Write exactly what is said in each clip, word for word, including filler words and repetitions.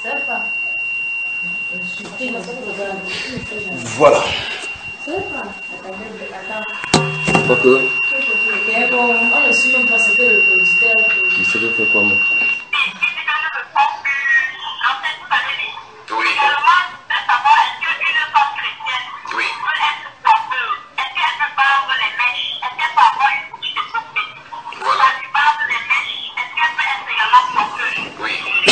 Voilà. Faut que... On ne suit même pas ce que le auditeur... Qui sait faire quoi, moi? Oui. Oui. Voilà. Oui.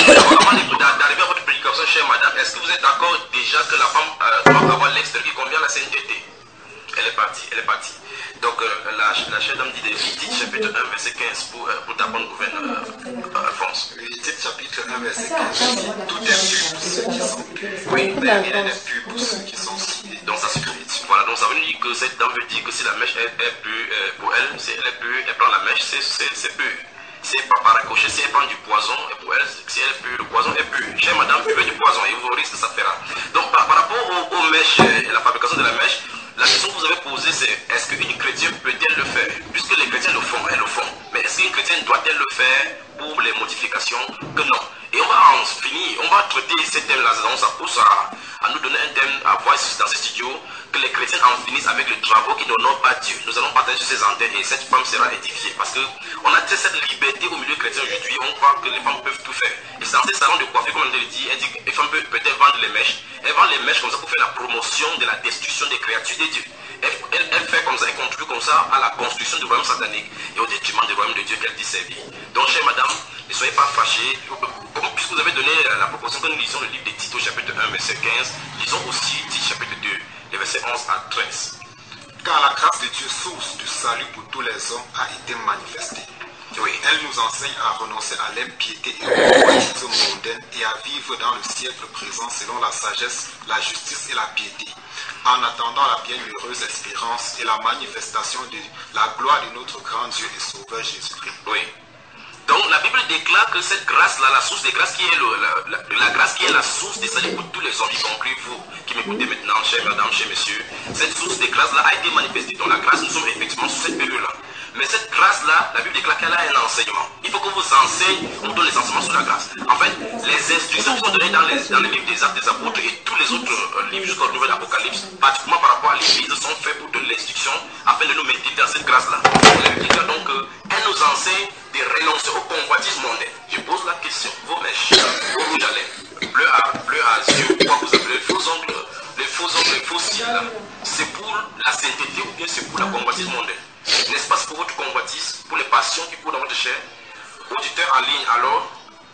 Avant d'arriver à votre prédication, chère madame, est-ce que vous êtes d'accord déjà que la femme euh, doit avoir l'extérieur qui convient à la sainteté? Elle est partie, elle est partie. Donc euh, la, la chère dame dit de Lévitique chapitre un verset quinze pour, euh, pour ta bonne gouverne, euh, Alphonse. Lévitique chapitre un verset quinze. Tout est pur pour ceux qui sont purs. Oui, mais rien n'est pur pour ceux qui sont souillés. Donc ça c'est vite. Voilà, donc ça veut dire que cette dame veut dire que si la mèche est, est pure euh, pour elle, si elle est pure, elle prend la mèche, c'est pur. Si elle prend par ricochet, si elle prend du poison, et pour elle, si elle est pure, le poison est pur. Chère madame, buvez du poison et vous risquez que ça fera. Donc par, par rapport aux, aux mèches et la fabrication de la mèche, la question que vous avez posée c'est est-ce qu'une chrétienne peut-elle le faire? Puisque les chrétiens le font, elles le font. Mais est-ce qu'une chrétienne doit-elle le faire pour les modifications? Que non. Et on va en finir, on va traiter ces thèmes-là, ça pousse à, à nous donner un thème à voir dans ce studio, que les chrétiens en finissent avec les travaux qui n'honorent pas Dieu. Nous allons partager sur ces antennes et cette femme sera édifiée. Parce qu'on a cette liberté au milieu chrétien aujourd'hui, on croit que les femmes peuvent tout faire. Et c'est dans ces salons de coiffure, comme elle le dit, elle dit que les femmes peuvent peut-être vendre les mèches. Elles vendent les mèches comme ça pour faire la promotion de la destruction des créatures de Dieu. Elle, elle, elle fait comme ça, elle contribue comme ça à la construction du royaume satanique et au détriment du royaume de Dieu qu'elle dit servir. Donc, chère madame, ne soyez pas fâchés. Puisque vous avez donné la proposition que nous lisons le livre de Tito, chapitre un, verset quinze, lisons aussi Tito, chapitre deux, les versets onze à treize. Car la grâce de Dieu, source du salut pour tous les hommes, a été manifestée. Oui. Elle nous enseigne à renoncer à l'impiété et aux convoitises mondaines et à vivre dans le siècle présent selon la sagesse, la justice et la piété, en attendant la bienheureuse espérance et la manifestation de la gloire de notre grand Dieu et Sauveur Jésus-Christ. Oui. Donc la Bible déclare que cette grâce-là, la source des grâces qui est le, la, la, la grâce qui est la source des salut pour tous les hommes, y compris vous qui m'écoutez maintenant, chers madame, chers messieurs, cette source des grâces-là a été manifestée. Donc la grâce, nous sommes effectivement sur cette période-là. Mais cette grâce-là, la Bible déclare qu'elle a un enseignement. Il faut que vous enseignez, on donne les enseignements sur la grâce. En fait, les instructions qui sont données dans les, dans les livres des Actes des Apôtres et tous les autres euh, livres jusqu'au Nouvel Apocalypse, particulièrement par rapport à l'Église, sont faits pour donner l'instruction afin de nous mettre dans cette grâce-là. La Bible déclare donc qu'elle nous enseigne de renoncer aux convoitises mondaines. Je pose la question, vos mèches, vos rouges à lèvres, bleu à, bleu à yeux, quoi vous appelez, les faux ongles, les faux ongles, les faux cils, c'est pour la sainteté ou bien c'est pour la convoitise mondaine? N'est-ce pas, c'est pour votre convoitise, pour les passions qui courent dans votre chair? Auditeur en ligne, alors?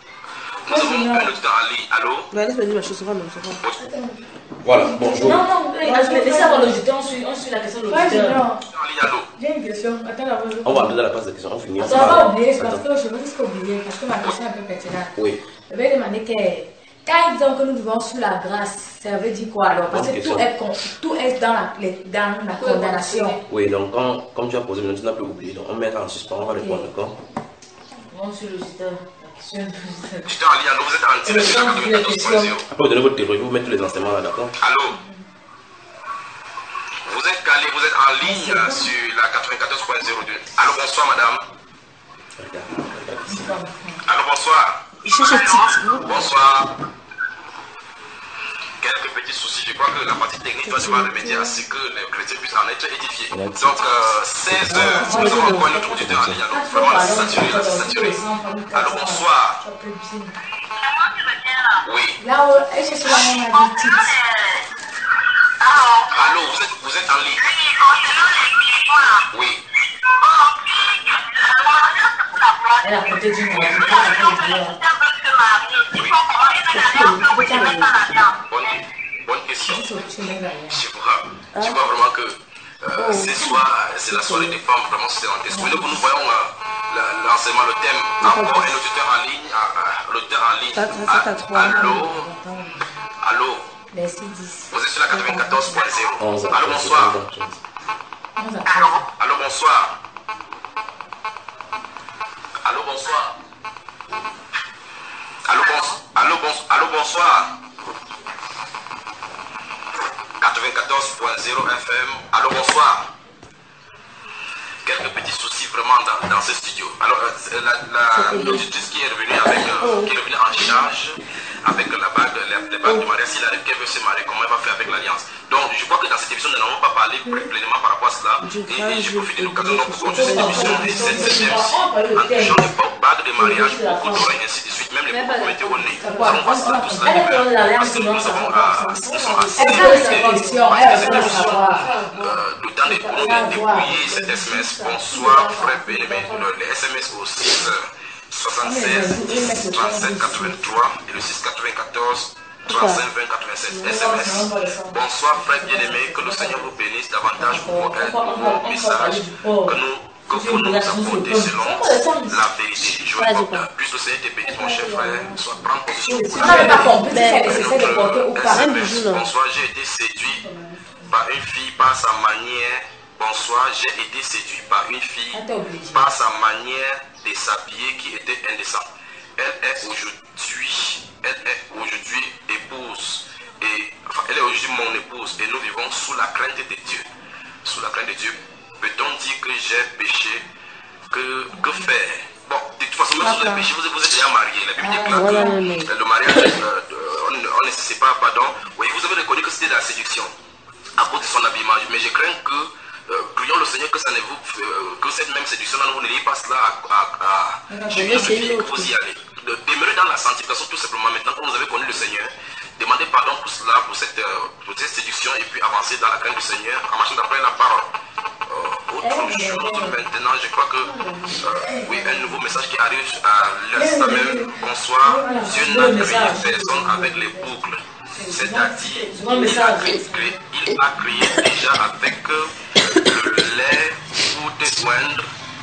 Nous avons un auditeur en ligne, allô? Voilà, bonjour. Non, non, laissez avoir l'auditeur, on suit, on suit la question de l'auditeur. En ligne, allô? J'ai une question, attends la voix. On va aller dans la phase de questions, on finit. On va oublier, parce que je veux juste oublier, parce que ma question est un peu pertinente. Oui. Je vais demander que, quand ils disent que nous vivons sous la grâce, ça veut dire quoi alors? Parce que tout est, tout est dans la, dans la condamnation. Oui, donc quand, comme tu as posé, tu n'as plus oublié. Donc on met en suspens, on va répondre, d'accord? On suit l'auditeur. J'étais en ligne, allô, vous êtes en direct sur la quatre-vingt-quatorze point zéro. Après, vous donnez votre théorie, vous mettez tous les enseignements là, d'accord? Allô? Vous êtes calé, vous êtes en ligne euh, sur la quatre-vingt-quatorze point zéro deux. Allô, bonsoir, madame. Allô, bonsoir. Bonsoir. Quelques petits soucis, je crois que la partie technique va devoir remédier à ce que les chrétiens puissent en être édifiés. Donc, euh, seize heures, nous avons encore un autre auditeur en ligne. Alors, vraiment, là, c'est saturé, là, c'est saturé. Allô, bonsoir. Oui. Là où elle cherche la même habitude. Allô, vous êtes, vous êtes en ligne? Oui. Elle a porté du monde. Bonne, bonne question. Je vois, je vois vraiment que euh, ce soir, c'est la soirée des femmes, vraiment c'est en esprit. Donc nous voyons euh, l'enseignement, le thème, encore un auditeur en ligne, euh, l'auditeur en ligne. Allô? Allô? Vous êtes sur la quatre-vingt-quatorze point zéro. Allô, bonsoir. Allô, bonsoir. Allô, bonsoir. Allô, bonsoir. Allô, bonsoir. Allô, bonsoir. quatre-vingt-quatorze point zéro F M. Allô, bonsoir. Quelques petits soucis vraiment dans, dans ce studio. Alors, l'auditrice qui est revenue avec, euh, qui est revenue en charge avec la les bagues de mariage, s'il arrive qu'elle veut se marier, comment elle va faire avec l'alliance. Donc je crois que dans cette émission, nous n'avons pas parlé pleinement par rapport à cela. Et, et je profite de l'occasion donc pour continuer cette émission et cette thème en touchant les bagues de mariage, beaucoup d'oreilles, ainsi de suite, même les beaucoup ont été au nez. Nous allons voir cela, tout cela demain, parce que nous avons à, nous sommes assez le temps de nous de dépouiller cet S M S. Bonsoir frère bien-aimé, les S M S au six soixante-seize trente-sept quatre-vingt-trois et le six quatre-vingt-quatorze trente-cinq vingt quatre-vingt-sept S M S. Bonsoir frère bien-aimé, que le Seigneur vous bénisse davantage pour vos aides, pour vos messages, que nous que vous nous apportez selon la vérité. Je vous demande, puisse le Seigneur te bénisse mon cher frère, soit prendre position pour la bonsoir, j'ai été séduit par une fille par sa manière. Bonsoir, j'ai été séduit par une fille par sa manière de s'habiller qui était indécente. Elle est aujourd'hui, elle est aujourd'hui épouse et enfin, elle est aujourd'hui mon épouse et nous vivons sous la crainte de Dieu. Sous la crainte de Dieu. Peut-on dire que j'ai péché? Que, que faire? Bon, de toute façon, même si vous avez péché, vous, vous êtes déjà marié. La Bible déclare que le mariage, euh, on, on ne se sépare, pardon. Oui, vous avez reconnu que c'était de la séduction à cause de son habillement. Mais je crains que Euh, prions le Seigneur que ça ne vous euh, que cette même séduction là vous n'ayez pas cela à, à, à chez une fille que vous y allez. De, demeurer dans la sanctification tout simplement. Maintenant que vous avez connu le Seigneur, demandez pardon pour cela, pour cette, euh, pour cette séduction et puis avancer dans la crainte du Seigneur en marchant d'après la parole. Euh, autre chose maintenant, je crois que euh, oui, un nouveau message qui arrive à l'instant même. Bonsoir. Dieu n'a créé personne avec les boucles. C'est-à-dire, il a créé, il a créé déjà avec le lait pour désoindre.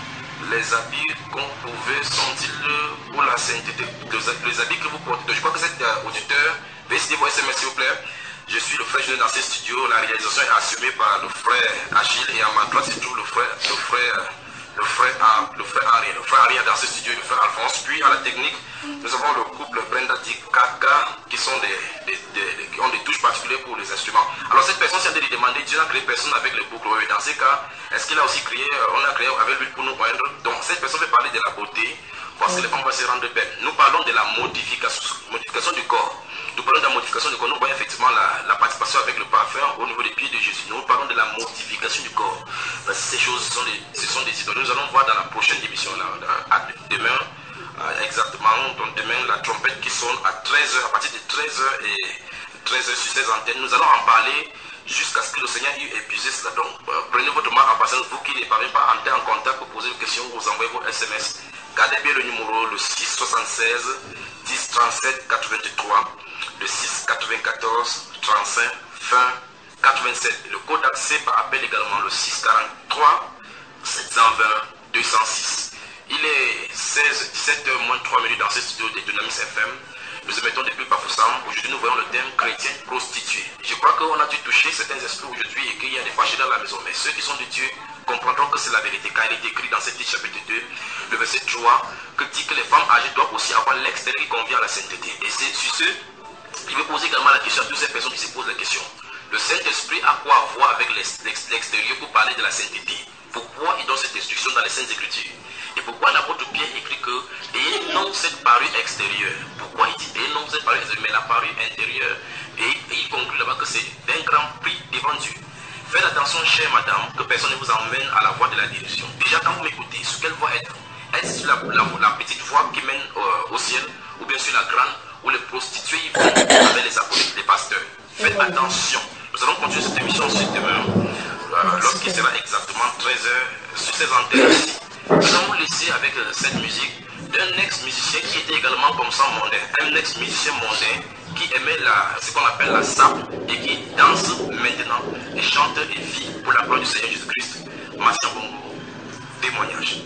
Les habits qu'on pouvait sont-ils pour la sainteté? Les habits que vous portez. Je crois que cet euh, auditeur, veuillez citer vos S M S s'il vous plaît. Je suis le frère Junior dans ces studios. La réalisation est assumée par le frère Achille et à ma droite se trouve le frère, le frère, le frère, le frère Henri. Le frère Henri dans ces studios et le frère Alphonse. Puis à la technique, nous avons le couple Brenda Dick Kaka qui sont des, des, des, des, qui ont des touches particulières pour les instruments. Alors cette personne s'est lui demander, Dieu n'a créé personne avec les boucles. Dans ces cas, est-ce qu'il a aussi créé, on a créé avec lui pour nous oindre? Donc cette personne veut parler de la beauté parce que les femmes vont se rendre belles. Nous parlons de la modification, modification du corps. Nous parlons de la modification du corps. Nous voyons effectivement la, la participation avec le parfum au niveau des pieds de Jésus. Nous parlons de la modification du corps. Parce que ces choses sont des, ce sont des idées. Nous allons voir dans la prochaine émission, là, demain. Euh, exactement, donc demain la trompette qui sonne à treize heures, à partir de treize heures et treize heures sur ces antennes, nous allons en parler jusqu'à ce que le Seigneur ait épuisé cela. Donc euh, prenez votre mal en patience, vous qui ne parvenez pas à entrer en contact pour poser une question, vous envoyez vos S M S. Gardez bien le numéro, le six soixante-seize dix trente-sept quatre-vingt-trois, le six quatre-vingt-quatorze trente-cinq vingt quatre-vingt-sept. Le code d'accès par appel également le six quarante-trois sept cent vingt deux cent six. Il est seize dix-sept heures moins trois minutes dans ce studio de Dynamis F M. Nous émettons depuis Bafoussam. Aujourd'hui, nous voyons le thème chrétien prostitué. Je crois qu'on a dû toucher certains esprits aujourd'hui et qu'il y a des fâchés dans la maison. Mais ceux qui sont de Dieu comprendront que c'est la vérité. Car il est écrit dans cet chapitre deux, le verset trois, que dit que les femmes âgées doivent aussi avoir l'extérieur qui convient à la sainteté. Et c'est sur ce, il veut poser également la question à toutes ces personnes qui se posent la question. Le Saint-Esprit a quoi voir avec l'extérieur pour parler de la sainteté? Pourquoi il donne cette instruction dans les Saintes Écritures? Et pourquoi l'apôtre Pierre écrit que et non cette parure extérieure? Pourquoi il dit et non cette parure extérieure, mais la parure intérieure? Et, et il conclut là-bas que c'est d'un grand prix devant Dieu. Faites attention, chère madame, que personne ne vous emmène à la voie de la direction. Déjà, quand vous m'écoutez, sur quelle voie être? Est-ce la, la, la petite voie qui mène euh, au ciel, ou bien sur la grande, où les prostituées y vont avec les apôtres, les pasteurs? Faites attention. Nous allons continuer cette émission sur demain, euh, lorsqu'il sera exactement treize heures sur ces antennes ici. Nous allons vous laisser avec euh, cette musique d'un ex-musicien qui était également comme ça mondain. Un ex-musicien mondain qui aimait la, ce qu'on appelle la sape et qui danse maintenant et chante et vit pour la gloire du Seigneur Jésus-Christ. Massia Bongo, témoignage.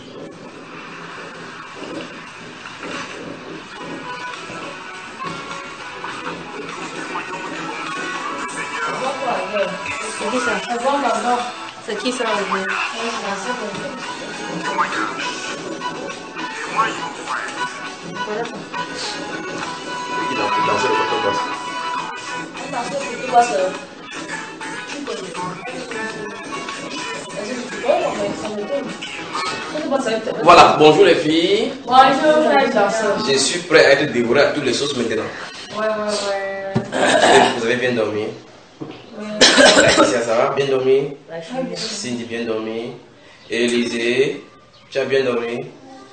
C'est qui ça? C'est qui ça? Il a dansé le coton-basse. Voilà, bonjour les filles. Bonjour, frère. Je suis prêt à être dévoré à toutes les sauces maintenant. Ouais, ouais, ouais. avez bien dormi? Oui. Laetitia, ça va? Bien dormi? Cindy, bien dormi? Élisée, tu as bien dormi?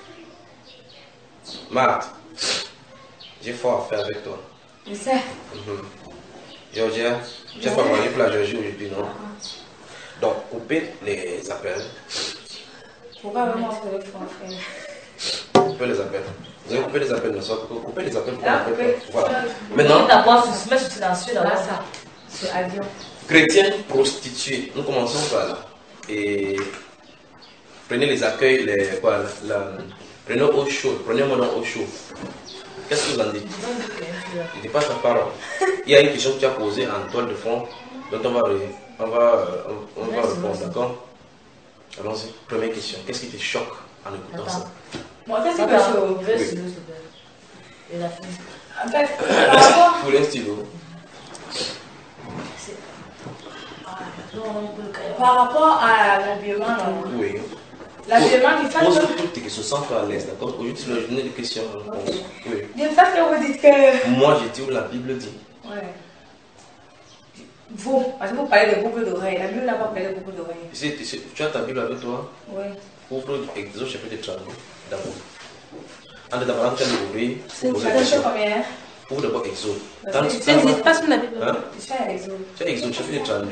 Marthe, j'ai fort à faire avec toi. Je sais. Mm-hmm. Georgia, tu n'as pas mangé pour la Georgie aujourd'hui, non? Donc, coupez les appels. Pourquoi vraiment on se fait frère? Coupez les appels. Vous avez coupé les appels, ne soit coupez les appels pour Ah, l'appel. Voilà. Maintenant, Maintenant, d'abord, se mettre sur silencieux dans ça. Sur avion. chrétienne prostituée. Nous commençons par là. Et prenez les accueils, les quoi, la, la, prenez au chaud, prenez mon nom au chaud. Qu'est-ce que vous en dites? Je dis pas ta parole. Il y a une question que tu as posée en toile de fond, dont on va, on va, on, on va répondre, d'accord? Allons-y. Première question. Qu'est-ce qui te choque en écoutant Attends. ça? Moi, qu'est-ce que je veux? Oui. Et la fille. En fait, par rapport. Pour un stylo. Par rapport à l'habillement, oui. L'habillement du fait pose que. toutes tes questions sans toi à l'aise, d'accord? Aujourd'hui, c'est la journée de questions. Okay. Oui. Du fait que vous dites que. Moi, j'ai dit où la Bible dit. Ouais. Vous, parce que vous parlez de boucles d'oreilles. La Bible n'a pas parlé de boucles d'oreilles. Tu as ta Bible avec toi? Oui. Ouvre Exode chapitre trente-deux d'abord. En d'abord, en train d'ouvrir. C'est combien? Ouvre d'abord Exode. C'est pas sur la Bible. Hein? Tu as Exode. Tu as Exode chapitre trente-deux.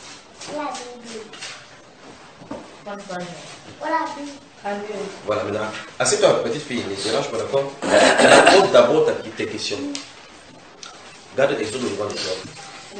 Voilà, maintenant, assieds-toi, petite fille, ne te lâche pas, d'accord? Pose d'abord tes questions. Garde Exode devant de toi. Oui.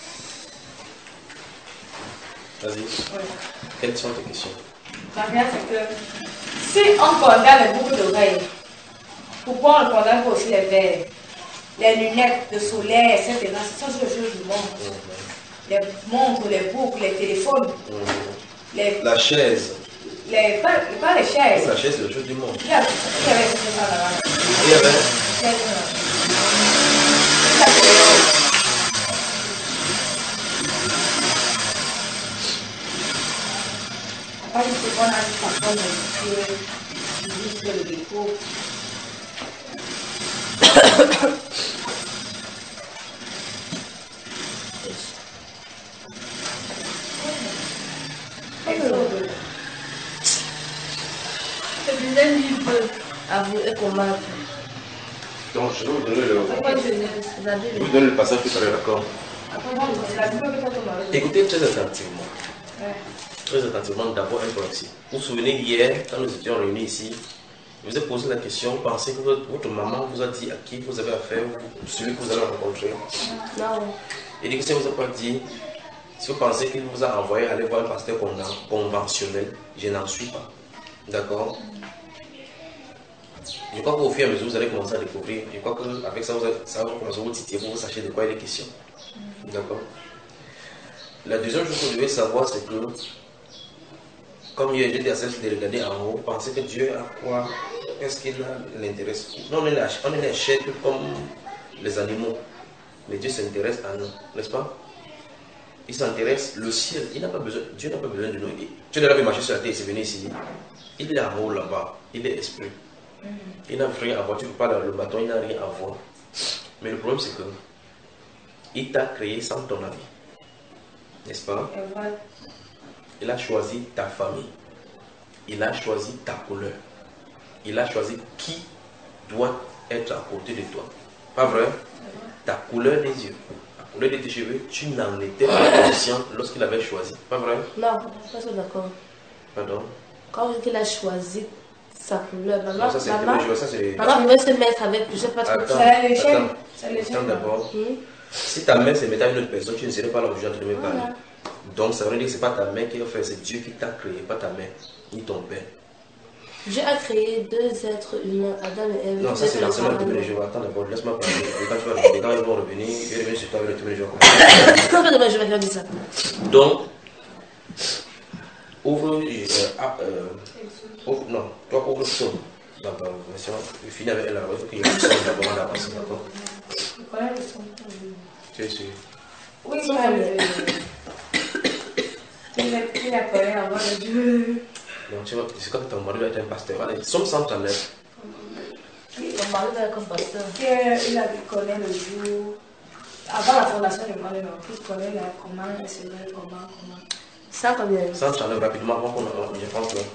Vas-y. Oui. Quelles sont tes questions? Ma bien, c'est que si on condamne les boucles d'oreilles, pourquoi on ne condamne pas aussi les verres, les lunettes de soleil, et cetera. Ce sont des choses du monde. Mm-hmm. Les montres, les boucles, les téléphones. Mm-hmm. les... La chaise. Les... Pas, pas les chaises. La chaise, c'est le chose du monde. Il y avait quelque chose là-bas. Il y avait. Pas du tout, on a dit parfois le disque, le déco. C'est du même livre à vous et qu'on m'a. Donc, je vais vous donner le, je vous donner le passage tout à l'heure, d'accord? Écoutez très attentivement. Ouais. Très attentivement, d'abord un proxy. Vous vous souvenez hier, quand nous étions réunis ici, je vous ai posé la question, vous pensez que votre, votre maman vous a dit à qui vous avez affaire, celui que vous allez rencontrer? Non. Il dit que si vous n'avez pas dit, si vous pensez qu'il vous a envoyé aller voir un pasteur conventionnel, je n'en suis pas. D'accord? Je crois qu'au fur et à mesure, vous allez commencer à découvrir. Je crois qu'avec ça, vous allez, ça va commencer à vous titiller pour vous sachiez de quoi il est question. D'accord? La deuxième chose que vous devez savoir, c'est que, comme hier, j'ai essayé de regarder en haut, pensez que Dieu a quoi? Est-ce qu'il a l'intérêt? Non, on est là, on est là, chair comme les animaux. Mais Dieu s'intéresse à nous, n'est-ce pas? Il s'intéresse, le ciel, il n'a pas besoin, Dieu n'a pas besoin de nous. Tu ne l'as pas marché sur la terre, il s'est venu ici. Il est en haut là-bas, il est esprit. Il n'a rien à voir, tu ne peux pas le bâton, il n'a rien à voir. Mais le problème c'est que il t'a créé sans ton avis. N'est-ce pas? Il a choisi ta famille. Il a choisi ta couleur. Il a choisi qui doit être à côté de toi. Pas vrai? Ta couleur des yeux, la couleur de tes cheveux, tu n'en étais pas conscient lorsqu'il avait choisi. Pas vrai? Non, pas ça d'accord. Pardon? Quand il a choisi sa couleur, maman, non, ça, maman, maman, maman pouvait se mettre avec, je sais pas trop. C'est l'échelle. Attends d'abord. Hmm? Si ta mère se mettait avec une autre personne, tu ne serais pas là aujourd'hui en train de me parler. Voilà. Donc ça veut dire que ce n'est pas ta mère qui a fait, c'est Dieu qui t'a créé, pas ta mère, ni ton père. Dieu a créé deux êtres humains, Adam et Ève. Non, ça c'est l'enseignement de tous les jours. Attends d'abord, laisse-moi parler. Et quand tu vas revenir, quand ils vont revenir, je vais revenir sur toi avec le tous les jours. Je vais faire ça. Donc, ouvre, euh, ah, euh, ouvre, non, toi ouvre le son. Dans ta version, je finis avec elle, il faut qu'il y ait le son d'abord en avance, d'accord? Je connais le son. Tu es sûr? Oui, je connais. Il a connais avant le Dieu. Donc, tu vois, c'est comme ton mari doit être un pasteur. Allez, somme cent trente-neuf. Mon mari doit être un pasteur. Il a connaît le jour. Avant la fondation du monde, l'entreprise connaît la commande, elle se met comment, comment. cent combien? cent trente-neuf rapidement avant qu'on je pense là.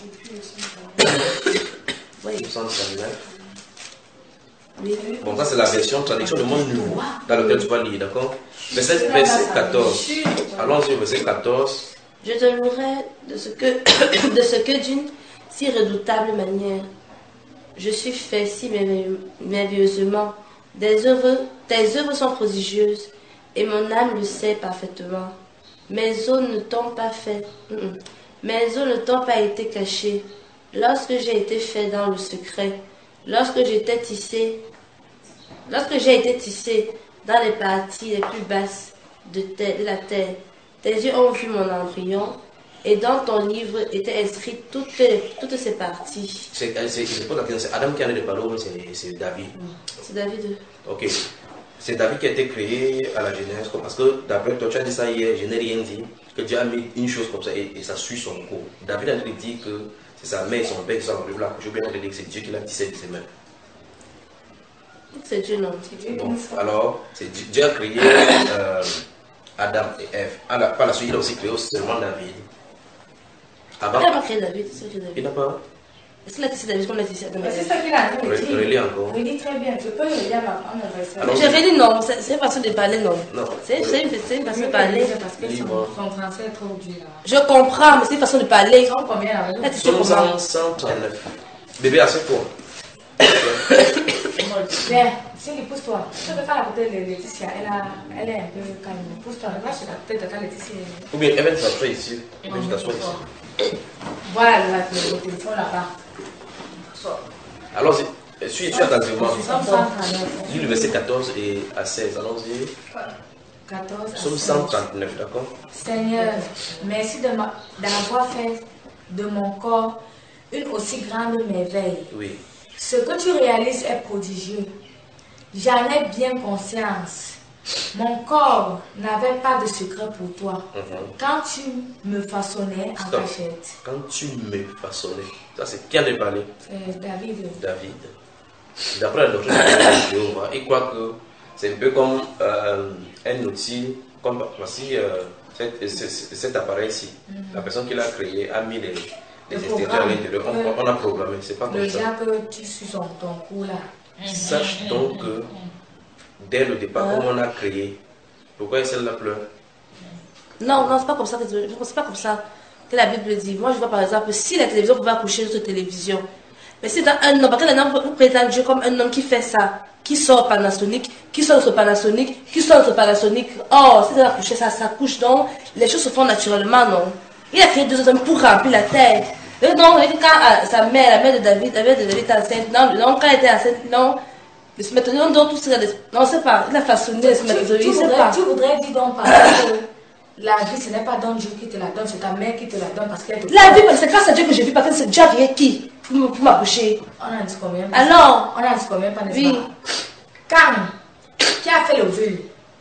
Oui. cent trente-neuf. Oui. Bon, ça c'est la version traduction du monde nouveau dans lequel tu vas lire, d'accord? Verset, verset quatorze. Allons-y au verset quatorze. Je te louerai de ce que, de ce que d'une si redoutable manière je suis fait si merveilleux- merveilleusement. Des œuvres, tes œuvres sont prodigieuses et mon âme le sait parfaitement. Mes os ne t'ont pas fait, mm, mm. mes os ne t'ont pas été cachés. Lorsque j'ai été fait dans le secret, lorsque j'étais tissé, lorsque j'ai été tissé dans les parties les plus basses de, terre- de la terre, tes yeux ont vu mon embryon, et dans ton livre étaient inscrites toutes, toutes ces parties. C'est c'est Adam qui en a de parler ou c'est David? C'est David. Ok. C'est David qui a été créé à la Genèse, parce que d'après toi, tu as dit ça hier, je n'ai rien dit, que Dieu a mis une chose comme ça et, et ça suit son cours. David a dit que c'est sa mère et son père qui sont en là. Je vais bien te dire que c'est Dieu qui l'a tissé de ses mains. C'est Dieu, non. Bon, alors, c'est Dieu, Dieu a créé euh, Adam et Ève. À la, par la suite, il a aussi créé seulement David. Avant, Il n'a pas créé David, c'est créé il David. n'a pas. Est-ce qu'il a tissé David comme il a tissé Adam? Mais c'est ça qu'il a dit. Re- relis encore. Relis très bien. Je peux le lire en adressant. Alors, Je vais dire non, c'est c'est une façon de parler, non. Non. C'est c'est une, c'est une façon de parler. Parce que Libre. son, son français est trop dur. là. Je comprends, mais c'est une façon de parler. Ils sont combien là? Là, tu sais Psaume comment. cent trente-neuf. Bébé, assieds-toi. Viens, Cindy, pousse-toi. Tu peux faire la côté de Laetitia. Elle, a, elle est un peu calme. Pousse-toi. Va sur la tête de ta Laetitia. Ou bien, elle va s'asseoir ici. Elle va t'asseoir ici. Voilà le, le téléphone là-bas. Alors, suis, suis attentivement. Somme cent trente-neuf. Lis le verset quatorze et à seize. Allons-y. quatorze. à Psaume seize. cent trente-neuf, d'accord? Seigneur, merci de ma- d'avoir fait de mon corps une aussi grande merveille. Oui. Ce que tu réalises est prodigieux. J'en ai bien conscience. Mon corps n'avait pas de secret pour toi. Mhm. Quand tu me façonnais en Stop. cachette. Quand tu me façonnais, ça c'est qui en est parlé? Euh, David, David. D'après la doctrine de Jéhovah, il croit que c'est un peu comme euh, un outil, comme voici euh, cet, cet- cet appareil-ci. La personne qui l'a créé a mis les, les Le extincteurs à programme. l'intérieur. On, on a programmé, c'est pas le comme ça. genre que tu suis son, ton cou là. Sache donc que dès le départ, comme on a créé, pourquoi celle-là pleure? Non, non, c'est pas comme ça que c'est pas comme ça que la Bible dit. Moi, je vois par exemple, si la télévision pouvait accoucher de notre télévision, mais c'est dans un homme, parce que un homme vous présente Dieu comme un homme qui fait ça, qui sort Panasonic, qui sort notre Panasonic, qui sort notre Panasonic. Oh, si ça va accoucher, ça s'accouche, donc les choses se font naturellement, non. Il a créé deux autres hommes pour remplir la terre. Et donc, quand euh, sa mère, la mère de David, la mère de David était enceinte, non, non, quand elle était enceinte, non, les spermatozoïdes, non, tout ça, non, c'est pas, il a façonné les Tu, tu spermatozoïdes, c'est voudrais, pas. tu voudrais dire donc par exemple que la vie ce n'est pas donc Dieu qui te la donne, c'est ta mère qui te la donne parce qu'elle te La vie, c'est grâce à Dieu que j'ai vu, parce que c'est Dieu qui est qui pour m- pour m'accoucher. On en dit combien? Alors, On en dit combien pas, n'est-ce oui. pas? Quand qui a fait l'ovule?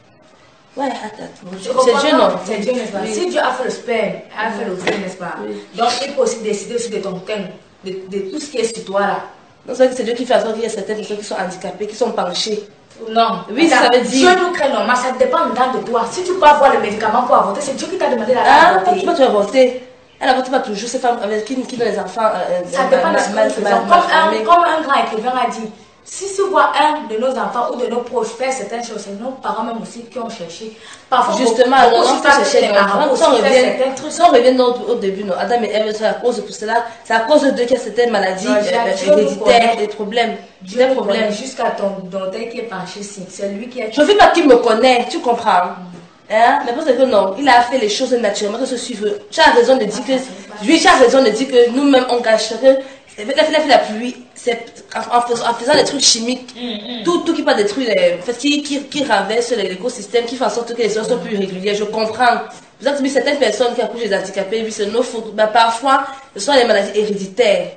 Ouais, attends, Tu c'est comprends, Dieu, non. C'est Dieu, n'est-ce pas? Oui. Si Dieu a fait le sperme, a fait l'ovule, n'est-ce pas? Oui. Donc il peut aussi décider aussi de ton thème, de, de tout ce qui est sur toi là. Donc, c'est Dieu qui fait en sorte qu'il y a certaines personnes qui sont handicapées, qui sont penchées. Non. Oui, ça veut dire- Dieu nous crée normal, ça dépend maintenant de toi. Si tu peux avoir le médicament pour avorter, c'est Dieu qui t'a demandé d'aller Ah, avorter. tu peux te avorter. Elle avorte pas toujours, ces femmes avec qui, qui donnent les enfants. Euh, Ça euh, dépend de mal- ce que mal- nous mal- faisons. mal Comme un, formés. comme un grand écrivain a dit, si tu vois un de nos enfants ou de nos proches faire certaines choses, c'est nos parents même aussi qui ont cherché. Parfois, Justement, beaucoup on aussi peut faire chercher les les marabouts, enfants. Si on aussi faire certains revient, trucs. si on revient au, au début, non, Adam et Ève, c'est à cause de tout cela. C'est à cause d'eux qu'il y a certaines maladies Non, euh, Dieu euh, nous héréditaires, connaît. des problèmes. Dieu Des nous problèmes. connaît jusqu'à ton dentaire qui est penché ici. C'est lui qui a... Je ne veux pas qu'il me connaisse, tu comprends? Hein? Mais parce que non, il a fait les choses naturellement que se suivre. Tu as raison de dire que, lui, tu as raison de dire que nous-mêmes on gâche que, il a fait la pluie, c'est en, en faisant, en faisant des trucs chimiques, tout, tout qui va détruire, les, en fait, qui, qui, qui renverse l'écosystème, qui fait en sorte que les choses sont plus régulières. Je comprends. Vous avez dit certaines personnes qui accouchent des handicapés, oui, c'est nos fautes. Mais parfois, ce sont les maladies héréditaires.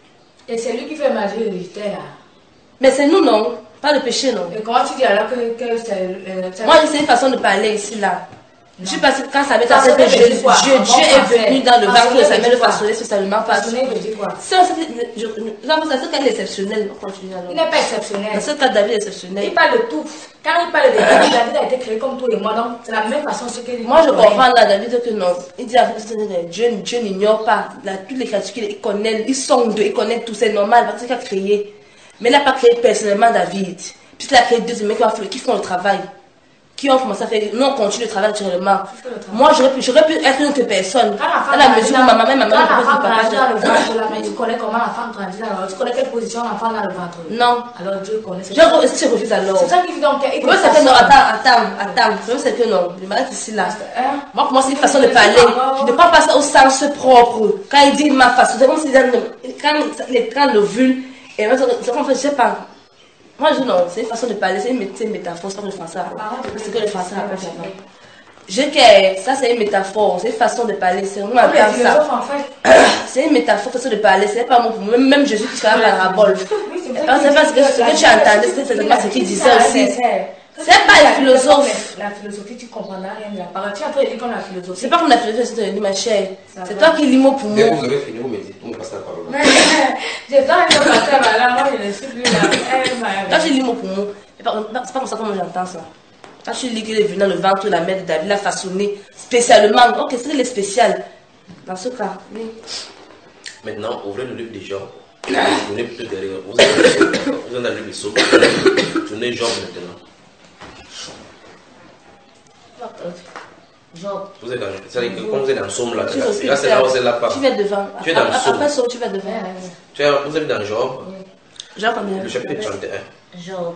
Et c'est lui qui fait magie héréditaire là. Mais c'est nous, non? Pas le péché, non? Et comment tu dis alors que, que c'est... euh, c'est- Moi, c'est une façon de parler ici, là. Je suis passée quand ça m'est Façonner arrivé que veut Dieu, dire quoi? Dieu, En bon Dieu est français. venu dans le ventre Façonner de sa veut mère dire le quoi? façonner spécialement pas. Façonner veut dire quoi? Ça, c'est ça qu'elle est exceptionnelle. On continue alors. Il n'est pas exceptionnel. Dans ce cas, David est exceptionnel. Il parle de tout. Quand il parle de David, David a été créé comme toi et moi, donc c'est la même façon ce que moi je comprends là David que non. Il dit Dieu, Dieu n'ignore pas là, toutes les créatures qu'il connaît, ils sont deux, il connaît tout, c'est normal parce qu'il a créé. Mais il n'a pas créé personnellement David. Puisqu'il a créé deux mecs qui font le travail. Qui ont commencé à faire. Nous on continue le travail naturellement. Moi j'aurais pu, j'aurais pu être une autre personne. À la mesure où ma maman, ma maman, quand la femme grandit dans le ventre de la mère, tu connais comment la femme grandit dans le ventre. Tu connais quelle position l'enfant dans le ventre. Non. Alors Dieu connaît. Je refuse alors. C'est ça qui dit donc. Le c'est que non, attends, attends, attends. Le c'est que non. Je m'arrête ici là. Moi pour moi c'est une façon de parler. Je ne prends pas ça au sens propre. Quand il dit ma façon, c'est comme si quand l'ovule, et moi c'est comme je sais pas. Moi, je non, c'est une façon de parler, c'est une, une métaphore, c'est pas que le français. C'est que le français appelle ça. Je que ça, c'est une métaphore, c'est une façon de parler, c'est vraiment ça. C'est une métaphore, façon de parler, c'est pas mon pour moi. Même Jésus qui a la parabole. C'est pas ce que, ce que tu entendais, c'est ce qu'il disait aussi. C'est pas la philosophe. La philosophie, tu comprends rien de la parole. Tu es en train de dire comme la philosophie. C'est pas comme la philosophie, c'est de ma chère. C'est toi qui lis mot pour moi. Dès que vous avez fini, vous me dites, vous me passez la parole. J'ai pas envie de passer à là, moi je ne suis plus là. Quand je lis mot pour moi, c'est pas comme ça que moi j'entends ça. Quand je lis qu'il est venu dans le ventre de la mère de David, l'a façonné spécialement. Ok, c'est qu'il est spécial. Dans ce cas, oui. Maintenant, ouvrez le livre des Job. Tournez plutôt derrière. Vous êtes dans le livre des Psaumes. Tournez Job maintenant. Job. Vous êtes dans, c'est-à-dire que quand vous êtes dans le Psaume là, Tu là c'est là où c'est là pas. Tu vas devant. Tu es dans le Psaume. Après Psaume, tu vas devant. Tu es, vous êtes dans Job. Job combien? Le chapitre trente et un. Job.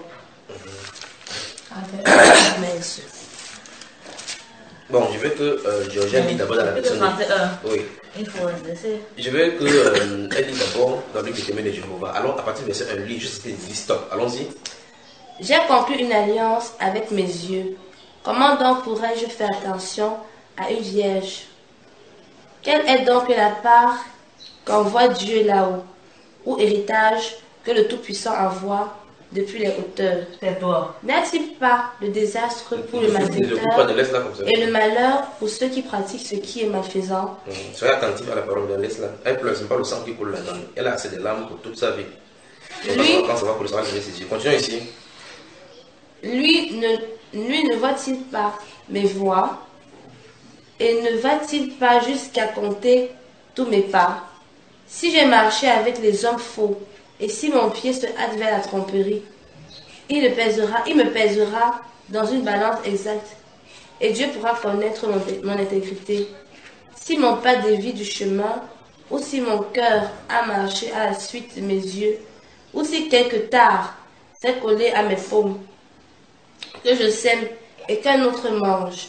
Merci. Bon, je veux que euh, Georgienne lit d'abord dans la personne. Oui. Il faut laisser. Je veux que euh, elle lit d'abord dans le livre des témoins de Jéhovah. Allons à partir du verset un, lit juste ce qu'il dit. Stop. Allons-y. J'ai conclu une alliance avec mes yeux. Comment donc pourrais-je faire attention à une vierge? Quelle est donc la part qu'envoie Dieu là-haut, ou héritage que le Tout-Puissant envoie depuis les hauteurs? C'est toi. N'est-il pas le désastre pour le malfaiteur et le malheur pour ceux qui pratiquent ce qui est malfaisant? Mmh. Soyez attentif à la parole de laisse là. Elle pleure, ce n'est pas le sang qui coule la langue. Elle a assez de larmes pour toute sa vie. Lui, quand ça va couler, ça va lever ses yeux. Continuons ici. Lui ne, lui ne voit-il pas mes voies et ne va-t-il pas jusqu'à compter tous mes pas? Si j'ai marché avec les hommes faux et si mon pied se hâte vers la tromperie, il, le pèsera, il me pèsera dans une balance exacte et Dieu pourra connaître mon, mon intégrité. Si mon pas dévie du chemin ou si mon cœur a marché à la suite de mes yeux ou si quelque tard s'est collé à mes paumes, que je sème et qu'un autre mange,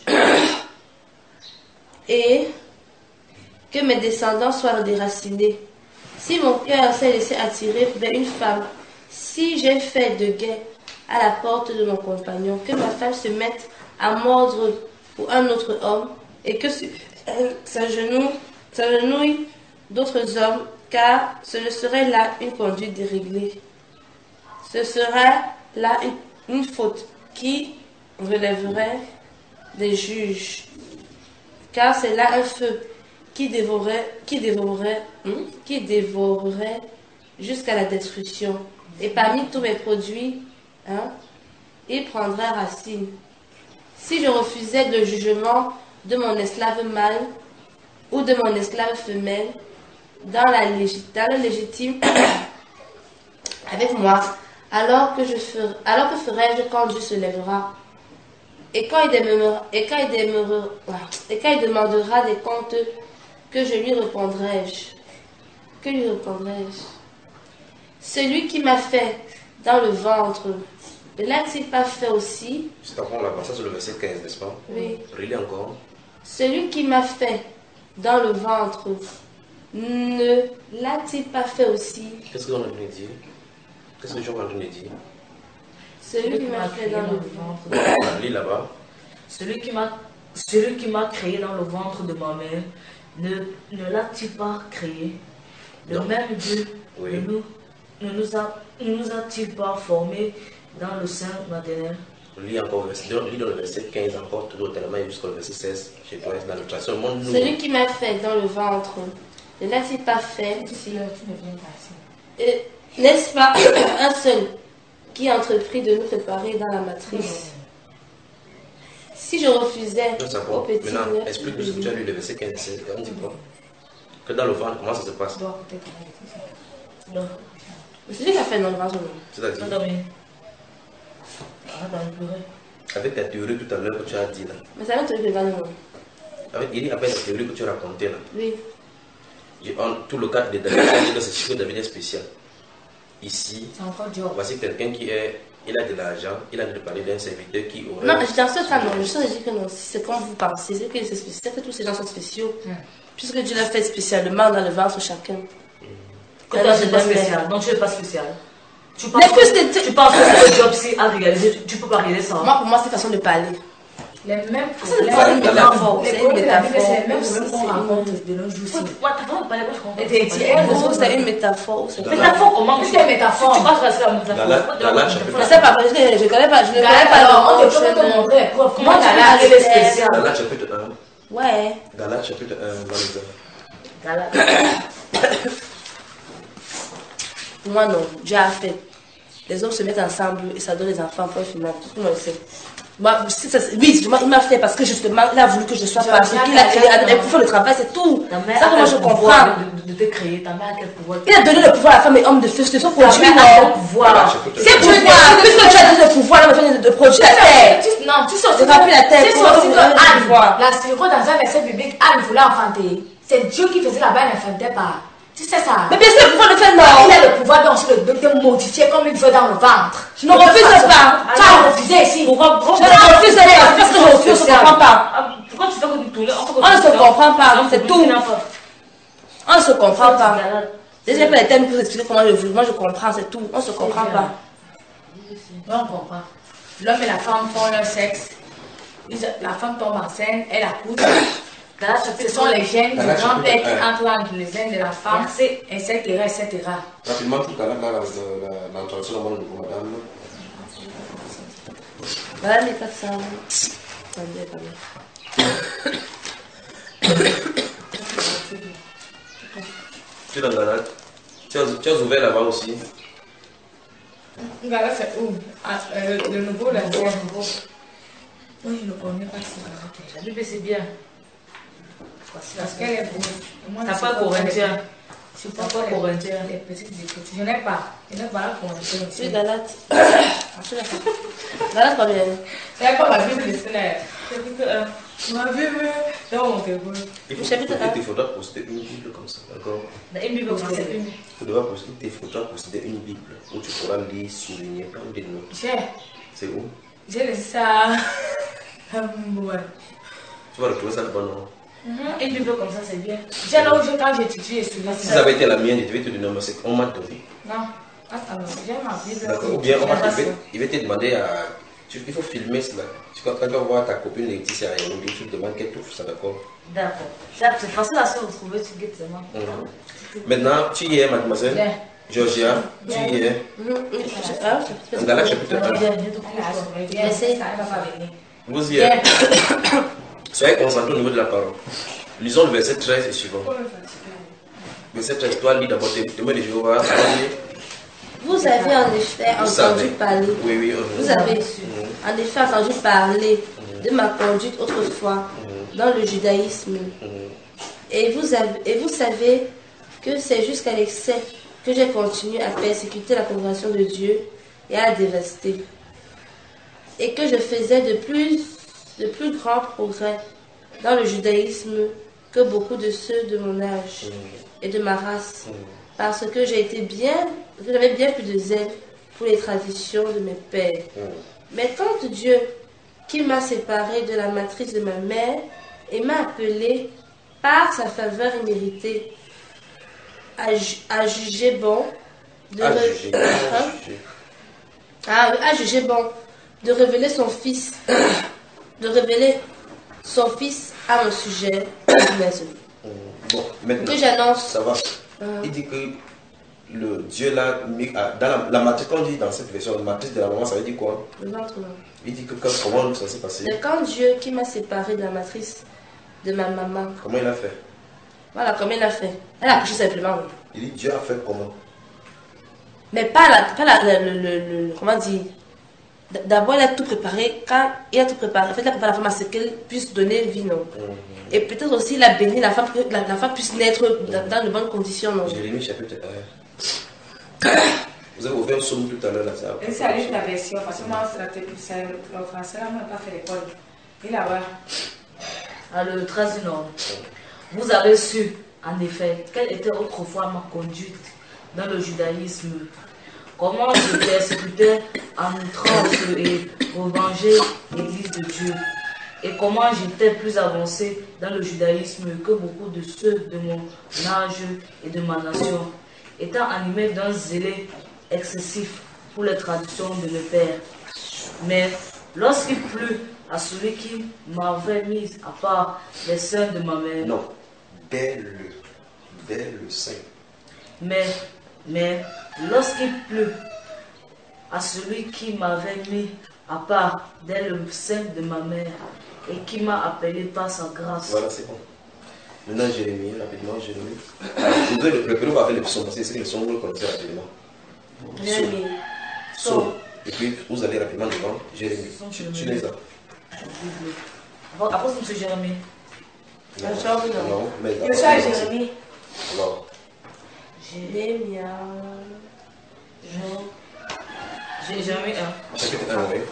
et que mes descendants soient déracinés. Si mon cœur s'est laissé attirer vers une femme, si j'ai fait de guet à la porte de mon compagnon, que ma femme se mette à mordre pour un autre homme, et que elle s'agenouille d'autres hommes, car ce ne serait là une conduite déréglée. Ce serait là une, une faute qui relèverait des juges, car c'est là un feu qui dévorerait, qui dévorerait, hmm, qui dévorerait jusqu'à la destruction. Et parmi tous mes produits, hein, il prendrait racine. Si je refusais le jugement de mon esclave mâle ou de mon esclave femelle dans, la légit, dans le légitime avec moi, alors que je ferai, alors que ferai-je quand Dieu se lèvera? Et quand il demeurera, et quand il demeurera, et quand il demandera des comptes, que je lui répondrai-je? Que lui répondrai-je? Celui qui m'a fait dans le ventre, ne l'a-t-il pas fait aussi? C'est encore la passage sur le verset quinze, n'est-ce pas? Oui. Relis encore. Celui qui m'a fait dans le ventre, ne l'a-t-il pas fait aussi? Qu'est-ce que l'on a train de dire? Qu'est-ce que Job est en train de dire? Celui qui m'a fait dans le ventre. Lis là-bas. Celui qui m'a celui qui m'a créé dans le ventre de ma mère, ne, ne l'a-t-il pas créé? Le Non. même Dieu Oui. ne nous, ne nous a, ne nous a-t-il pas formés dans le sein maternel? Lis encore, lis dans le verset quinze encore, tout totalement jusqu'au verset seize. Chez toi, dans le traduction monde nous. Celui qui m'a fait dans le ventre, ne l'a-t-il pas fait? Si là, tu ne viens pas ici. Et n'est-ce pas un seul qui a entrepris de nous préparer dans la matrice? si je refusais non, au petit... Maintenant, explique-nous ce que tu as lu, le verset quinze. On dit quoi? Que dans le ventre, comment ça se passe? Non. C'est lui qui a fait non, le ventre. C'est-à-dire? Non, mais... Arrête d'en pleurer. Avec ta théorie tout à l'heure que tu as dit là. Mais c'est un truc que je Avec, il dit avec la théorie que tu racontais là. Oui. En tout le cadre de David, on dit que c'est sûr que David est spécial. Ici, C'est encore dur. voici quelqu'un qui est, il a de l'argent, il a de parler d'un serviteur qui aurait... Non, dans ce cas, non, je sais dire que non, c'est comme vous pensez, c'est que c'est spécial, que tous ces gens sont spéciaux. Mm. Puisque Dieu l'a fait spécialement dans le ventre chacun. Mm. Que toi, tu n'es pas spécial, donc tu n'es pas spécial. Tu penses, que, que, tu penses que c'est le job si à réaliser, tu ne peux pas réaliser ça. Moi, pour moi, c'est façon de parler. Les mêmes c'est une métaphore. C'est une métaphore. C'est les mêmes qu'on raconte de nos jours. Ouais, t'as pas parlé, moi je comprends. C'est une métaphore. Métaphore comment? C'est une métaphore. Tu passes à la métaphore. Je sais pas, je ne connais pas. Je ne connais pas alors, on peut te montrer les preuves. Comment tu as arrivé spécial? Galates chapitre un. Ouais. Galates chapitre un, dans les heures. Galates. Pour moi, non. Dieu a fait. Les hommes se mettent ensemble et ça donne les enfants pour le final. Tout le monde le sait. Moi, ça, oui, il m'a fait parce que justement, il a voulu que je sois parce qu'il a créé pour faire le travail, c'est tout. Ta ça, moi, je comprends. De, de te créer, ta mère a quel pouvoir? Il a donné le pouvoir à la femme et homme de faire ce produit. Ta mère a quel pouvoir? C'est pouvoir. Puisque tu as donné le pouvoir, là, de, de produire la terre. Non, tu sais aussi que la terre. Tu sais aussi que Anne, la spirituelle dans un verset biblique, Anne voulait enfanter. C'est Dieu qui faisait là-bas, elle n'enfantait pas. Tu sais ça? Mais bien sûr, le pouvoir le fait, non. Il a le pouvoir donc de te modifier comme il veut dans le ventre. Je ne refuse pas. Tu as refusé ici. Pourquoi? Je ne refuse pas. Parce que je refuse, on ne se comprend pas. Pourquoi tu fais que tu tournes? On ne se comprend pas, c'est tout. On ne se comprend pas. Déjà que les thèmes pour expliquer comment je veux. Moi, je comprends, c'est tout. On ne se comprend pas. Non, on comprend. L'homme et la femme font leur sexe. La femme tombe enceinte, elle accouche. Ce sont les gènes du grand-père qui entrent entre les gènes de la femme, et cetera, et cetera. Rapidement, tout à l'heure, dans l'introduction de mon madame. Voilà mes quatre cents. Attendez, attendez. Tu es dans Galate. Tu as ouvert là-bas aussi. Galate, c'est où? Le nouveau, le nouveau. Moi, je ne connais pas si Galate. La Bible, c'est bien. Parce qu'elle est beau. T'as pas Corinthien. Je n'ai pas Corinthien. Les petites écritures. Je n'ai pas. Je n'ai pas la Corinthien. Je suis Galate. Galate combien? C'est pas ma Bible, c'est la. Ma Bible, dans mon téléphone. Il faudra poster une Bible comme ça, d'accord? Une Bible comme ça. Tu devras poster, il faudra poster une Bible où tu pourras lire, souligner, prendre des notes. J'ai. C'est où? J'ai laissé ça. Ouais. Tu vas retrouver ça là-bas, non? Une Bible comme ça, c'est bien. J'ai là où j'ai quand j'ai étudié sur la. Si ça avait été la mienne, je devais te donner, mais c'est qu'on m'a donné. Non. Attends, j'ai ma Bible. D'accord. Ou bien, on va te, il va te demander à. Tu, il faut filmer cela. Tu, quand tu vas voir ta copine Laetitia et on tu te demandes qu'elle trouve ça, d'accord? D'accord. C'est facile à se retrouver sur Gate seulement. Maintenant, tu y es, mademoiselle? Yeah. Georgia, tu y es? Dans Galates chapitre un. Vous y êtes? Soyez concentrés au niveau de la parole. Lisons le verset treize et suivant. Verset treize, toi lis d'abord tes témoins de Jéhovah. Vous avez en effet Vous entendu savez. parler. Oui, oui. Vous avez en effet entendu parler de ma conduite autrefois dans le judaïsme. Et vous, avez, et vous savez que c'est jusqu'à l'excès que j'ai continué à persécuter la congrégation de Dieu et à la dévaster. Et que je faisais de plus, de plus grands progrès dans le judaïsme que beaucoup de ceux de mon âge et de ma race. Parce que j'ai été bien, que j'avais bien plus de zèle pour les traditions de mes pères. Mais quand Dieu, qui m'a séparé de la matrice de ma mère et m'a appelé par sa faveur imméritée à, ju à juger bon, de à re... juger, hein? à, à juger bon, de révéler son fils, de révéler son fils à mon sujet. Bon, maintenant, que j'annonce. ça va. Il dit que le Dieu l'a mis à, dans la, la matrice, quand on dit dans cette version, la matrice de la maman, ça veut dire quoi? Le ventre, non. Il dit que quand, comment ça s'est passé? C'est quand Dieu qui m'a séparé de la matrice de ma maman. Comment il a fait? Voilà, comment il a fait. Elle a accouché simplement. Il dit Dieu a fait comment? Mais pas la, pas la, le, le, le, comment dire, d'abord, il a tout préparé. Quand il a tout préparé, en fait, il a préparé la femme à ce qu'elle puisse donner vie, non? Mm-hmm. Et peut-être aussi, il a béni la femme pour que la, la femme puisse naître mm-hmm. dans, dans de bonnes conditions, non? Jérémie, chapitre un. Vous avez ouvert un psaume tout à l'heure, là, ça. Et ça arrive ta version, parce que moi, c'est le français, là, moi, je n'ai pas fait l'école. Et là-bas. Ah, le treize, non. Vous avez su, en effet, quelle était autrefois ma conduite dans le judaïsme. Comment je persécutais en outrance et revengeais l'église de Dieu. Et comment j'étais plus avancé dans le judaïsme que beaucoup de ceux de mon âge et de ma nation, étant animé d'un zèle excessif pour les traditions de mes pères. Mais lorsqu'il plut à celui qui m'avait mis à part les seins de ma mère. Non, dès le, dès le sein. Mais, mais lorsqu'il plut à celui qui m'avait mis à part dès le sein de ma mère et qui m'a appelé par sa grâce. Voilà, c'est bon. Maintenant, Jérémie, rapidement, Jérémie. Vous devez le prénom avec les psaumes, parce que c'est les psaumes, vous le connaissez rapidement. Jérémie. Psaume. Et puis, vous allez rapidement devant Jérémie. Tu les as. Après, c'est M. Jérémie. Non, non, mais je suis à Jérémie. Non. Jérémie. J'ai Jérémie un. Chapitre un, oui.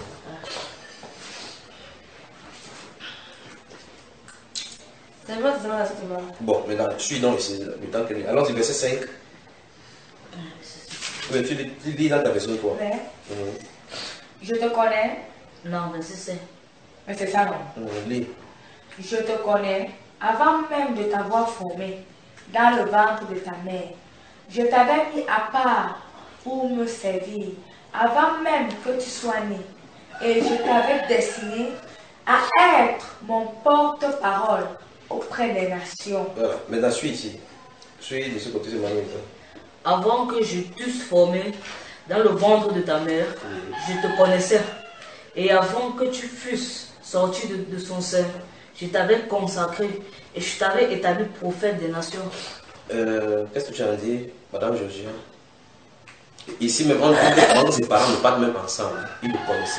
Bon, maintenant, je suis dans ici, le temps que... Alors, du verset cinq. Oui, tu lis dans ta version, quoi. Ouais. Mm-hmm. Je te connais. Non, mais c'est ça. Mais c'est ça, non. Mm, lis. Je te connais avant même de t'avoir formé dans le ventre de ta mère. Je t'avais mis à part pour me servir avant même que tu sois né. Et je t'avais destiné à être mon porte-parole auprès des nations. Voilà, maintenant, je suis ici. Je suis de ce côté de ma maison. Avant que je t'eusse formé dans le ventre de ta mère, oui. Je te connaissais. Et avant que tu fusses sorti de, de son sein, je t'avais consacré et je t'avais établi prophète des nations. Euh, Qu'est-ce que tu as dit, Madame Georgia? Ici, même, on dit que ses parents ne partent même ensemble. Ils le connaissaient.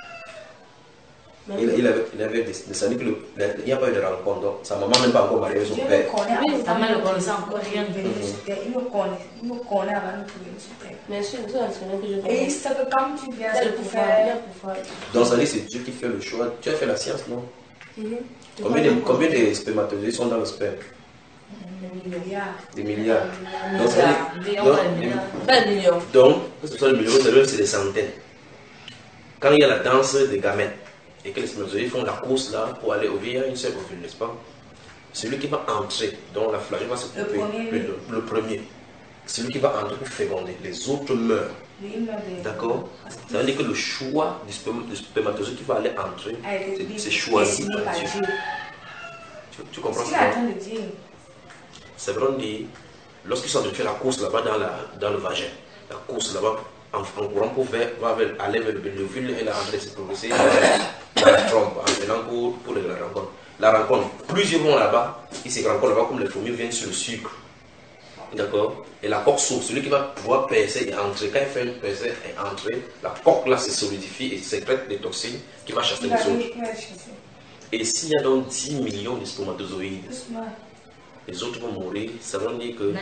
Il, il avait, il avait descendu qu'il n'y a pas eu de rencontre. Donc, sa maman n'a pas encore marié avec son père. Oui, sa mère ne connaissait encore rien. Il me connaît, il me connaît avant de trouver son père. Bien sûr, c'est un que je connais. Et c'est que comme tu viens de faire. Donc, ça dit c'est Dieu qui fait le choix. Tu as fait la science, non? Mm-hmm. Combien de, combien de spermatozoïdes sont dans le sperme? Des milliards. Des milliards. Donc, vingt millions. Donc, que ce soit le million, c'est des centaines. Quand il y a la danse des gamètes, et que les spermatozoïdes font la course là pour aller au il y a une seule ovule, n'est-ce pas? Celui qui va entrer dans la flagelle va se couper. Le premier. Le, le premier. Celui qui va entrer pour féconder. Les autres meurent. D'accord? Ça veut dire que le choix du, sperm, du spermatozoïde qui va aller entrer, c'est choisi par Dieu. Tu, tu comprends ça? C'est vrai, on dit, lorsqu'ils sont en train de faire la course là-bas dans, la, dans le vagin, la course là-bas, en, en courant pour vers, va vers, aller vers le l'ovule et la rentrer, c'est progresser dans la trompe, en venant pour, pour la rencontre. La rencontre, plusieurs vont là-bas, ils se rencontrent là-bas comme les fourmis viennent sur le sucre. D'accord? Et la coque s'ouvre, celui qui va pouvoir percer et entrer, quand il fait une percée et entrer, la coque là se solidifie et sécrète des toxines qui va chasser les autres. Et s'il y a donc dix millions de spermatozoïdes, les autres vont mourir, ça veut dire que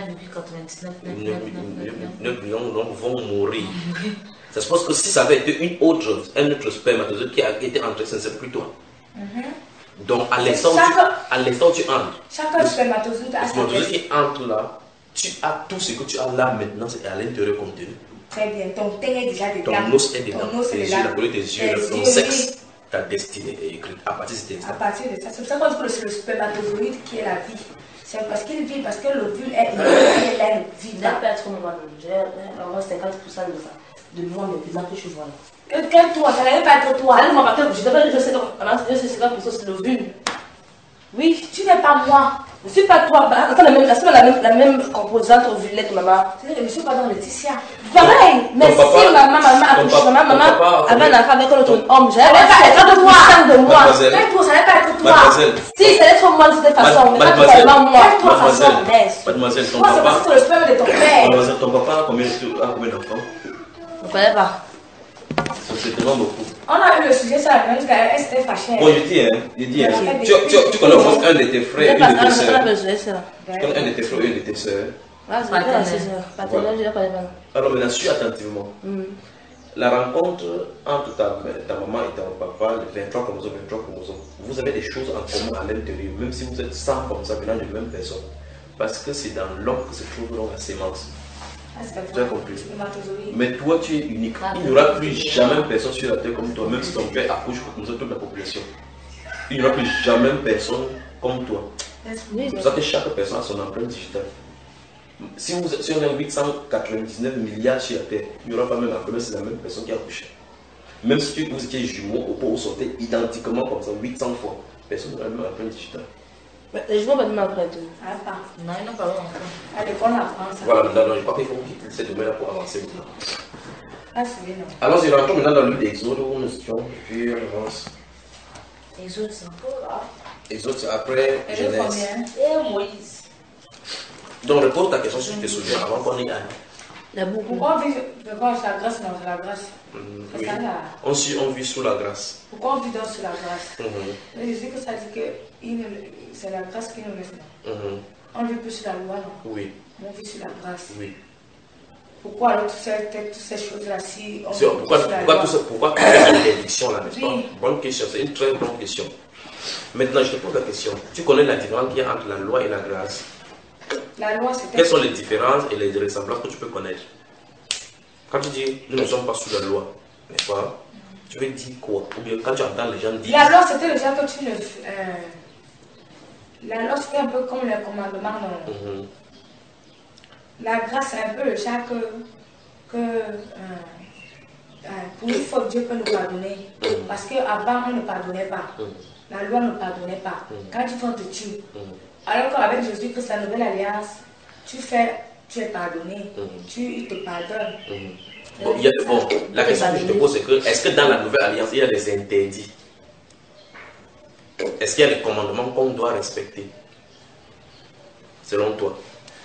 neuf millions vont mourir. Ça se passe que si ça avait été une autre, un autre spermatozoïde qui a été entré, ce ne serait plus toi. Mm-hmm. Donc à l'instant où tu entres, chaque spermatozoïde a sa qui entre là, tu as tout ce que tu as là maintenant, c'est à l'intérieur contenu. Très bien, ton teint est déjà dedans. Ton os est dedans, tes yeux, la couleur des yeux, ton sexe, ta destinée est écrite à partir de cet instant. À partir de ça, c'est pour ça qu'on dit que c'est le spermatozoïde qui est la vie. C'est parce qu'il vit, parce que l'ovule est une vie. Il n'a pas être comme moi, j'ai au moins cinquante pour cent de ça. De moi, mais maintenant que je vois là. Quel toi? Ça n'allait pas être toi. Elle m'a pas je devais dire que c'est cinquante pour cent, c'est l'ovule. Oui, tu n'es pas moi. Je ne suis pas toi. Attends, la même, la même, la même composante ovulette, maman. C'est-à-dire que je ne suis pas dans Laetitia. Pareil, mais si maman, maman accouche, maman, maman avait un enfant avec un autre homme, j'avais pas être toi. de moi. Quel toi? Ça n'allait pas être toi. Mademoiselle. Si, ça allait être moi de cette façon. Mais pas totalement moi. Mademoiselle. Mademoiselle, ton papa. Moi, c'est parce que c'est le sperme de ton père. Mademoiselle, ton papa a combien d'enfants? Je ne connais pas. C'est tellement beaucoup. On a eu le sujet sur la violence, elle s'était fâchée. Bon, je dis, hein, je dis, hein. Tu, tu, tu connais au moins un de tes frères et une de tes soeurs. Tu connais un de tes frères et une de tes soeurs. Ah, c'est pas c'est ça. Paternel, je ne connais pas. Alors maintenant, suis attentivement. Mm. La rencontre entre ta, ta maman et ton papa, le vingt-trois chromosomes, vingt-trois chromosomes, vous avez des choses en commun à l'intérieur, même si vous êtes cent comme ça, venant de la même personne. Parce que c'est dans l'homme que se trouve dans la sémence. Ah, tu as compris. Mais toi, tu es unique. Il n'y aura plus jamais personne sur la terre comme toi, même si ton père accouche comme ça toute la population. Il n'y aura plus jamais personne comme toi. C'est pour ça que chaque personne a son empreinte digitale. Si, vous, si on a huit cent quatre-vingt-dix-neuf milliards sur la terre, il n'y aura pas même après, c'est la même personne qui a accouché. Même si tu, vous étiez jumeaux, au pot, vous sortez identiquement comme ça, huit cents fois, personne n'aura la même empreinte digitale. Mais les jumeaux n'ont pas de même empreinte. Ah, pas. Non, ils n'ont pas d'empreinte. À l'école, on apprend ça. Voilà, maintenant, je crois qu'il faut quitter cette domaine-là pour avancer maintenant. Ah, c'est bien. Alors, je rentre maintenant dans le livre d'Exode où nous étions, puis on avance. Exode, c'est un peu là. Exode, c'est après Genèse. Et Moïse. Donc, réponds ta question si tu te souviens avant qu'on y aille. La beaucoup. Pourquoi on vit de quoi c'est la grâce? Non, c'est la grâce. Mmh, c'est oui. ça là. On, on vit sous la grâce. Pourquoi on vit donc sous la grâce? Mmh. Mais je sais que ça dit que c'est la grâce qui nous laisse. Mmh. On vit plus sous la loi, non? Oui. On vit sous la grâce. Oui. Pourquoi alors toutes ces, toutes ces choses-là si on vit pourquoi, sous la pourquoi, loi? tout ça, pourquoi toutes ces interdictions-là, n'est-ce Oui. pas? Bonne question, c'est une très bonne question. Maintenant, je te pose la question. Tu connais la différence qu'il y a entre la loi et la grâce? La loi, c'est... Quelles sont les différences et les ressemblances que tu peux connaître? Quand tu dis nous ne sommes pas sous la loi, n'est-ce pas? Tu veux dire quoi? Ou bien quand tu entends les gens dire. La loi, c'était déjà que tu ne. Euh, la loi, c'était un peu comme le commandement. Non? Mm-hmm. La grâce, c'est un peu le genre que. que euh, euh, pour une fois, Dieu peut nous pardonner. Mm-hmm. Parce qu'avant, on ne pardonnait pas. Mm-hmm. La loi ne pardonnait pas. Mm-hmm. Quand tu fais, on te tue. Mm-hmm. Alors qu'avec Jésus-Christ, la nouvelle alliance, tu fais, tu es pardonné, mmh. tu, il te pardonne. Mmh. Bon, il y a, bon, la question que je te pose, c'est que, est-ce que dans la nouvelle alliance, il y a des interdits? Est-ce qu'il y a des commandements qu'on doit respecter? Selon toi?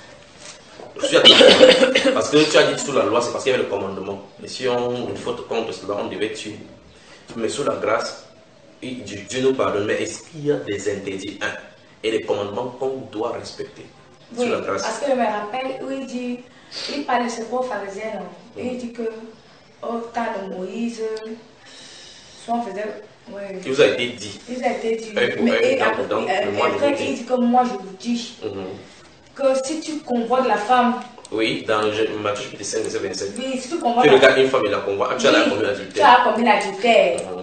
Je suis attentif. Parce que tu as dit sous la loi, c'est parce qu'il y avait le commandement. Mais si on une faute contre cela, on devait tuer. Mais sous la grâce, Dieu nous pardonne. Mais est-ce qu'il y a des interdits? Un. Et les commandements qu'on doit respecter. Oui, sur la grâce. Parce que je me rappelle où il dit, il parle de ce pauvre pharisien, mm. il dit que au temps de Moïse, soit on faisait. Ouais, il vous a été dit. Il vous a été dit. Un pour mais un, et, après, donc, euh, moi, après, il dit que moi je vous dis mm-hmm. que si tu convoites la femme. Oui, dans Matthieu chapitre cinq, verset vingt-sept. Oui, si tu convoites. Tu regardes une femme et la convoites, tu oui, as commis l'adultère. Tu as commis l'adultère. Mm-hmm.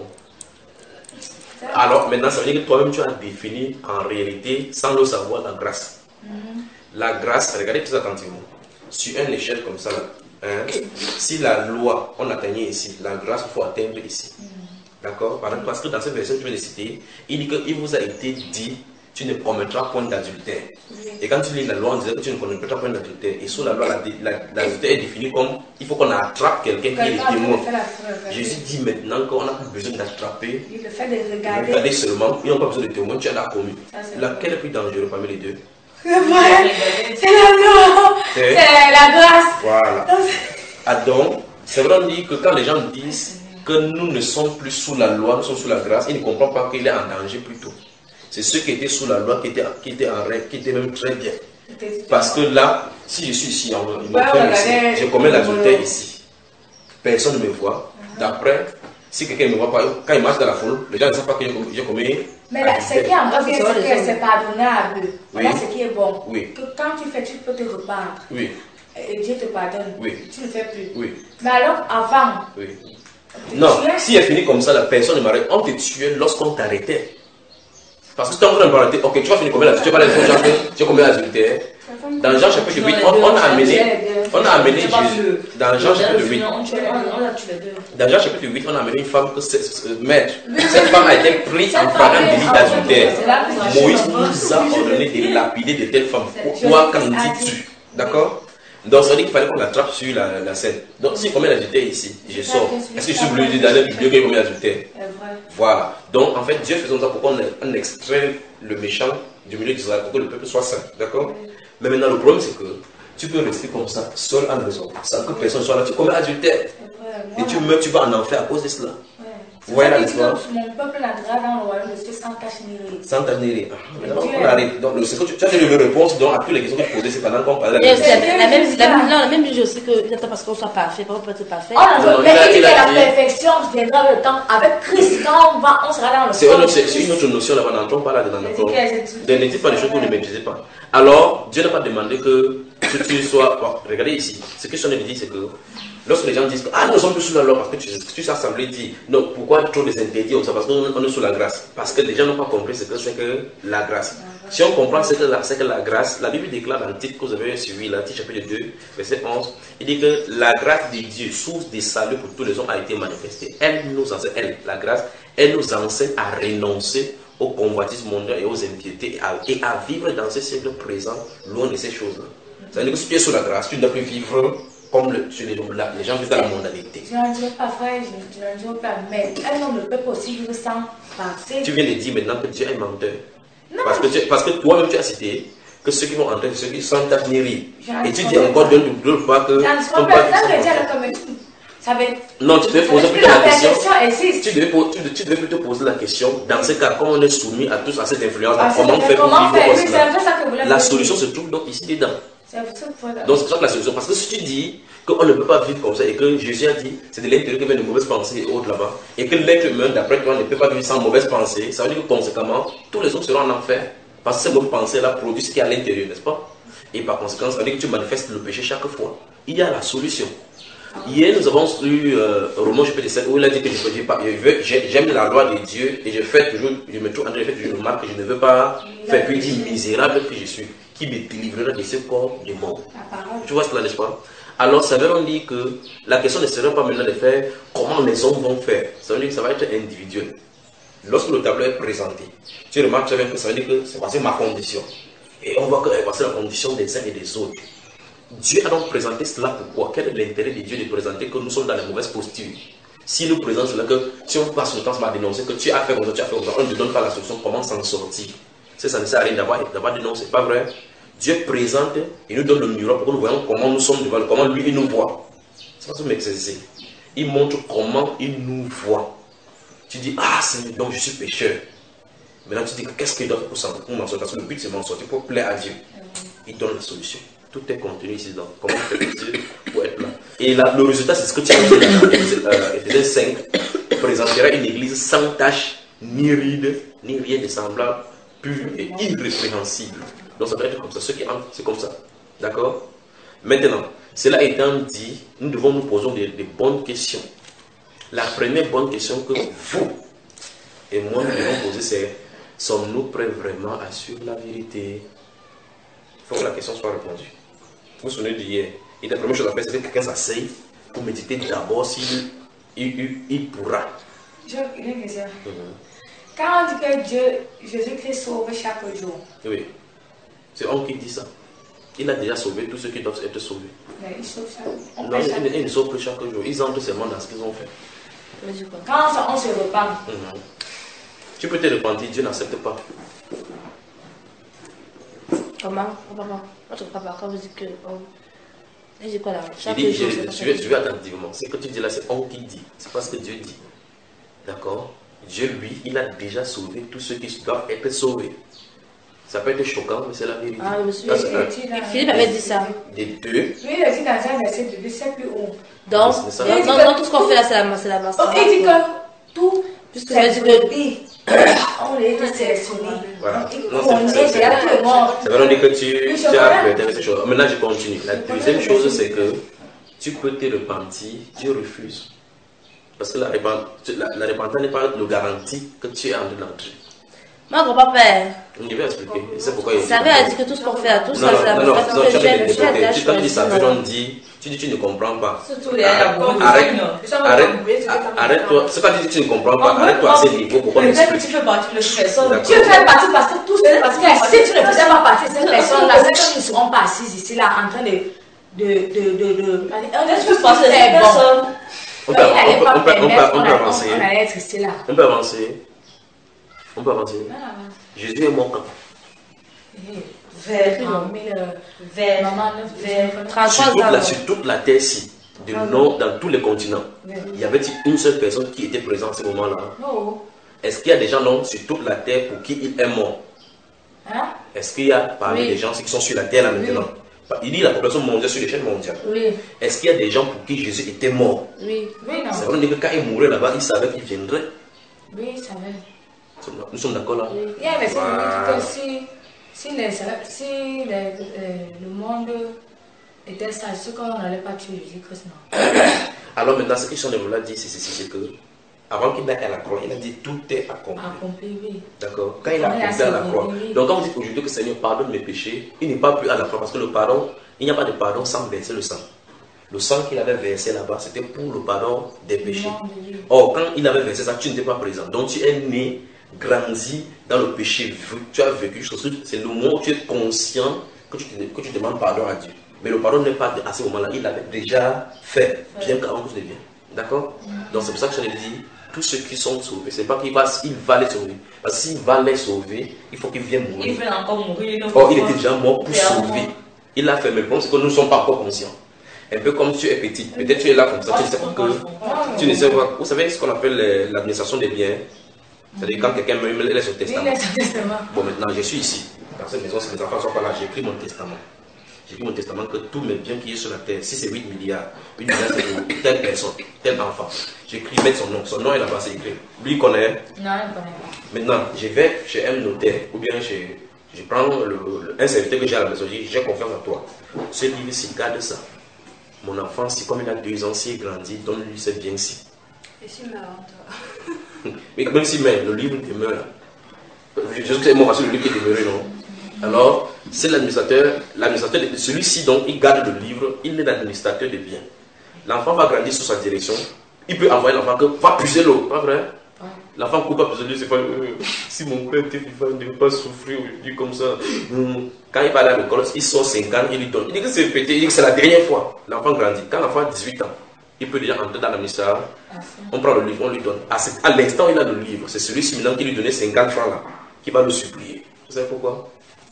Alors maintenant, ça veut dire que toi-même tu as défini en réalité, sans le savoir, la grâce. Mm-hmm. La grâce, regardez plus attentivement. Sur une échelle comme ça, hein, si la loi, on atteignait ici, la grâce, il faut atteindre ici. Mm-hmm. D'accord? Parce que dans cette version que je vais citer, il dit qu'il vous a été dit, tu ne commettras point d'adultère. Oui. Et quand tu lis la loi, on disait que tu ne commettras point d'adultère. Et sous la loi, l'adultère est défini comme il faut qu'on attrape quelqu'un qui est témoin. Jésus dit maintenant qu'on n'a plus besoin d'attraper. Le fait de regarder. Regarder seulement, il n'y a pas besoin de témoin, tu as la commis. Laquelle est plus dangereuse parmi les deux? C'est vrai, c'est la loi, c'est la grâce. Voilà. Ah donc, c'est vrai, on dit que quand les gens disent que nous ne sommes plus sous la loi, nous sommes sous la grâce, ils ne comprennent pas qu'il est en danger plutôt. C'est ceux qui étaient sous la loi qui étaient, qui étaient en règle, qui étaient même très bien. Parce que là, si je suis ici, en, ils m'ont fait ici, je commets l'adultère ici. Personne ne me voit. D'après, si quelqu'un ne me voit pas, quand il marche dans la foule, les gens ne savent pas que j'ai commis. Mais là, ce qui est en vrai, c'est que c'est pardonnable. Oui. Là, ce qui est bon. Oui. Que quand tu fais, tu peux te reprendre. Oui. Et Dieu te pardonne. Oui. Tu ne le fais plus. Oui. Mais alors, avant. Oui. Non, si elle finit comme ça, la personne ne m'arrête. On te tuait lorsqu'on t'arrêtait. Parce que tant qu'on a arrêté, ok, tu vas finir combien là, tu vas pas les gens, tu vas combien l'adultère. Dans Jean chapitre huit, on, on a amené, on a amené Jésus. Dans Jean chapitre huit, dans Jean chapitre huit, on a amené une femme que c'est maître. Cette femme a été prise en flagrant délit d'adultère. Moïse nous a ordonné de lapider de telles femmes. Pourquoi quand dis-tu? D'accord? Donc ça veut dire qu'il fallait qu'on l'attrape sur la, la scène. Donc si combien d'adultère ici, je sors. Est-ce que je suis obligé d'aller au Dieu qui combien d'adultère? Voilà. Donc en fait Dieu faisait ça pour qu'on extrait le méchant du milieu d'Israël, pour que le peuple soit saint. D'accord? Mais maintenant le problème c'est que tu peux rester comme ça, seul en raison, sans que personne soit là. Tu commets adultère. Et tu meurs, tu vas en enfer à cause de cela. Vous voyez là l'histoire? Mon peuple n'entrera dans le royaume de Dieu sans tache ni rire. Sans tache ni rire. On arrive. Donc, ce que tu, tu as donné une réponse donc, à toutes les questions que tu posais, c'est pendant qu'on parlait. La, la, même, la, non, la même chose aussi que attends, parce qu'on soit parfait, pas on peut être parfait. Oh, non, non, mais il dit que la perfection viendra le temps. Avec Christ, quand on va, on sera dans le monde. C'est une autre notion là-bas, n'entrons pas là-dedans. Ne dites pas des choses que vous ne maîtrisez pas. Alors, Dieu n'a pas demandé que tu, tu sois. Bon, regardez ici. Ce que je viens de dire, c'est que lorsque les gens disent que ah, nous sommes plus sous la loi, parce que tu, tu sais assemblée dit non, pourquoi trop des interdits comme ça? Parce qu'on est sous la grâce. Parce que les gens n'ont pas compris ce que c'est que la grâce. Si on comprend ce que la, que la grâce, la Bible déclare dans le titre que vous avez suivi, là, titre chapitre deux, verset onze, il dit que la grâce de Dieu, source des saluts pour tous les hommes, a été manifestée. Elle nous enseigne, elle, la grâce, elle nous enseigne à renoncer au convoitisme mondial et aux impiétés et à, et à vivre dans ce siècle présent loin de ces choses-là. Ça veut dire que si tu es sous la grâce, tu ne dois plus vivre comme le, sur les, là, les gens vivent dans la mondialité. Je n'en dirais pas, frère, je n'en dirais pas, mais un homme ne peut pas aussi vivre sans penser. Tu viens de dire maintenant que Dieu est menteur. Non. Parce que, tu, parce que toi-même tu as cité que ceux qui vont entrer, ceux qui sont tachnéris. Et tu dis encore deux fois que. Non, tu devais poser plutôt la question. Tu devais, tu, tu devais plutôt poser la question. Dans ce cas, comment on est soumis à tous à cette influence, ah, comment on fait pour vivre comme ça? La solution se trouve donc ici dedans. Donc c'est pour ça que la solution, parce que si tu dis qu'on ne peut pas vivre comme ça et que Jésus a dit c'est de l'intérieur que viennent de mauvaises pensées et autres là-bas, et que l'être humain d'après toi ne peut pas vivre sans mauvaises pensées, ça veut dire que conséquemment tous les autres seront en enfer parce que ces mauvaises pensées-là produisent ce qui est à l'intérieur, n'est-ce pas? Et par conséquent, ça veut dire que tu manifestes le péché chaque fois. Il y a la solution. Hier nous avons lu euh, Romains chapitre sept où il a dit que j'aime la loi de Dieu et je fais toujours, je me trouve en train de faire toujours une remarque que je ne veux pas faire, puis il dit misérable que je suis, qui me délivrera de ce corps de mort. Tu vois cela, n'est-ce pas? Alors ça veut dire que la question ne serait pas maintenant de faire comment les hommes vont faire. Ça veut dire que ça va être individuel. Lorsque le tableau est présenté, tu remarques très bien que ça veut dire que c'est passé ma condition. Et on voit que c'est passé la condition des uns et des autres. Dieu a donc présenté cela pourquoi? Quel est l'intérêt de Dieu de présenter que nous sommes dans la mauvaise posture? Si nous présentons cela, que si on passe le temps à dénoncer que tu as fait comme ça, tu as fait comme ça, on ne te donne pas la solution, comment s'en sortir? Ça, ça ne sert à rien d'avoir dénoncé, c'est pas vrai. Dieu présente et nous donne le miroir pour que nous voyons comment nous sommes devant lui, comment lui il nous voit. C'est pas ce que m'exercer. Il montre comment il nous voit. Tu dis, ah, c'est donc je suis pécheur. Maintenant tu dis, qu'est-ce qu'il doit faire pour s'en sortir? Parce que le but c'est m'en sortir pour plaire à Dieu. Il donne la solution. Tout est contenu ici dedans. Comment faire pour être là? Et là, le résultat, c'est ce que tu as dit dans Éphésiens cinq. Présentera une église sans tache, ni ride, ni rien de semblable, pure et irrépréhensible. Donc ça doit être comme ça. Ceux qui entrent, c'est comme ça. D'accord? Maintenant, cela étant dit, nous devons nous poser des, des bonnes questions. La première bonne question que vous et moi nous devons poser, c'est: sommes-nous prêts vraiment à suivre la vérité? Il faut que la question soit répondue. Vous vous souvenez d'hier? Et la première chose à faire, c'est que quelqu'un s'asseye pour méditer d'abord s'il il, il, il pourra. Je j'ai une question. Mm-hmm. Quand on dit que Dieu, Jésus-Christ sauve chaque jour. Oui. C'est on qui dit ça. Il a déjà sauvé tous ceux qui doivent être sauvés. Mais il sauve chaque jour. Non, il, il ne sauve que chaque jour. Ils entrent seulement dans ce qu'ils ont fait. Quand on se repent. Mm-hmm. Tu peux te repentir, Dieu n'accepte pas. Comment? Comment? Moi, je ne comprends pas. Quand vous dites que. Oh. Et j'ai quoi là? Chaque dit, jour, je, je, vais, je vais attentivement. Ce que tu dis là, c'est on qui dit. C'est pas ce que Dieu dit. D'accord? Dieu, lui, il a déjà sauvé tous ceux qui doivent être sauvés. Ça peut être choquant, mais c'est la vérité. Ah, monsieur, ah, Philippe avait dit ça. Des deux. Oui, il a dit dans un verset de c'est plus haut. Donc, non, non, tout ce qu'on fait là, c'est la c'est la masse. Il dit que tout, puisque c'est le B. On est sélectionné. Voilà. Non, c'est ça veut dire que tu, tu as arrêté ces choses. Maintenant, je continue. La deuxième chose, c'est que tu peux te repentir, Dieu refuse. Parce que la repentance la, la n'est pas le garantie que tu es en train d'entrer. Moi, je ne comprends pas, père. Je vais expliquer. C'est pourquoi il dit. Ça veut dire que tout ce qu'on fait à tous, ça, c'est la non, non, non, tu as dit ça, on dit, tu dis tu ne comprends pas. Arrête, arrête-toi. C'est pas dire que tu ne comprends pas, arrête-toi à ce niveau pour qu'on explique. Tu fais partie de cette personne. Tu fais partie parce que tout ce parce que si tu ne faisais pas partie de cette personne, là, ces personnes ne seront pas assises ici, là, en train de. de. de. de. de. Est-ce que parce que cette personne. On peut avancer. On allait être là. On peut avancer. On peut avancer. Jésus est mon camp. Vers, vers, vers trente-trois sur, ans. la, sur toute la terre-ci, de Ah, nord, dans tous les continents, oui. il y avait une seule personne qui était présente à ce moment-là. Oh. Est-ce qu'il y a des gens non, sur toute la terre pour qui il est mort? Hein? Est-ce qu'il y a parmi Oui. les gens qui sont sur la terre là Oui. maintenant? Il dit la population mondiale sur l'échelle mondiale. Oui, Est-ce qu'il y a des gens pour qui Jésus était mort? oui. Oui, non. Ça veut dire que quand il mourait là-bas, il savait qu'il viendrait. Oui, ça va. Nous sommes d'accord là? Il y a un verset qui Voilà. dit que si, si, les, si les, euh, le monde était sage, c'est qu'on n'allait pas tuer Jésus-Christ, non. Alors maintenant, ce que Jean de Moula dit, c'est ceci, c'est que avant qu'il n'aille à la croix, il a dit tout est accompli. Accompli, oui. D'accord? Quand il a Quand il a accompli à la sauvé, croix. oui. Donc quand vous dites aujourd'hui que Seigneur pardonne mes péchés, il n'est pas plus à la croix parce que le pardon, il n'y a pas de pardon sans verser le sang. Le sang qu'il avait versé là-bas, c'était pour le pardon des péchés. Non, oui. Or, quand il avait versé ça, tu n'étais pas présent. Donc tu es né, grandi dans le péché. Tu as vécu jusqu'au truc. C'est le moment où tu es conscient que tu, te, que tu demandes pardon à Dieu. Mais le pardon n'est pas à ce moment-là. Il l'avait déjà fait, bien qu'avant que tu deviennes. D'accord? Donc c'est pour ça que je l'ai dit, tous ceux qui sont sauvés, c'est pas qu'il va, il va les sauver. Parce que s'il va les sauver, il faut qu'il vienne mourir. Il veut encore mourir. Or, il était déjà mort pour Clairement. sauver. Il l'a fait, mais le problème, c'est que nous ne sommes pas encore conscients. Un peu comme tu es petit. Peut-être tu es là comme ça, tu ne sais pas que. Tu ne sais pas. Vous savez ce qu'on appelle euh, l'administration des biens? C'est-à-dire quand quelqu'un me me laisse au Oui, testament. laisse son testament. Bon, maintenant, je suis ici. Dans cette maison, si mes enfants ne sont pas là, j'écris mon testament. J'écris mon testament que tous mes biens qui sont sur la terre, si c'est huit milliards, huit milliards c'est pour telle personne, tel enfant. J'écris, mettre son nom. Son nom est là-bas, c'est écrit. Lui, il connaît. Non, il ne connaît pas. Maintenant, je vais chez un notaire ou bien chez, je prends le, le- un serviteur que j'ai à la maison, je dis, j'ai confiance en toi. Ce livre-ci, garde ça. Mon enfant, si comme il a deux ans, s'il grandit, donne-lui ce bien-ci. Je suis marrant, toi. Mais même si mais, le livre demeure là. Je sais que c'est moi, c'est le livre qui est demeuré, non? Alors, c'est l'administrateur, l'administrateur, celui-ci donc, il garde le livre, il est l'administrateur des biens. L'enfant va grandir sous sa direction, il peut envoyer l'enfant que va puiser l'eau, pas vrai? L'enfant coupe pas puiser l'eau, c'est pas euh, si mon père était vivant, il ne devait pas souffrir aujourd'hui comme ça. Hum. Quand il va aller à l'école, il sort cinquante, il lui donne. Il dit que c'est pété, il dit que c'est la dernière fois. L'enfant grandit. Quand l'enfant a dix-huit ans, il peut déjà entrer dans l'administration. On prend le livre, on lui donne. À, ce- à l'instant, il a le livre. C'est celui-ci maintenant qui lui donnait cinquante francs là, qui va le supplier. Vous savez pourquoi?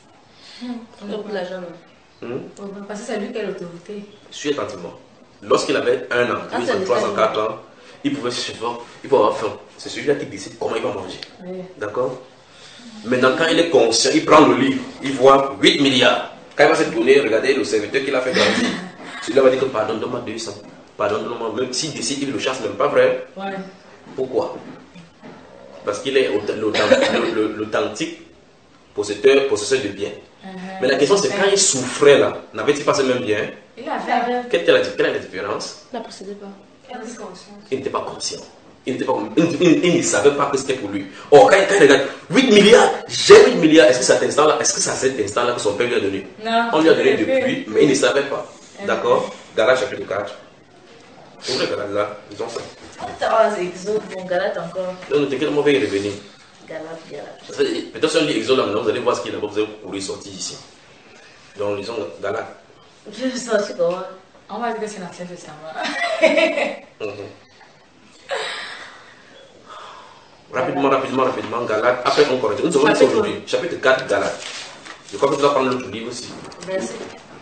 Pour l'argent, non. Hum? Parce que c'est lui qui a l'autorité. Suis attentivement. Lorsqu'il avait un an, Ah, deux c'est ans, le trois fait. ans, quatre ans, il pouvait se faire, il pouvait avoir faim. C'est celui-là qui décide comment il va manger. Oui. D'accord? Maintenant, quand il est conscient, il prend le livre, il voit huit milliards. Quand il va se tourner, regardez le serviteur qui l'a fait grandir. Celui-là va dire que pardon, donne-moi deux cents. Pardon, donne-moi. Même s'il décide, il le chasse même pas vrai. Ouais. Pourquoi? Parce qu'il est auth- l'authentique le- le- l'authentique possesseur, possesseur de biens. Mais la question c'est quand il souffrait là, n'avait-il pas ce même bien? Il a fait. Quelle était la, quelle est la différence? Ne possédez pas. Il n'était pas conscient. Il, n'était pas, il, il- il ne savait pas que c'était pour lui. Or, quand, quand il regarde huit milliards, j'ai huit milliards, est-ce que c'est à cet instant-là, est-ce que c'est à cet instant-là que son père lui a donné? Non. On lui a donné depuis, mais il ne savait pas. D'accord? Galates chapitre quatre. Ouvrez Galates là, disons ça. Ah, c'est Exode, bon, Galate encore. Donc, t'inquiète, on va y revenir. Galate, Galate. Parce que, peut-être si on lit Exode là maintenant, vous allez voir ce qu'il est là-bas, vous allez courir sortir ici. Donc, lisons Galates. Je me sens comment? On va dire que c'est l'Ancien Testament. Mhm. Rapidement, rapidement, rapidement, Galates. Après, on corrige. Nous avons dit ça aujourd'hui. Chapitre quatre, Galates. Je crois que tu dois prendre l'autre livre aussi. Merci.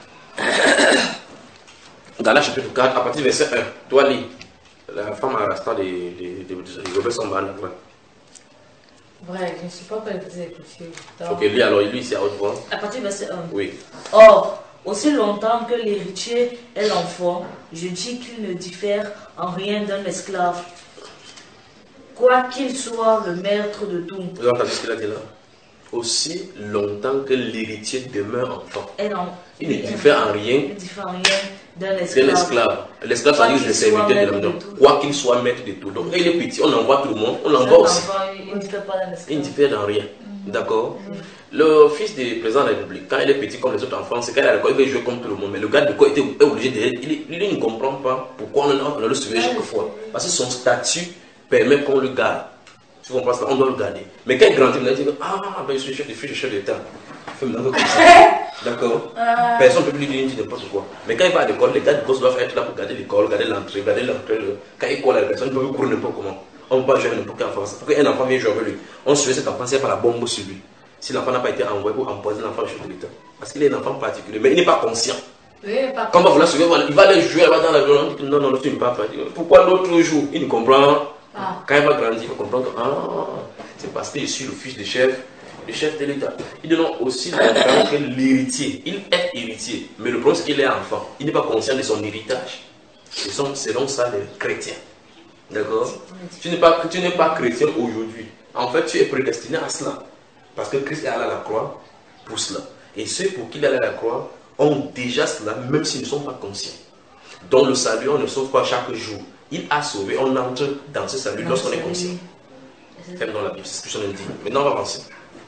Galates chapitre quatre, à partir du verset un. Toi, lis. La femme à l'instant de, de, de, de Robert Sambane. Vrai, je ne suis pas prêt de vous écouter. Donc, Ok, lui, alors, lui, c'est à haute voix. À partir du verset un. Oui. Or, aussi longtemps que l'héritier est l'enfant, je dis qu'il ne diffère en rien d'un esclave, quoi qu'il soit le maître de tout. Vous avez entendu ce qu'il a dit là? Aussi longtemps que l'héritier demeure enfant. Et non, Il ne diffère en rien il ne diffère en rien d'un d'un esclave. esclave. L'esclave, ça Quoi dit qu'il le soit serviteur de la maître maison. de tout. Quoi qu'il soit maître de tout. Donc, il est petit, on envoie tout le monde, on Un l'envoie aussi. enfant, il ne diffère pas d'un Il ne esclave. diffère dans rien. D'accord? Le fils du président de la République, quand il est petit comme les autres enfants, c'est quand il est à l'école, il veut jouer comme tout le monde. Mais le gars de quoi était est obligé de. Il, il, il ne comprend pas pourquoi on, on le surveille chaque fois. Parce que son statut permet qu'on le garde. Tu comprends ça? On doit le garder. Mais quand il grandit, il dit ah, ben, je suis chef de fils, je suis chef d'État. Fais maintenant comme ça. D'accord? Personne ne peut plus lui dire n'importe quoi. Mais quand il va à l'école, les gars de poste doivent être là pour garder l'école, garder l'entrée, garder l'entrée. Le... Quand il court à la personne, il ne peut plus courir n'importe comment. On ne peut pas jouer n'importe quel enfant. Parce qu'un enfant vient jouer avec lui. On surveille cet enfant, c'est pas la bombe sur lui. si l'enfant n'a pas été envoyé pour empoisonner l'enfant au chef de l'État. Parce qu'il est un enfant particulier, mais il n'est pas conscient. Oui, pas Quand on va vouloir se voir, il va aller jouer là-bas dans la violence. Non, non, non, tu ne peux pas. Pourquoi l'autre jour, il ne comprend. Ah. Quand il va grandir, il va comprendre que ah, c'est parce que je suis le fils du chef, le chef de l'État. Il donne aussi l'héritier. Il est héritier, mais le problème c'est qu'il est enfant. Il n'est pas conscient de son héritage. C'est selon ça les chrétiens. D'accord? Tu n'es pas, tu n'es pas chrétien aujourd'hui. En fait, tu es prédestiné à cela. Parce que Christ est allé à la croix pour cela. Et ceux pour qui il est allé à la croix ont déjà cela, même s'ils ne sont pas conscients. Dans le salut, on ne sauve pas chaque jour. Il a sauvé, on entre dans ce salut lorsqu'on est conscient. Même dans la Bible, c'est ce que je viens de dire. Maintenant, on va avancer.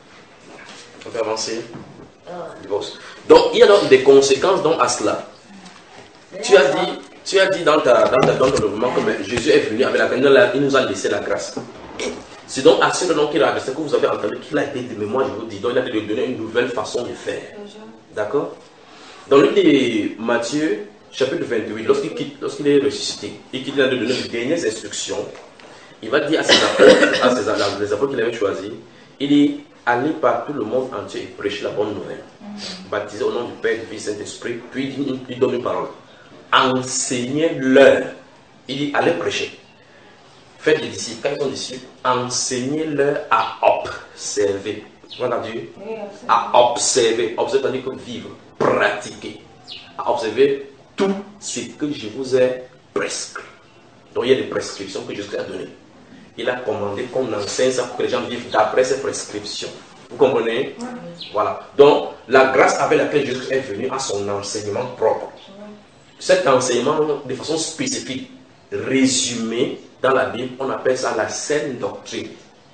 On va avancer. Donc, il y a donc des conséquences donc, à cela. Tu as dit, tu as dit dans, ta, dans, ta, dans ton moment que Jésus est venu avec la grâce, il nous a laissé la grâce. C'est donc à ce nom qu'il a adressé que vous avez entendu qu'il a été de mémoire, je vous dis. Donc, il a été de donner une nouvelle façon de faire. D'accord? Dans le livre de Matthieu, chapitre vingt-huit, lorsqu'il quitte, lorsqu'il est ressuscité et qu'il a donné les dernières instructions, il va dire à ses apôtres, à ses, à les apôtres qu'il avait choisis, il dit, allez par tout le monde entier et prêchez la bonne nouvelle. Mm-hmm. Baptisez au nom du Père, du Fils, Saint-Esprit, puis il, il donne une parole. Enseignez-leur. Il dit, allez prêcher. Faites des disciples. Quand ils sont disciples, enseignez-leur à observer. On a dit, à observer. Observer, c'est-à-dire que vivre, pratiquer. À observer tout ce que je vous ai prescrit. Donc il y a des prescriptions que Jésus a données. Il a commandé qu'on enseigne ça pour que les gens vivent d'après ces prescriptions. Vous comprenez? Oui. Voilà. Donc la grâce avec laquelle Jésus est venu à son enseignement propre. Cet enseignement, de façon spécifique, résumé dans la Bible, on appelle ça la saine doctrine.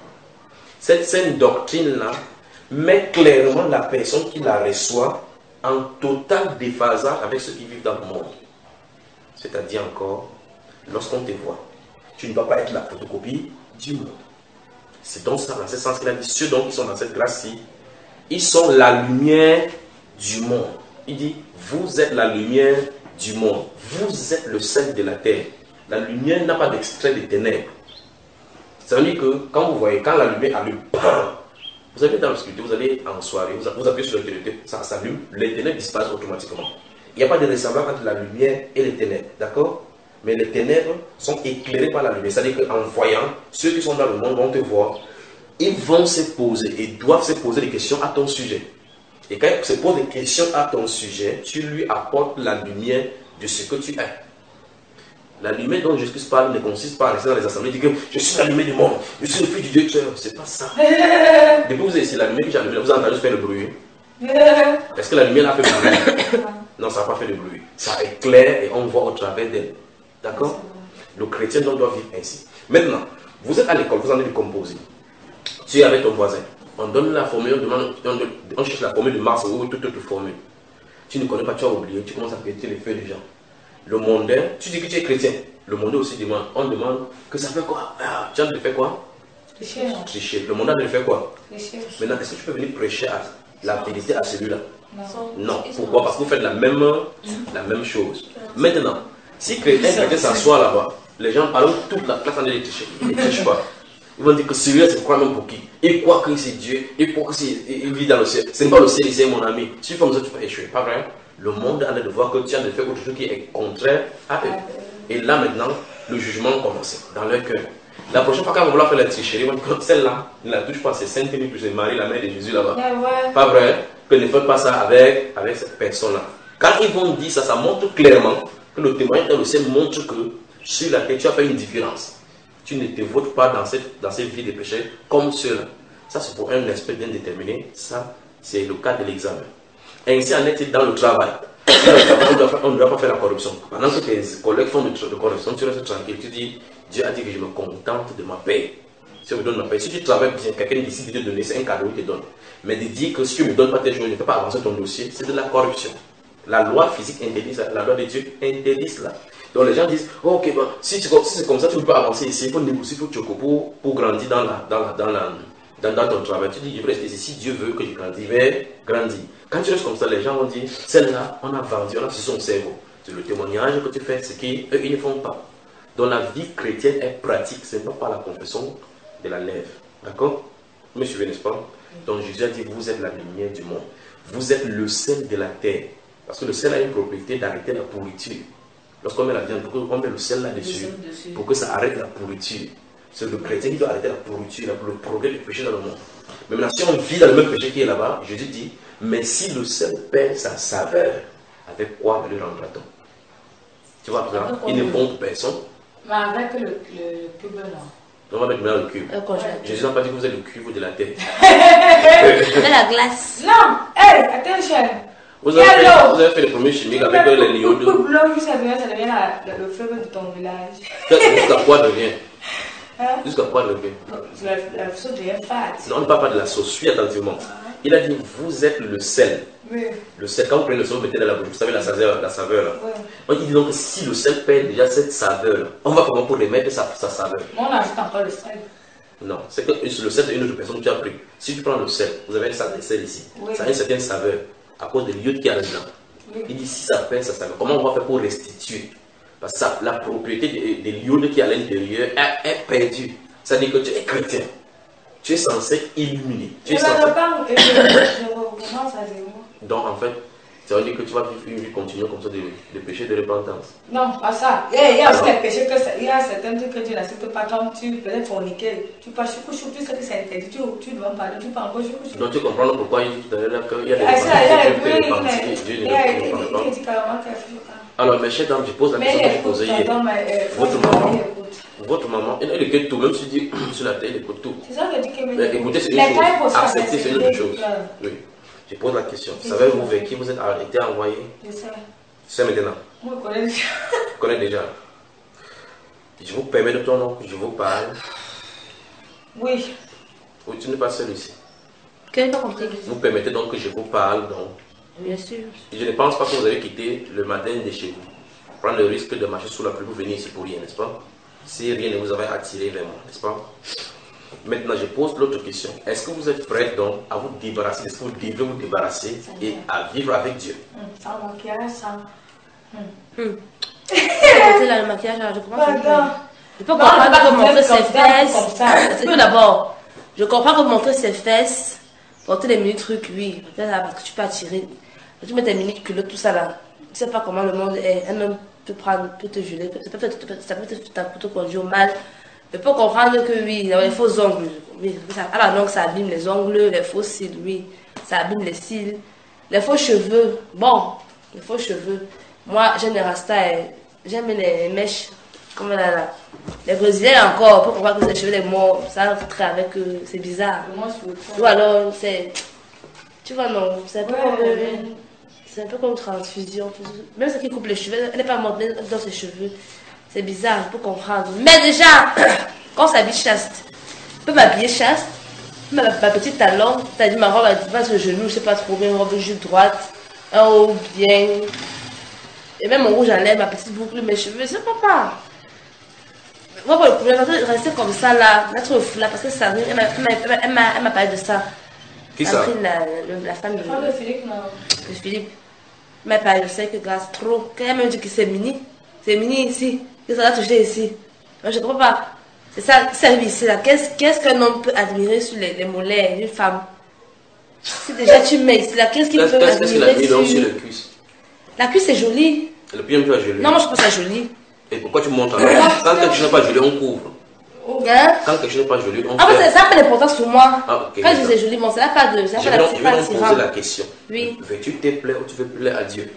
Cette saine doctrine-là met clairement la personne qui la reçoit en total déphasage avec ceux qui vivent dans le monde. C'est-à-dire encore, lorsqu'on te voit, tu ne vas pas être la photocopie du monde. C'est donc ça, dans ce sens qu'il a dit, ceux donc qui sont dans cette grâce-ci, ils sont la lumière du monde. Il dit, vous êtes la lumière du monde. Vous êtes le sel de la terre. La lumière n'a pas d'extrait des ténèbres. Ça veut dire que quand vous voyez, quand la lumière allume, bam, vous avez dans l'obscurité, vous allez en soirée, vous, vous appuyez sur le téléphone, ça s'allume, les ténèbres disparaissent automatiquement. Il n'y a pas de ressemblance entre la lumière et les ténèbres, d'accord? Mais les ténèbres sont éclairées par la lumière. C'est-à-dire qu'en voyant, ceux qui sont dans le monde vont te voir, ils vont se poser et doivent se poser des questions à ton sujet. Et quand ils se posent des questions à ton sujet, tu lui apportes la lumière de ce que tu es. La lumière dont Jésus parle ne consiste pas à rester dans les assemblées et dire que je suis la lumière du monde, je suis le fils du Dieu. C'est pas ça. Depuis que vous avez ici, la lumière que j'ai allumée, vous avez entendu faire le bruit. Est-ce que la lumière a fait du bruit? Non, ça n'a pas fait de bruit. Ça éclaire et on voit au travers d'elle. D'accord? Le chrétien donc doit vivre ainsi. Maintenant, vous êtes à l'école, vous en avez composé. Tu es avec ton voisin. On donne la formule, on, demande, on, on cherche la formule de Mars ou toute autre formule. Tu ne connais pas, tu as oublié, tu commences à péter les feuilles des gens. Le mondain, tu dis que tu es chrétien. Le mondain aussi demande, on demande que ça fait quoi? Ah, tu as de faire quoi? Tricher. Tricher. Le mondain de faire quoi? Tricher. Maintenant, est-ce que tu peux venir prêcher à la vérité à celui-là? Non. Non. Pourquoi? Parce que vous faites la même, la même chose. Maintenant, si chrétien, chrétien s'assoit là-bas, les gens, alors toute la classe en est tricher. Ils ne trichent pas. Ils vont dire que celui-là, c'est quoi même pour qui? Il croit que c'est Dieu, il croit qu'il vit dans le ciel. Ce n'est pas le ciel, c'est mon ami. Si tu fais comme ça, tu peux échouer. Pas vrai? Le monde a l'air de voir que tu as de faire autre chose qui est contraire à eux. Et là maintenant, le jugement commence dans leur cœur. La prochaine fois qu'on va vouloir faire la tricherie, celle-là ne la touche pas, c'est Sainte Denis plus Marie, la mère de Jésus là-bas. Ouais. Pas vrai? Que ne faites pas ça avec, avec cette personne-là. Quand ils vont dire ça, ça montre clairement que le témoignage dans le ciel montre que sur laquelle tu as fait une différence. Tu ne te votes pas dans cette, dans cette vie de péché comme ceux-là. Ça, c'est pour un aspect bien déterminé. Ça, c'est le cas de l'examen. Ainsi en est-il dans le travail. On ne doit pas faire la corruption. Pendant que tes collègues font de, de corruption, tu restes tranquille. Tu dis, Dieu a dit que je me contente de ma paix. Si on me donne ma paix, si tu travailles bien, quelqu'un décide de te donner, c'est un cadeau qu'il te donne. Mais de dire que si tu ne me donnes pas tes choses, je ne fais pas avancer ton dossier, c'est de la corruption. La loi physique interdit ça, la loi de Dieu interdit cela. Donc les gens disent, oh, ok, bon, si, si c'est comme ça, tu ne peux pas avancer ici, il faut négocier, il faut choco pour, pour grandir dans, la, dans, la, dans, la, dans, dans ton travail. Tu dis, je vais rester ici, si Dieu veut que je grandisse, je vais grandir. Quand tu restes comme ça, les gens vont dire, celle-là, on a vendu, on a sur son cerveau. C'est le témoignage que tu fais, ce qu'eux, ils ne font pas. Donc la vie chrétienne est pratique, ce n'est pas par la confession de la lèvre. D'accord? Vous me suivez, n'est-ce pas? Donc Jésus a dit, vous êtes la lumière du monde. Vous êtes le sel de la terre. Parce que le sel a une propriété d'arrêter la pourriture. Lorsqu'on met la viande, pourquoi on met le sel là-dessus? Pour que ça arrête la pourriture. C'est le chrétien qui doit arrêter la pourriture, le progrès du péché dans le monde. Mais maintenant, si on vit dans le même péché qui est là-bas, Jésus dit, mais si le sel perd sa saveur, avec quoi le rendra-t-on? Tu vois, il ne pompe personne. Mais avec le, le cube là. On va mettre maintenant le cube. Jésus n'a pas dit que vous êtes le cube de la terre. De la glace. Non, hey, attention. Vous avez, fait, vous avez fait le premier chimique avec les liodes. Ça devient la, le feu de ton village. Jusqu'à quoi devient? Hein? Jusqu'à quoi devient? La, la sauce devient fat. Non, on ne parle pas de la sauce. Suis attentivement. Il a dit, vous êtes le sel. Oui. Le sel, quand vous prenez le sel, vous mettez dans la bouche. Vous savez la saveur, la saveur là. Oui. On dit donc, si le sel perd déjà cette saveur là, on va comment pour remettre sa, sa saveur? On ajoute encore le sel. Non, c'est que le sel, c'est une autre personne que tu as pris. Si tu prends le sel, vous avez un sac de sel ici. Oui. Ça a une certaine saveur à cause des lieux qu'il y a là-dedans. Oui. Il dit, si ça perd sa saveur, comment on va faire pour restituer? Parce que ça, la propriété des, des lieux qui est à l'intérieur est, est perdue. Ça dit que tu es chrétien. Tu es censé illuminer. Tu es censé... Donc en fait, ça veut dire que tu vas vivre une vie continue comme ça de, de péché, de repentance. Non, pas ça. Il y a aussi des péchés que ça, il y a certains trucs que Dieu n'accepte pas. Quand tu peux forniquer, tu peux choucou choucou, tu sais que c'est interdit, tu, tu dois parler, tu peux encore choucou choucou. Donc tu comprends pourquoi il dit tout à l'heure qu'il y a des repentis, Dieu ne le pas. Alors mes chers dames, je pose la question que je posais hier. Votre maman, votre maman, elle écoute tout, même si tu dis sur la télé, elle écoute tout. C'est ça que je dis que mais écoutez, c'est une chose. Accepter, c'est une autre chose. Oui. Je pose la question. Savez-vous vers qui vous êtes été envoyé? Je sais. Je sais maintenant. Moi, je connais déjà. Je connais déjà. Je vous permets de ton nom que je vous parle. Oui. Oui, tu n'es pas seul ici. Que j'ai pas compris. Vous permettez donc que je vous parle, donc. Bien sûr. Je ne pense pas que vous avez quitté le matin de chez vous. Prendre le risque de marcher sous la pluie pour venir ici pour rien, n'est-ce pas? Si rien ne vous avait attiré vers moi, n'est-ce pas? Maintenant, je pose l'autre question. Est-ce que vous êtes prêts donc à vous débarrasser? Est-ce que vous devez vous débarrasser et à vivre avec Dieu? Sans maquillage, sans... C'est là le maquillage, je comprends. Je peux comprendre que montrer ses fesses. C'est que d'abord, je comprends que montrer ses fesses, porter des mini trucs, oui. Parce que tu peux attirer. Tu mets tes mini culottes, tout ça là. Tu sais pas comment le monde est. Elle-même peut prendre, peut te juler, ça peut te conduire au mal. Je peux comprendre que oui, les faux ongles, oui, ça, à la longue ça abîme les ongles, les faux cils, oui, ça abîme les cils. Les faux cheveux, bon, les faux cheveux. Moi, j'aime les rastas, j'aime les mèches, comme là, là. Les Brésiliens encore, pour comprendre que les cheveux, les morts, ça très avec eux, c'est bizarre. Ou alors, c'est, tu vois, non, c'est un peu comme, c'est un peu comme une transfusion. Même celle qui coupe les cheveux, elle n'est pas morte dans ses cheveux. C'est bizarre, je peux comprendre. Mais déjà, quand on s'habille chaste, je peux m'habiller chaste. Ma, ma petite talon, t'as dit ma robe va sur le genou, je sais pas trop bien, robe jupe droite, un haut bien. Et même mon rouge à lèvres, ma petite boucle, mes cheveux, je sais pas pas. Moi, pour le problème, je rester comme ça là, mettre fou là, parce que ça, elle m'a parlé de ça. Qui ça? La, la, la femme de, de Philippe, non. De Philippe. Elle m'a parlé de ça, que grâce trop. Quand elle m'a dit que c'est mini, c'est mini ici. Que ça va toucher ici. Moi, je ne comprends pas. C'est ça, service là. Qu'est-ce qu'est-ce qu'un homme peut admirer sur les, les mollets d'une femme? Si déjà tu mets ici là, qu'est-ce qu'il peut admirer sur... Qu'est-ce qu'il a mis donc sur le cuisse? La cuisse c'est joli. Le pied tu as joli. Non, moi je trouve ça joli. Et pourquoi tu montes alors? Quand quelque chose n'est pas joli, on couvre. Hein? Quand quelque chose n'est pas joli, on ah, mais ça n'a pas d'importance sur moi. Ah, okay, quand je dis c'est joli, bon, ça n'a pas de... Ça je vais donc, je vais donc poser la question. Oui. Veux-tu te plaire ou tu veux plaire à Dieu?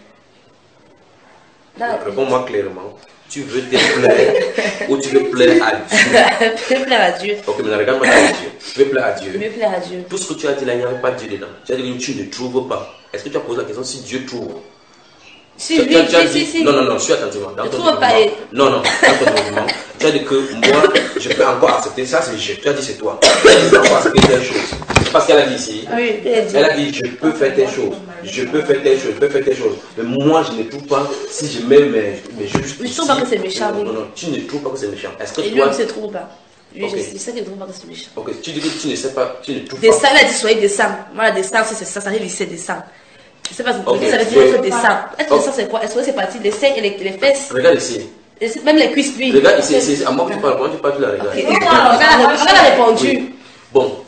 Réponds-moi clairement. Tu veux te plaire ou tu veux plaire à Dieu? Je veux plaire à Dieu. Ok, mais regarde-moi à Dieu. Tu veux plaire à Dieu. Je veux plaire à Dieu. Tout ce que tu as dit là, il n'y avait pas Dieu dedans. Tu as dit que tu ne trouves pas. Est-ce que tu as posé la question si Dieu trouve? Si, tu, oui, tu as, tu as si, dit, si, si. Non, non, non, suis attentivement. Dans je ton trouve pas. Et... Non, non, dans ton mouvement, tu as dit que moi, je peux encore accepter ça, c'est je. Tu as dit c'est toi. Je peux encore accepter telle chose. C'est parce qu'elle a dit ici. Oui, elle, elle a dit je peux faire telle chose. Je peux faire telle chose, je peux faire telle chose. Mais moi, je ne trouve pas si je mets mes, mes juges. Je ne trouve pas que c'est méchant. Non, non, non, tu ne trouves pas que c'est méchant. Est-ce que et toi. lui, il ne se trouve pas. Lui, okay. je sais qu'il ne trouve pas que c'est méchant. Ok, tu dis que tu ne sais pas, tu ne trouves des pas. Descendre, elle a dit soyez descendre. Moi, la descendre, c'est ça, ça arrive ici, descendre. Je sais pas, okay. ça veut dire que descendre. Est-ce que descendre, c'est quoi? Est-ce que c'est parti les seins et les, les fesses? Regarde ici. Et même les cuisses, lui. Regarde ici, ici, à moi que tu parles, comment tu parles, tu la regardes. Okay. On a répondu. Oui. Bon,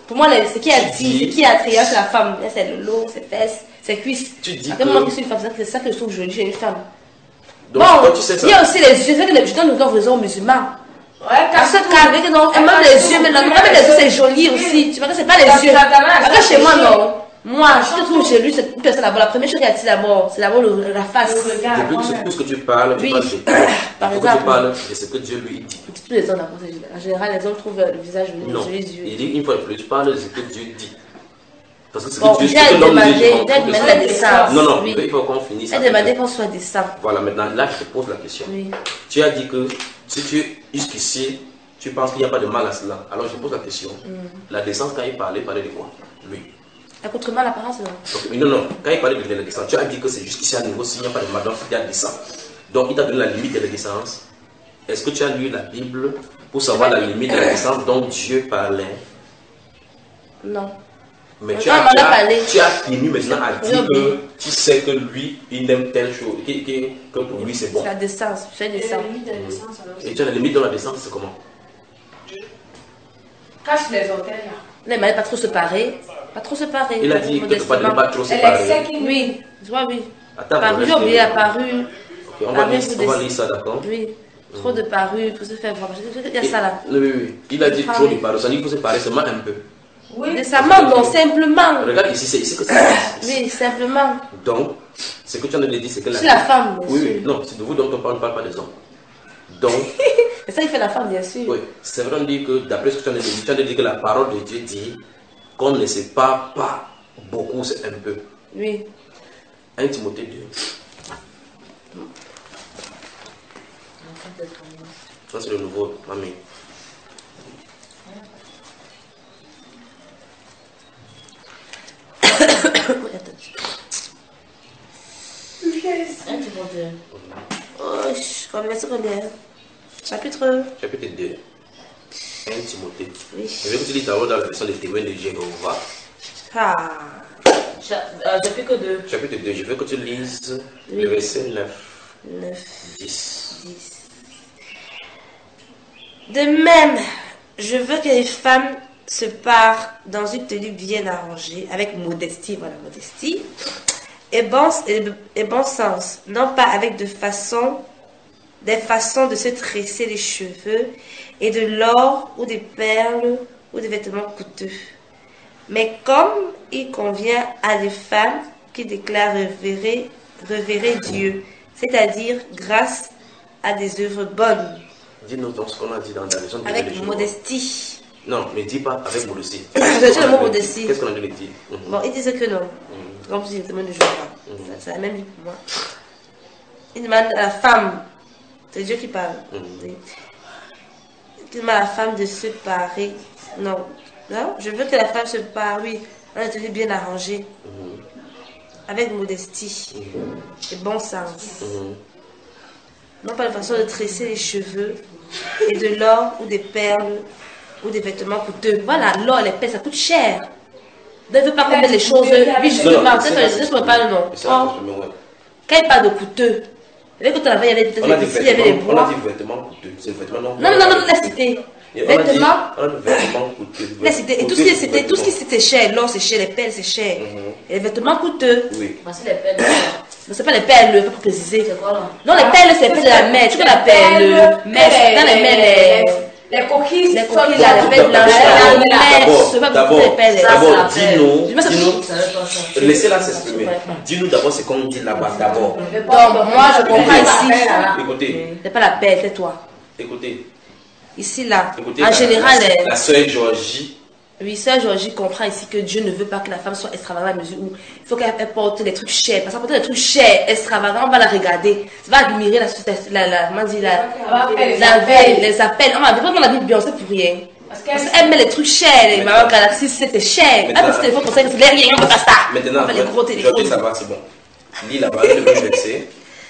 Pour moi, ce qui a Tu dit, dis- ce qui a attrayant, c'est la femme. Là, c'est le lot, ses fesses, ses cuisses. Tu dis À quel moment que- que je suis une femme, c'est ça que je trouve joli chez une femme. Donc, Bon, quand tu sais ça, il y a aussi les yeux. C'est que les- je donne encore raison aux musulmans. Ouais, Parce que cache-tout. avec non, même les yeux, mais non, même les yeux, c'est joli aussi. Tu vois que c'est pas les Ça- yeux. ça- ça- ça- Après, chez moi, ça- non. Moi, je te trouve jolie, c'est une personne d'abord. La première chose qu'elle a dit d'abord, c'est d'abord le- la face. Le regard. depuis que ce, tout ce que tu parles, tu Oui. parles de Par Il faut que exemple. tu parles de ce que Dieu lui dit. Tous les hommes, d'abord, c'est- en général, les hommes trouvent le visage joli, Non. joli yeux. Il dit une fois de plus, tu parles de ce que Dieu dit. Parce que ce Bon, que Dieu j'ai ce que l'homme dit, demandé, je m'en j'ai fous de demandé ça. la décence. Non, non, Oui. il faut qu'on finisse. J'ai avec demandé ça. qu'on soit décent. Voilà, maintenant, là, je te pose la question. Oui. Tu as dit que si tu, jusqu'ici, tu penses qu'il n'y a pas de mal à cela. Alors, je pose la question. La décence, quand il parlait, il parlait de quoi? Lui. Accoutrement, l'apparence, non. Donc, mais non, non, quand il parlait de la décence, tu as dit que c'est jusqu'ici à niveau, s'il n'y a pas de mal, donc il y a décence. Donc, il t'a donné la limite de la décence. Est-ce que tu as lu la Bible pour savoir la limite de la décence dont Dieu parlait? Non. Mais tu Non, as, on en tu, a as, parlé. tu as fini maintenant à Oui, dire oui. que tu sais que lui, il aime telle chose, que, que, que pour lui c'est bon. C'est la décence. Je fais Et décent. la limite de la décence, alors. Et tu as la limite dans la décence, c'est comment? Cache les orteils, là. Là, il m'a dit pas trop se parer. Pas trop se parer. Il a dit que tu ne Modestement. pas trop Elle est séparer. sec, il- Oui, tu vois, oui. Attends, Parure, voilà, j'ai je oublié vais- la parure. Ok, on va, Ah, mais lire, vous on va déc- lire ça, d'accord? Oui. Trop de parure pour se faire voir. Il y a ça là. Oui, oui, oui. Il a dit Ah, trop oui. de parole, ça dit qu'il faut séparer seulement un peu. Oui. Décemment, non, simplement. Regarde ici, c'est ici que c'est. Oui, simplement. Donc, ce que tu en as dit, c'est que Je la. suis la femme, bien Oui, sûr. oui, non, c'est de vous dont on parle, on ne parle pas des hommes. Donc, C'est ça, il fait la femme, bien sûr. oui, c'est vrai, on dit que d'après ce que tu en as dit, tu en as dit que la parole de Dieu dit qu'on ne sépare pas beaucoup, c'est un peu. Oui. un Timothée deux. Ça, c'est le nouveau, mamie. Oui, attends. Un Timothée. Oh, je connais verset combien? Chapitre. Chapitre deux. un Timothée. Oui. Je veux que tu lis d'abord dans la version des témoins de Jéhovah. Ah. Cha- euh, Chapitre deux. Chapitre deux, je veux que tu lises Oui. le verset neuf, neuf, dix. dix. De même, je veux que les femmes se parent dans une tenue bien arrangée, avec modestie, voilà, modestie, et bon, et, et bon sens, non pas avec de façon, des façons de se tresser les cheveux, et de l'or, ou des perles, ou des vêtements coûteux. Mais comme il convient à des femmes qui déclarent révérer, révérer Dieu, c'est-à-dire grâce à des œuvres bonnes, Dis-nous donc ce qu'on a dit dans la version de avec Jéhovah. modestie. Non, mais dis pas avec modestie. J'ai dit le mot modestie. Qu'est-ce qu'on a dû dire? Mhm. Bon, il disait que non. Mhm. Comme si je demande de Jéhovah. Mhm. Ça- C'est la même vie pour moi. Il demande à la femme, c'est Dieu qui parle. Mhm. Oui. Il demande à la femme de se parer. Non. Non, je veux que la femme se pare, oui, en une tenue bien arrangée, Mhm. avec modestie Mhm. et bon sens. Mhm. Non pas de façon de tresser les cheveux et de l'or ou des perles ou des vêtements coûteux. Voilà, l'or, les perles, ça coûte cher. Ne veut pas qu'on mette les choses. Oui, justement, Non, c'est c'est pas ça. je ne parle non. Et ça, Oh, je me ouais. quand il parle de coûteux, vous savez, quand on avait, il y avait peut-être On a les dit tissus, il y avait les vêtements, on a bois. dit vêtements coûteux. C'est le vêtement non. Non, non, non, non, laisse citer. Et on a dit- Vêtements, On a dit vêtements coûteux. laisse citer. Et tout ce qui c'était, tout ce qui c'était cher, l'or c'est cher, les perles c'est cher. Mhm. Et les vêtements coûteux. Oui. Voici les peines. Mais c'est pas les perles, il faut préciser. C'est quoi là? Non, les perles c'est les perles de la mer. Tu vois la perle, mais dans les mers, les. Les coquilles, Les sont coquilles, là, là, les perles blanches, là, les là. perles, D'abord, c'est pas d'abord, beaucoup les perles. Ça, d'abord, c'est la peine. dis-nous, Dis-moi ça, dis-nous, Ça veut pas ça. laissez-la s'exprimer. Dis-nous d'abord ce qu'on dit là-bas, d'abord. Donc, moi, je comprends ici. Écoutez, C'est pas la paix, tais-toi. écoutez, Ici, là. écoutez. En la- général, la, les- la sœur Georgie, oui, sœur Georgie comprend ici que Dieu ne veut pas que la femme soit extravagante à la mesure où il faut qu'elle elle porte des trucs chers. Parce qu'elle porte des trucs chers, extravagants, on va la regarder. Tu vas admirer la, la, la, comment dire, la, la veille, les appels. On va on a dit Beyoncé pour rien. Parce Parce qu'elle qu'elle met les trucs chers, les Maintenant- Maman Galaxy, c'était cher. Elle Maintenant- met ce téléphone pour ça, c'est rien, on peut pas ça. maintenant, On fait les gros Georgie, téléphones. ça va, c'est bon. Lis là-bas, le premier verset.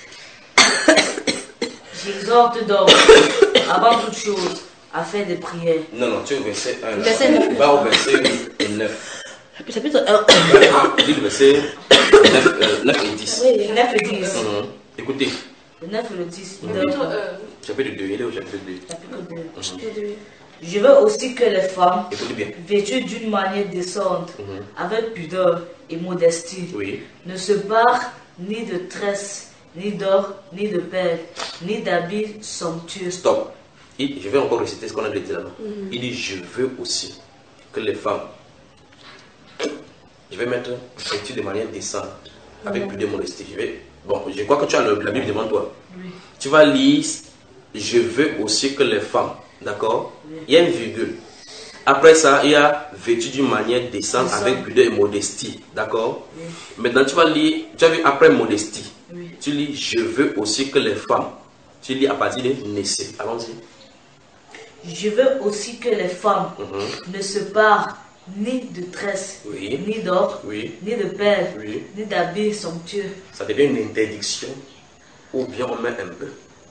J'exhorte donc, avant toute chose, à faire des prières. Non, non, tu es au verset un. là. Verset neuf. Va au verset neuf. Chapitre un. Lis le verset neuf et dix. Oui, Le neuf et dix. Mhm. Écoutez, Le neuf et le dix. Chapitre, euh, chapitre deux, il est au chapitre deux. Chapitre deux. chapitre deux. Je veux aussi que les femmes, écoutez bien, vêtues d'une manière décente, Mhm. avec pudeur et modestie, oui, ne se barrent ni de tresses, ni d'or, ni de perles, ni d'habits somptueux. stop. Il- je vais encore réciter ce qu'on a dit là-bas. Il dit, je veux aussi que les femmes, je vais mettre vêtues de manière décente, avec plus de modestie. Je vais, bon, je crois que tu as le- la Bible devant toi. Oui. Tu vas lire, je veux aussi que les femmes, d'accord? Il y a une virgule. Après ça, il y a vêtu d'une manière décente, Décente. avec pudeur et modestie, d'accord? Oui. Maintenant, tu vas lire, tu as vu après modestie. Oui. Tu lis, je veux aussi que les femmes. Tu lis à partir de naissez. Allons-y. Je veux aussi que les femmes Mhm. ne se parent ni de tresses, Oui. ni d'or, Oui. ni de perles, Oui. ni d'habits somptueux. Ça devient une interdiction ou bien on met un peu.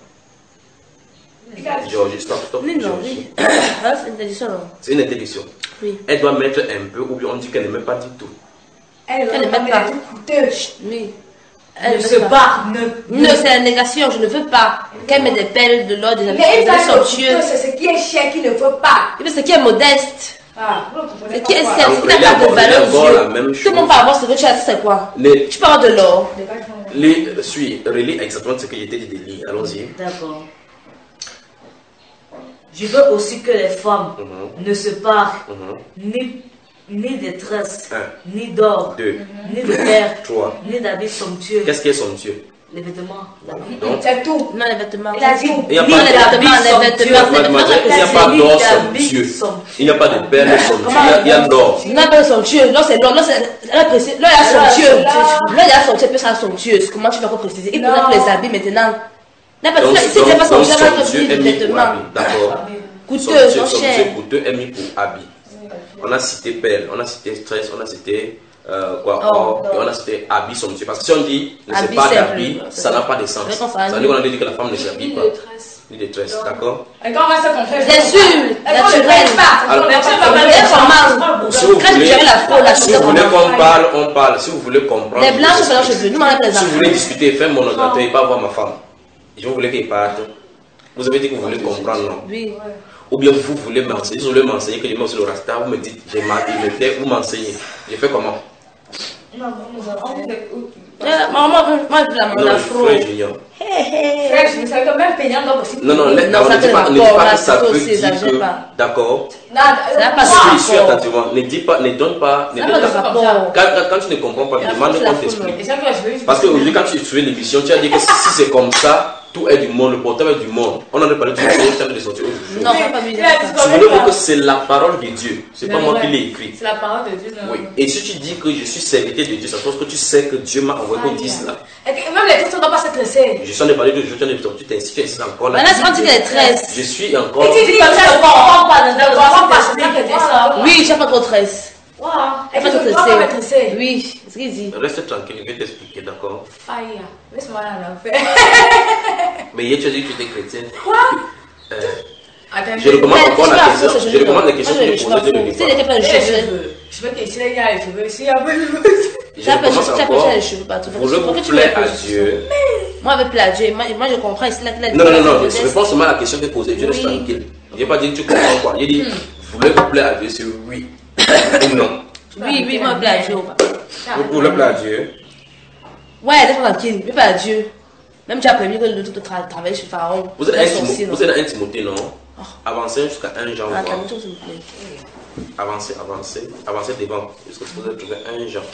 Georges, stop, stop. Oui, non, Georges. oui. Ah, c'est une interdiction, non. C'est une interdiction. Oui. Elle doit mettre un peu ou bien on dit qu'elle ne met pas du tout. Elle Elle ne ne met met pas pas. des trucs coûteux. Oui. Elle Elle ne ne se veut pas. barre, ne. Non, c'est la négation, je ne veux pas. Qu'elle mette des perles, de l'or, des habits Mais il des va habits être somptueux. coûteux, c'est ce qui est cher qu'il ne faut pas. Et puis, ce qui est modeste. Ah, vous ne comprenez Ce pas qui est quoi. sérieux, Donc, si t'as pas de encore- valeur encore aux la même yeux. chose. Tout le monde peut avoir ce que tu as, c'est quoi? Les, Tu peux avoir de l'or. Les gars, ils font- les, suis, relis exactement ce que j'étais dit de lire. Allons-y. D'accord. Je veux aussi que les femmes Mhm. ne se parent Mhm. ni, ni de tresses, Un. ni d'or, Deux. ni de perles, Trois. ni d'habits somptueux. Qu'est-ce qui est somptueux? Les vêtements, l'habit. Donc, C'est tout. Non, les vêtements. Il a dit. il n'y a Ni pas les d'habits vêtements, les somptueux. vêtements, c'est Mademoiselle, il n'y a c'est pas ni d'or d'habits somptueux. somptueux. Il n'y a pas de perles somptueux. Il y a- il y a l'or. Non, pas somptueux. Non, c'est l'or. Non, c'est là, précis. Là, il y a somptueux. Là, il y a somptueux, puis ça somptueuse. Comment tu vas encore préciser? Il Non. présente les habits maintenant. Non, parce Donc, que si tu n'es pas donc, somptueux, là, somptueux tu est dis mis pour vêtements. habit. D'accord. Coûteux, Somptueux, non somptueux, cher. coûteux est mis pour habit. On a cité perles, on a cité stress, on a cité euh, quoi, Oh, or, et non. on a cité habits somptueux. Parce que si on dit ne c'est Habit pas simple, d'habit, c'est ça ça. n'a pas de sens. Mais quand ça Ça veut arrive- dire qu'on a dit que la femme ne s'habille Ni pas. de tresse. Ni de tresse, d'accord? Et quand on va se confesser, Bien sûr, elle ne naturel. fait pas. Alors, Personne On va va pas dire dire comment. Si vous Quand tu voulez, dirais la peau, la si chose vous voulez comment. qu'on parle, on parle. Si vous voulez comprendre, Les je blancs vous sont blancs explique. cheveux. Nous, on a les Si vous voulez enfants. discuter, faire mon ordinateur et pas voir ma femme. Je voulais qu'il parte. Vous avez dit que vous voulez comprendre, non? Oui. Ou bien vous voulez m'enseigner. Si vous voulez m'enseigner que je mets aussi le rasta, vous me dites, j'ai ma il me plaît, vous m'enseignez. Je fais comment? Non, nous avons des Euh, Maman, veut- moi, je veux la Non, maman afro. frère Junior. Hé, hé. frères, je me savais que même peignant donc aussi. Non, non, Non, les- ça ne fait dis pas, ne dis rapport, pas là, que ça c'est peut aussi, dire exagère que. pas. D'accord. Non, Ça n'a pas de Suis, rapport. suis attentivement. Ne dis pas, ne donne pas. Ne Ça donne n'a pas de pas. rapport. Quand, quand, quand tu ne comprends pas, La demande faute, la qu'on faute, t'explique. Et c'est vrai que je veux juste- Parce qu'aujourd'hui, quand tu suivais l'émission, tu as dit que si c'est comme ça, tout est du monde, le portable est du monde. On en a parlé du monde, tu as de sortir aujourd'hui. Non, ça n'a pas mis Il a dit Je voulais dire que c'est la parole de Dieu. C'est pas Non, moi ouais. qui l'ai écrit. C'est la parole de Dieu. non. Oui. Et si tu dis que je suis serviteur de Dieu, ça pense que tu sais que Dieu m'a envoyé pour dire cela. Et que même les tresses ne doivent pas se tresser. Je suis en train de parler de Dieu, tu en es- tu t'insistes, tu insistes encore là. Maintenant, c'est quand tu dis les tresses. Je suis encore. Et tu dis que ça ne comprend pas, ne comprend pas, c'est bien que tu ça. Oui, tu n'as pas trop de tresses. Wow. Tu Et n'as tu pas ne trop comprends pas me de tresser. tresses. Oui, c'est ce qu'il dit. Reste tranquille, je vais t'expliquer, d'accord? Aïe, laisse-moi aller en enfer. Mais hier, tu as dit que tu étais chrétienne. Quoi? Euh, Attends, Je recommande Mais encore tu la vas question. afro, ce Je cheveu, recommande non. la question Moi, que je tu les posais dès le cheveux afro. Si les départ. pas les les cheveux. cheveux. Je veux qu'il y a les cheveux. S'il y a les cheveux. Je Tu as pas recommence tu as encore. pas les cheveux partout. Pour le Pourquoi tu plaît me à poses Dieu. Moi, avec plaît à Dieu. Moi, moi, je comprends. C'est là qu'il a dit. Non, non, non, non. modeste. Je réponds seulement à la question que tu as posée. Je reste Oui. tranquille. Je n'ai pas dit que tu comprends quoi. J'ai dit, vous voulez vous plaire à Dieu, c'est oui. Ou non. Oui, oui, moi, plaît à Dieu. Vous voulez plaire à Dieu. Ouais, laisse-moi tranquille. Mais pas à Dieu. Même tu as prévu que le tout travailler chez Pharaon. Vous êtes Là, un son Timo- signe. vous êtes un Timothée, non? Avancez jusqu'à un Jean. Ah, voir. calme-toi, s'il vous plaît. Avancez, avancez. Avancez devant. Jusqu'à ce que vous avez trouvé un Jean.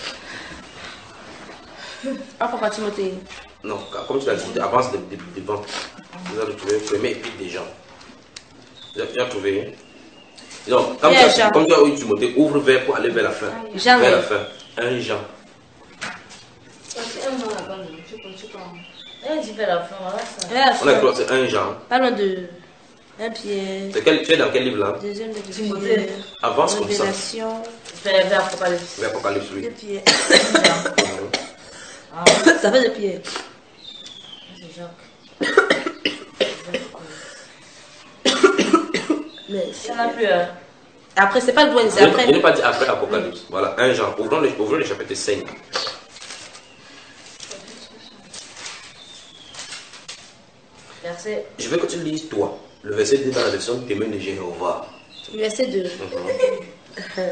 Ah, papa Timothée. Non, comme tu l'as dit, avance de- de- devant. Vous allez trouver le premier épître des gens. Tu as- tu as trouvé. Non, comme, Yeah, tu as, Jean. comme tu as eu Timothée, ouvre vers pour aller vers la fin. Jean, Vers la oui. fin. Un Jean. C'est un an là-bas, non, je sais pas, je sais pas. Elle dit vers la fin, voilà ça. Ouais, On a clos, c'est un Jean. pas loin de un Pierre. C'est quel, tu es dans quel livre là? Deuxième de Timothée. Pierre. Avance comme ça. Révélation. Vers, vers Apocalypse. Vers Apocalypse, De oui. Pierre. Ah, Ça fait de Pierre. c'est Jacques. Mais Il n'y en a plus. Hein. après, c'est pas le doigt, Je c'est n'ai- après. je n'ai pas dit après Apocalypse. Voilà, un Jean. Ouvrons le, ouvrons le chapitre cinq. Verset. Je veux que tu lises toi. Le verset dit dans la version témoin de Jéhovah. Verset deux. Mhm.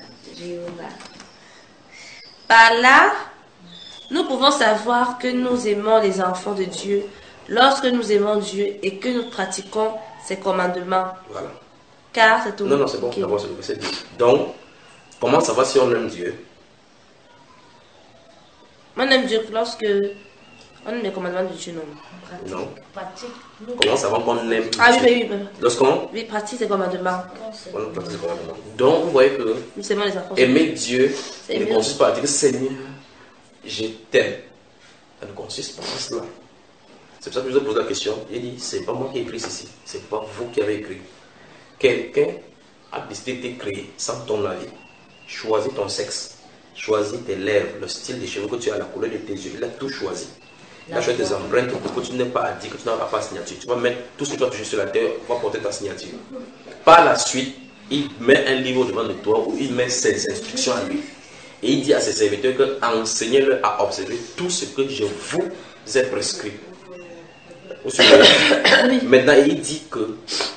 Par là, nous pouvons savoir que nous aimons les enfants de Dieu lorsque nous aimons Dieu et que nous pratiquons ses commandements. Voilà. Car c'est tout. Non, non, c'est bon, Okay. d'abord c'est le verset deux. Donc, comment savoir si on aime Dieu? On aime Dieu lorsque on aime les commandements de Dieu, non. Non. Pratique. Comment savoir qu'on aime Ah oui, Dieu? oui, oui. Lorsqu'on Oui, pratique ses commandements. on pratique ses commandements. Donc, vous voyez que Nous aimons les enfants. aimer Dieu C'est ne mieux. consiste pas à dire Seigneur, je t'aime. Ça ne consiste pas à cela. C'est pour ça que je vous ai posé la question. Il dit, c'est pas moi qui ai écrit ceci, c'est pas vous qui avez écrit. Quelqu'un a décidé de te créer sans ton avis. Choisis ton sexe, choisis tes lèvres, le style des cheveux que tu as, la couleur de tes yeux. Il a tout choisi. Il a choisi tes empreintes pour que tu n'aies pas à dire que tu n'auras pas de signature. Tu vas mettre tout ce que tu as touché sur la terre, tu vas porter ta signature. Par la suite, il met un livre devant de toi où il met ses instructions à lui. Et il dit à ses serviteurs que enseignez-leur à observer tout ce que je vous ai prescrit. Vous suivez? Maintenant, il dit que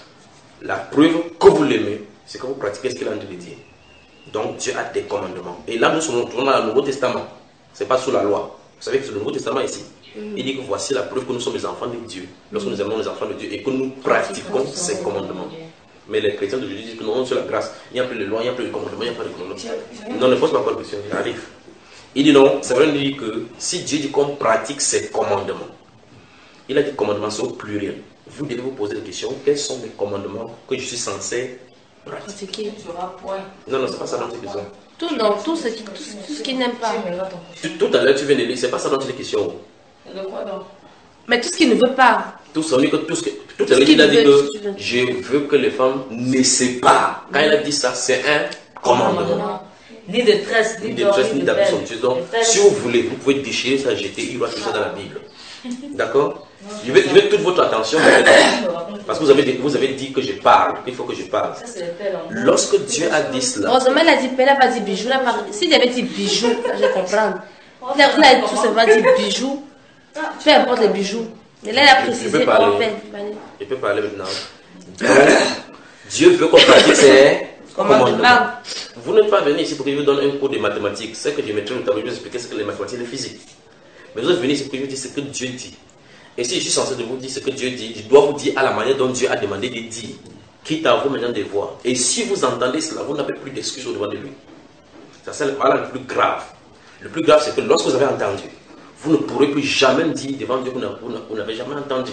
la preuve que vous l'aimez, c'est que vous pratiquez ce qu'il a envie de dire. Donc, Dieu a des commandements. Et là, nous sommes dans le Nouveau Testament. Ce n'est pas sous la loi. Vous savez que c'est le Nouveau Testament ici. Il dit que voici la preuve que nous sommes les enfants de Dieu. Lorsque nous aimons les enfants de Dieu et que nous pratiquons ses commandements. Mais les chrétiens d'aujourd'hui disent que non, sur la grâce, il n'y a plus de loi, il n'y a plus de commandement, il n'y a pas de commandement. Non, ne pose pas encore de question, il arrive. Il dit non, c'est vrai, il dit que si Dieu dit qu'on pratique ses commandements, il a dit commandements c'est au pluriel. Vous devez vous poser la question, quels sont les commandements que je suis censé pratiquer? Non, non, c'est pas ça dont il est question. Tout, non, tout ce qui, tout, tout ce qu'il n'aime pas. Tout, tout à l'heure, tu viens de lire, c'est pas ça dont il est question. Mais tout ce qu'il ne veut pas. Tout ça, que tout ce que tout à l'heure, il a dit que je veux que les femmes ne séparent. Quand il a dit ça, c'est un commandement. Ni de tresse, Ni de tresse, ni d'abus somptueux. Donc, si vous voulez, vous pouvez déchirer ça, jeter, il y aura tout ça dans la Bible. D'accord? Je vais, je vais toute votre attention parce que vous avez, vous avez dit que je parle, qu'il faut que je parle. Lorsque Dieu a dit cela, Heureusement, il a dit, il n'a pas dit bijoux. S'il avait dit bijoux, je vais comprendre. Il a tout simplement dit bijoux. Peu importe les bijoux. Et là, il a précisé. Je peux parler. Je peux parler maintenant. Donc, Dieu veut qu'on pratique ses commandements. Vous n'êtes pas venu ici pour que je vous donne un cours de mathématiques. C'est que je mettrai le tableau, je vais vous expliquer ce que les mathématiques et la physique. Mais vous êtes venu ici pour que je vous dise ce que Dieu dit. Et si je suis censé de vous dire ce que Dieu dit, je dois vous dire à la manière dont Dieu a demandé de dire. Quitte à vous maintenant de voir. Et si vous entendez cela, vous n'avez plus d'excuses au devant de lui. Ça, c'est le problème le plus grave. Le plus grave, c'est que lorsque vous avez entendu, vous ne pourrez plus jamais me dire devant Dieu que vous n'avez jamais entendu.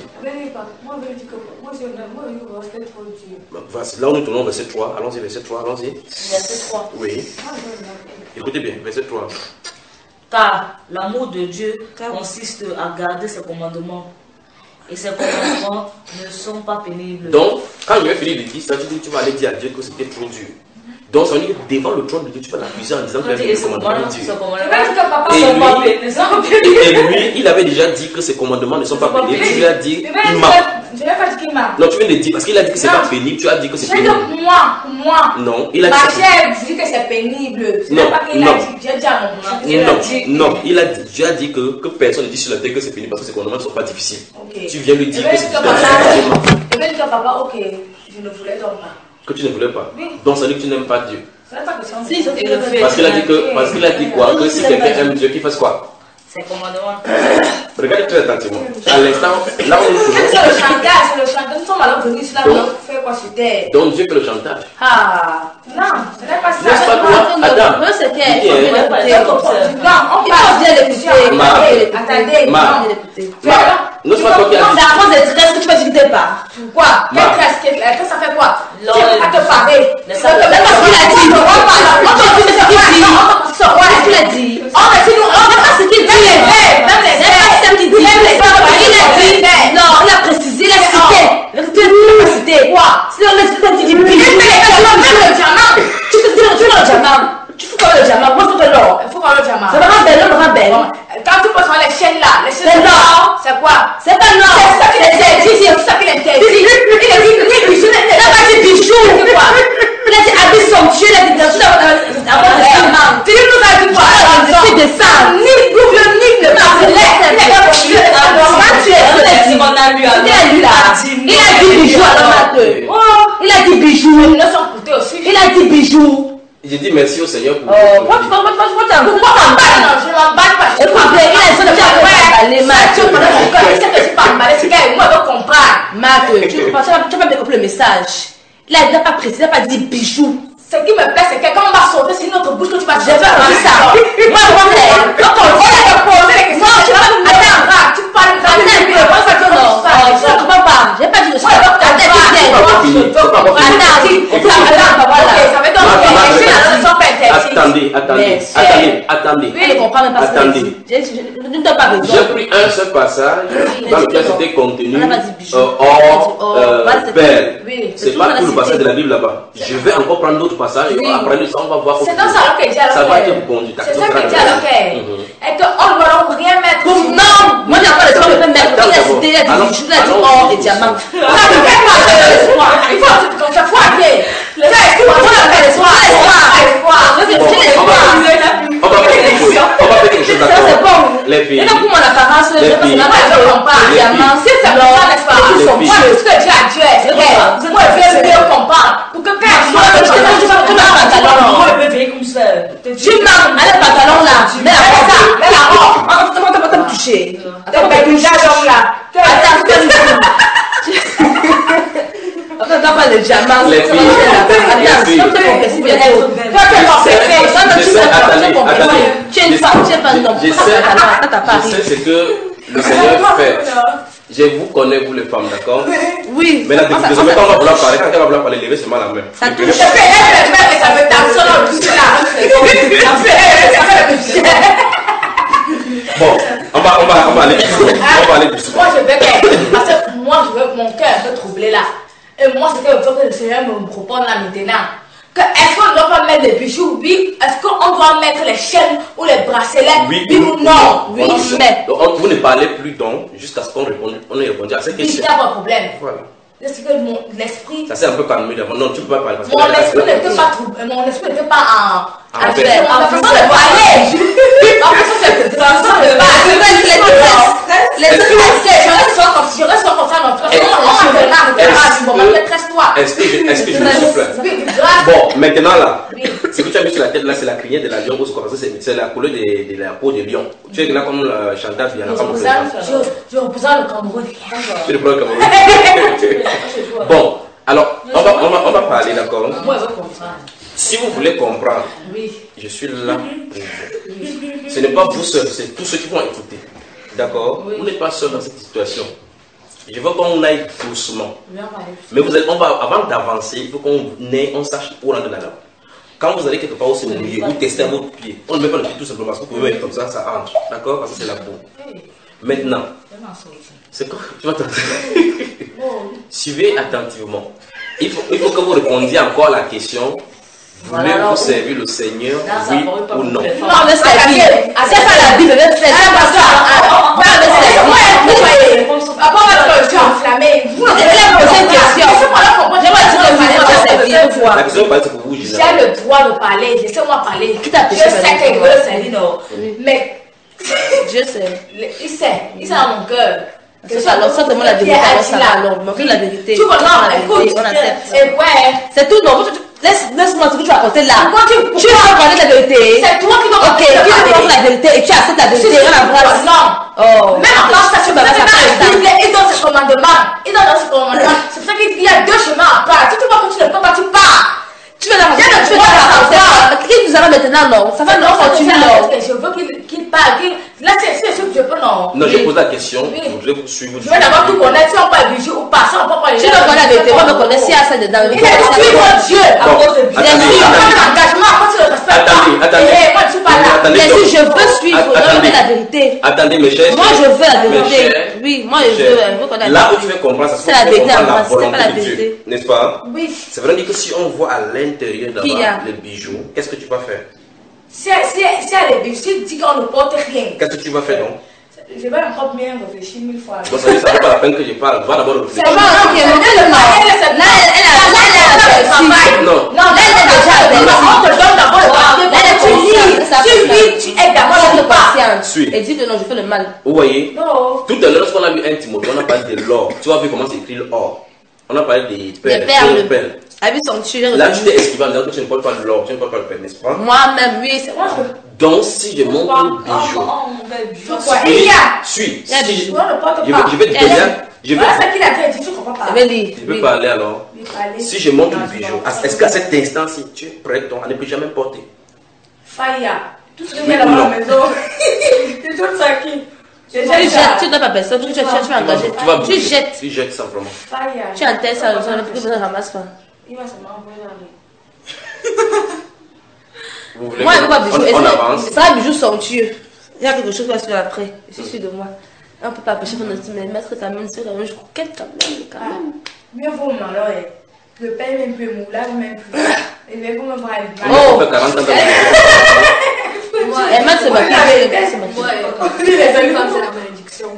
Là où nous tournons, verset trois. Allons-y, verset trois. Allons-y. Verset trois. Oui. Écoutez bien, verset trois. Car l'amour de Dieu consiste à garder ses commandements. Et ses commandements ne sont pas pénibles. Donc, quand je vais finir de dire ça, tu, dis, tu vas aller dire à Dieu que c'était trop dur. Donc, ça veut dire que devant le trône de Dieu, tu vas l'accuser en disant que les commandements de Dieu. Et lui, il avait déjà dit que ses commandements ne sont pas pénibles. Tu lui as dit, il m'a. Je n'ai pas dit qu'il m'a. Non, tu viens de dire, parce qu'il a dit que c'est pas pénible, tu as dit que c'est pénible. Moi, moi. Non, il a dit. Ma chère, je dis que c'est pénible. Ce n'est pas qu'il a dit, j'ai dit à mon Non, non, il a dit, Dieu a dit que, que personne ne dit sur la terre que c'est pénible parce que ses commandements ne sont pas difficiles. Okay. Tu viens lui dire que c'est difficile. Je vais dire à papa, ok, je ne voulais donc pas. Que tu ne voulais pas. Oui. Donc ça dit que tu n'aimes pas Dieu. Si, parce qu'il a dit que, parce qu'il a dit quoi? Que si quelqu'un aime Dieu, qu'il fasse quoi? Ses commandements. Regardez très attentivement. À l'instant, là où nous sommes. C'est le chantage, c'est le chantage. Nous sommes alors venus là pour faire quoi sur terre. Donc Dieu fait le chantage. Ah, non, ce n'est pas ça. N'est-ce pas toi, Adam? Non, c'est qu'il faut bien l'écouter. Non, on parle bien l'écouter. Attendez, non. N'est-ce pas toi qui as dit? C'est à cause des tresses que tu vas discuter pas. Pourquoi? Quelle tresse? Qu'est-ce que ça fait quoi? Tu vas te parler. C'est parce qu'il a dit. On va dire ce qu'il dit. Qu'est-ce qu'il a dit? On va dire, on va pas ce qu'il dit. Même les verbes, il a dit, non, il a précisé, il a cité. Tu as cité. Quoi? Si on a cité, tu dis, tu fais le diamant. Tu fais le diamant. Tu fous comme le diamant. Moi, il faut que l'or. Il faut comme le diamant. Ça me rend belle, ça me rend belle. Quand tu poses les chaînes là, les chaînes là, c'est quoi? C'est pas l'or. C'est ça qu'il interdit. C'est ça qu'il interdit. Il a dit, il a pas dit bijoux. C'est quoi? Il a dit habit somptueux, il a dit bien sûr d'avoir des diamants. Tu nous as dit quoi? C'est de ça. Ni double, ni le martelet. Il a pas dit quand tu es, il a dit, il a lu là. Il a dit bijoux alors là. Il a dit dit bijoux. Les lunettes sont coûtées aussi. Il a dit bijoux. J'ai dit merci au Seigneur pour. Oh, moi, tu m'emballes pas. Non, je ne m'emballe pas. Écoutez, il a dit que tu as emballé, Marc. Tu connais mon cœur. Il sait que je ne suis pas emballé. Ce gars, moi, je comprends. Marc, tu n'as pas bien compris le message. Il n'a pas précisé, il n'a pas dit bijoux. Ce qui me plaît, c'est que quand on va sauter, c'est notre bouche que tu vas Je veux pas ça. Moi, je veux faire. Donc, on va te poser les questions. Non, je vais pas. Attends, tu parles de Attends, je ne comprends pas. Je ne comprends pas. Je n'ai pas dit le Moi, je veux que tu Attends, ça veut donc que les gens ne sont pas interdits. Attendez, attendez, Mais c'est- attendez, attendez. Elle ne comprend même pas ce qu'elle Attendez. dit. Je je- je ne dois pas raison. J'ai pris un seul passage dans lequel c'était contenu On n'a pas dit bijoux. euh, On a dit or, or. euh, Voilà, c'est perle. Oui. C'est tout, pas on a tout le cité. passage de la Bible là-bas. Je vais encore prendre d'autres passages et Oui. après ça, on va voir. C'est autre dans chose. ça que j'ai alors Ça va que- être bon du C'est ça que j'ai alors que. Mhm. Et qu'on ne va rien mettre. Non, moi j'ai encore les trois de mettre. Il a cité, il a dit Allons- bijoux, il a dit allons- or et diamant. Ça ne fait pas de l'espoir. Il faut que comme ça, faut aller. Les gars, il faut que l'espoir. L'espoir. J'ai On va- l'espoir. On va faire quelque chose. On va faire quelque chose Ça c'est d'accord. bon. Les filles. Et donc pour mon apparence, je Les pense que filles. n'a pas de Les diamant. Si c'est pour ça, n'est-ce pas? Les Moi, filles. ce que Dieu a Dieu est vrai. Moi, je veux mieux comprendre. Pour que quand je Moi, je te dis, tu vas te mettre un pantalon. Moi, je vais veiller comme ça. Tu m'as mis le pantalon là. Mets la robe. mets la robe. Attends, attends, attends, attends, me toucher. Donc, ben, déjà, donc là. Attends, attends, attends, attends, pas le diamant. Les Ça va filles. être la peine. Les Attends, filles. tu vas te confesser bientôt. Toi, tu es confessé. Attends, tu Je sais, vas te attendez, confesser. attendez. Tu es une femme, tu es pas un homme. Je sais, Attends, t'as pas je sais ri. ce que le Seigneur fait. Je vous connais, vous les femmes, d'accord? Oui. Mais là, Moi, ça- désolé, moi, quand on va ça- vouloir parler, quand elle va vouloir parler, levez seulement la main. Ça touche. Je fais elle, mais ça me tape sur le dessus là. Ça fait elle, ça fait le dessus. Bon, on va, on va, on va aller doucement. On va aller doucement. Moi, je veux que. Parce que moi, je veux mon cœur un peu troublé là. Et moi, c'est que je veux que le Seigneur me propose là maintenant. Que est-ce qu'on ne doit pas mettre des bijoux? Oui. Est-ce qu'on doit mettre les chaînes ou les bracelets? Oui, Oui ou non? Oui, Voilà. mais. Donc, on- vous ne parlez plus donc jusqu'à ce qu'on réponde, on ait répondu à cette Oui, question. il n'y a pas de problème. Voilà. C'est que mon l'esprit. Ça s'est un peu calmé d'avant. Non, tu ne peux pas parler parce que Mon là, esprit là, n'était pas troublé. Mon esprit n'était pas en. En En fait. fait, en façon de parler. En façon de façon de parler. Les Les deux, je reste sur comme si je reste sur comme ça dans le Est-ce- On m'appelle là, est-ce bon, que- maintenant, tresse-toi. Est-ce que je, est-ce que je me souffle? Oui, grâce. Bon, maintenant là, Oui. ce que tu as mis sur la tête là, c'est la crinière de la lion, parce que c'est c'est la couleur de, de la peau de lion. Tu es là comme le Chantal Viana, Je comme le représente, président. je, je représente le Cameroun. Tu le prends comme Bon, alors, on va, on va, on va parler, d'accord? Moi, je veux comprendre. Si vous voulez comprendre, Oui. je suis là pour vous. Ce n'est pas vous seul, c'est tous ceux qui vont écouter. D'accord? Oui. Vous n'êtes pas seul dans cette situation. Je veux qu'on aille doucement. Oui, on va aller. Mais vous allez, on va, avant d'avancer, il faut qu'on ait, on sache où rentrer dans la langue. Quand vous allez quelque part où c'est mouillé, vous testez à votre pied. On ne met pas le pied tout simplement parce que vous pouvez mettre comme ça, ça entre. D'accord? Parce que c'est la peau. Maintenant, c'est quoi? Tu vas t'entendre. Suivez attentivement. Il faut, il faut que vous répondiez encore à la question. Voulez-vous servir le Seigneur, oui ou non? Non, mais c'est la Bible. C'est pas la Bible, mais c'est Ah, parce que, ah, Non, mais c'est la Bible. Après, on va te le faire enflammer. Vous Je vais poser une question. Je vais dire que moi, je sais bien La quoi. question c'est pour vous, J'ai Gina. le droit de parler, laissez-moi parler. Qui t'a Je péché, sais madame? qu'il veut le servir, non. Oui. Mais Je sais. le- il sait, il sait dans mon cœur. C'est ça, alors, simplement la vérité, alors ça va, alors, mais la vérité. Tu vois, non, la écoute, vérité, on accepte. et ouais, C'est tout, non. Laisse- Laisse-moi ce que tu vas raconter là. pourquoi tu, Tu vas parler de la vérité. c'est toi qui dois Ok, qui te parle la vérité et tu acceptes la vérité. On embrasse. Non. Oh. Même en France, tu c'est vas pas pas dans la faire Bible, il donne ses commandements. Il donne ses commandements. C'est pour ça qu'il y a deux chemins à part. Si tu vois que tu ne peux pas, tu pars. Tu vas la Il y a le tu vas droit la de raconter. savoir. Qui nous allons maintenant, non. Ça va, non, continue, non. Je veux qu'il qu'il parle. qu'il- Là, c'est c'est ce que je peux, non. Non, je pose la question, Oui. je voudrais vous suivre. Je veux d'abord tout connaître si on parle du jeu ou pas. Si on peut parler Tu ne connais la vérité. Moi, je connais si à ça dedans. Il est suivre Dieu. À Bon, cause de Dieu. attendez, Il y a attendez. un engagement. Quand tu ne respectes pas. Attendez, attendez. Eh, moi, je ne suis pas là. Attendez, Mais donc. si je veux suivre, Att- je veux attendez. la vérité. Attendez, mes chers. Moi, je veux la Mes vérité. chers, Oui, moi, je mes veux. chers, Je veux connaître Là la où tu vérité. fais comprendre, ça C'est la vérité, comprendre en face, c'est pas la de Dieu, vérité. n'est-ce pas? Oui. C'est vrai que si on voit à l'intérieur Qui y a? d'abord les bijoux, qu'est-ce que tu vas faire? Si si si elle est bien, si dit qu'on ne porte rien, Qu'est-ce que tu vas faire donc? je vais encore bien réfléchir mille fois. Donc ça veut dire que ça ne vaut pas la peine que je parle. Va d'abord C'est réfléchir. Moi, ok, mais elle, non. Là, elle, elle a, là, elle a réussi. Non. Non, là, elle est déjà réussi. on te donne d'abord le papier. Là, elle Tu est lis, consciente, tu lis, tu es d'abord Moi, je le suis pas. consciente. Suis. Et dis que non, je fais le mal. Vous voyez? Non. Tout à l'heure, lorsqu'on a vu un Timothée, on a parlé de l'or. Tu as vu comment c'est écrit l'or. On a parlé des perles. perles. des perles. Habit somptueux. Là, tu t'es esquivé en disant que tu ne portes pas de l'or, tu ne portes pas le père, n'est-ce pas? Moi-même, oui, c'est moi. Donc, si je monte un bijou, suis, si je je vais te donner, je vais, je peux parler alors. Si je monte le bijou, est-ce qu'à cet instant-ci, tu es prêt à ne plus jamais porter? Faya, tout ce qui est dans la maison, c'est tout ça qui. Tu jettes, tu donnes pas personne, tu vas engager. Tu jettes. Tu jettes simplement. Tu enterres ça, tu ne ramasses pas. Il va se m'envoyer dans Vous voulez moi, je ne veux pas bijou. On, on avance. C'est un bijou somptueux. Il y a quelque chose qui va se faire après. Je suis sûr de moi. On ne peut pas pêcher pour notre mais mettre ta main sur la main. Je coquette quand même. Quand même. Mieux vaut alors. Le père même plus moulage, même plus. Et bien, vous me parlez de Oh! Moi, Emma, c'est ma fille. C'est ma fille. Être une femme, c'est la malédiction.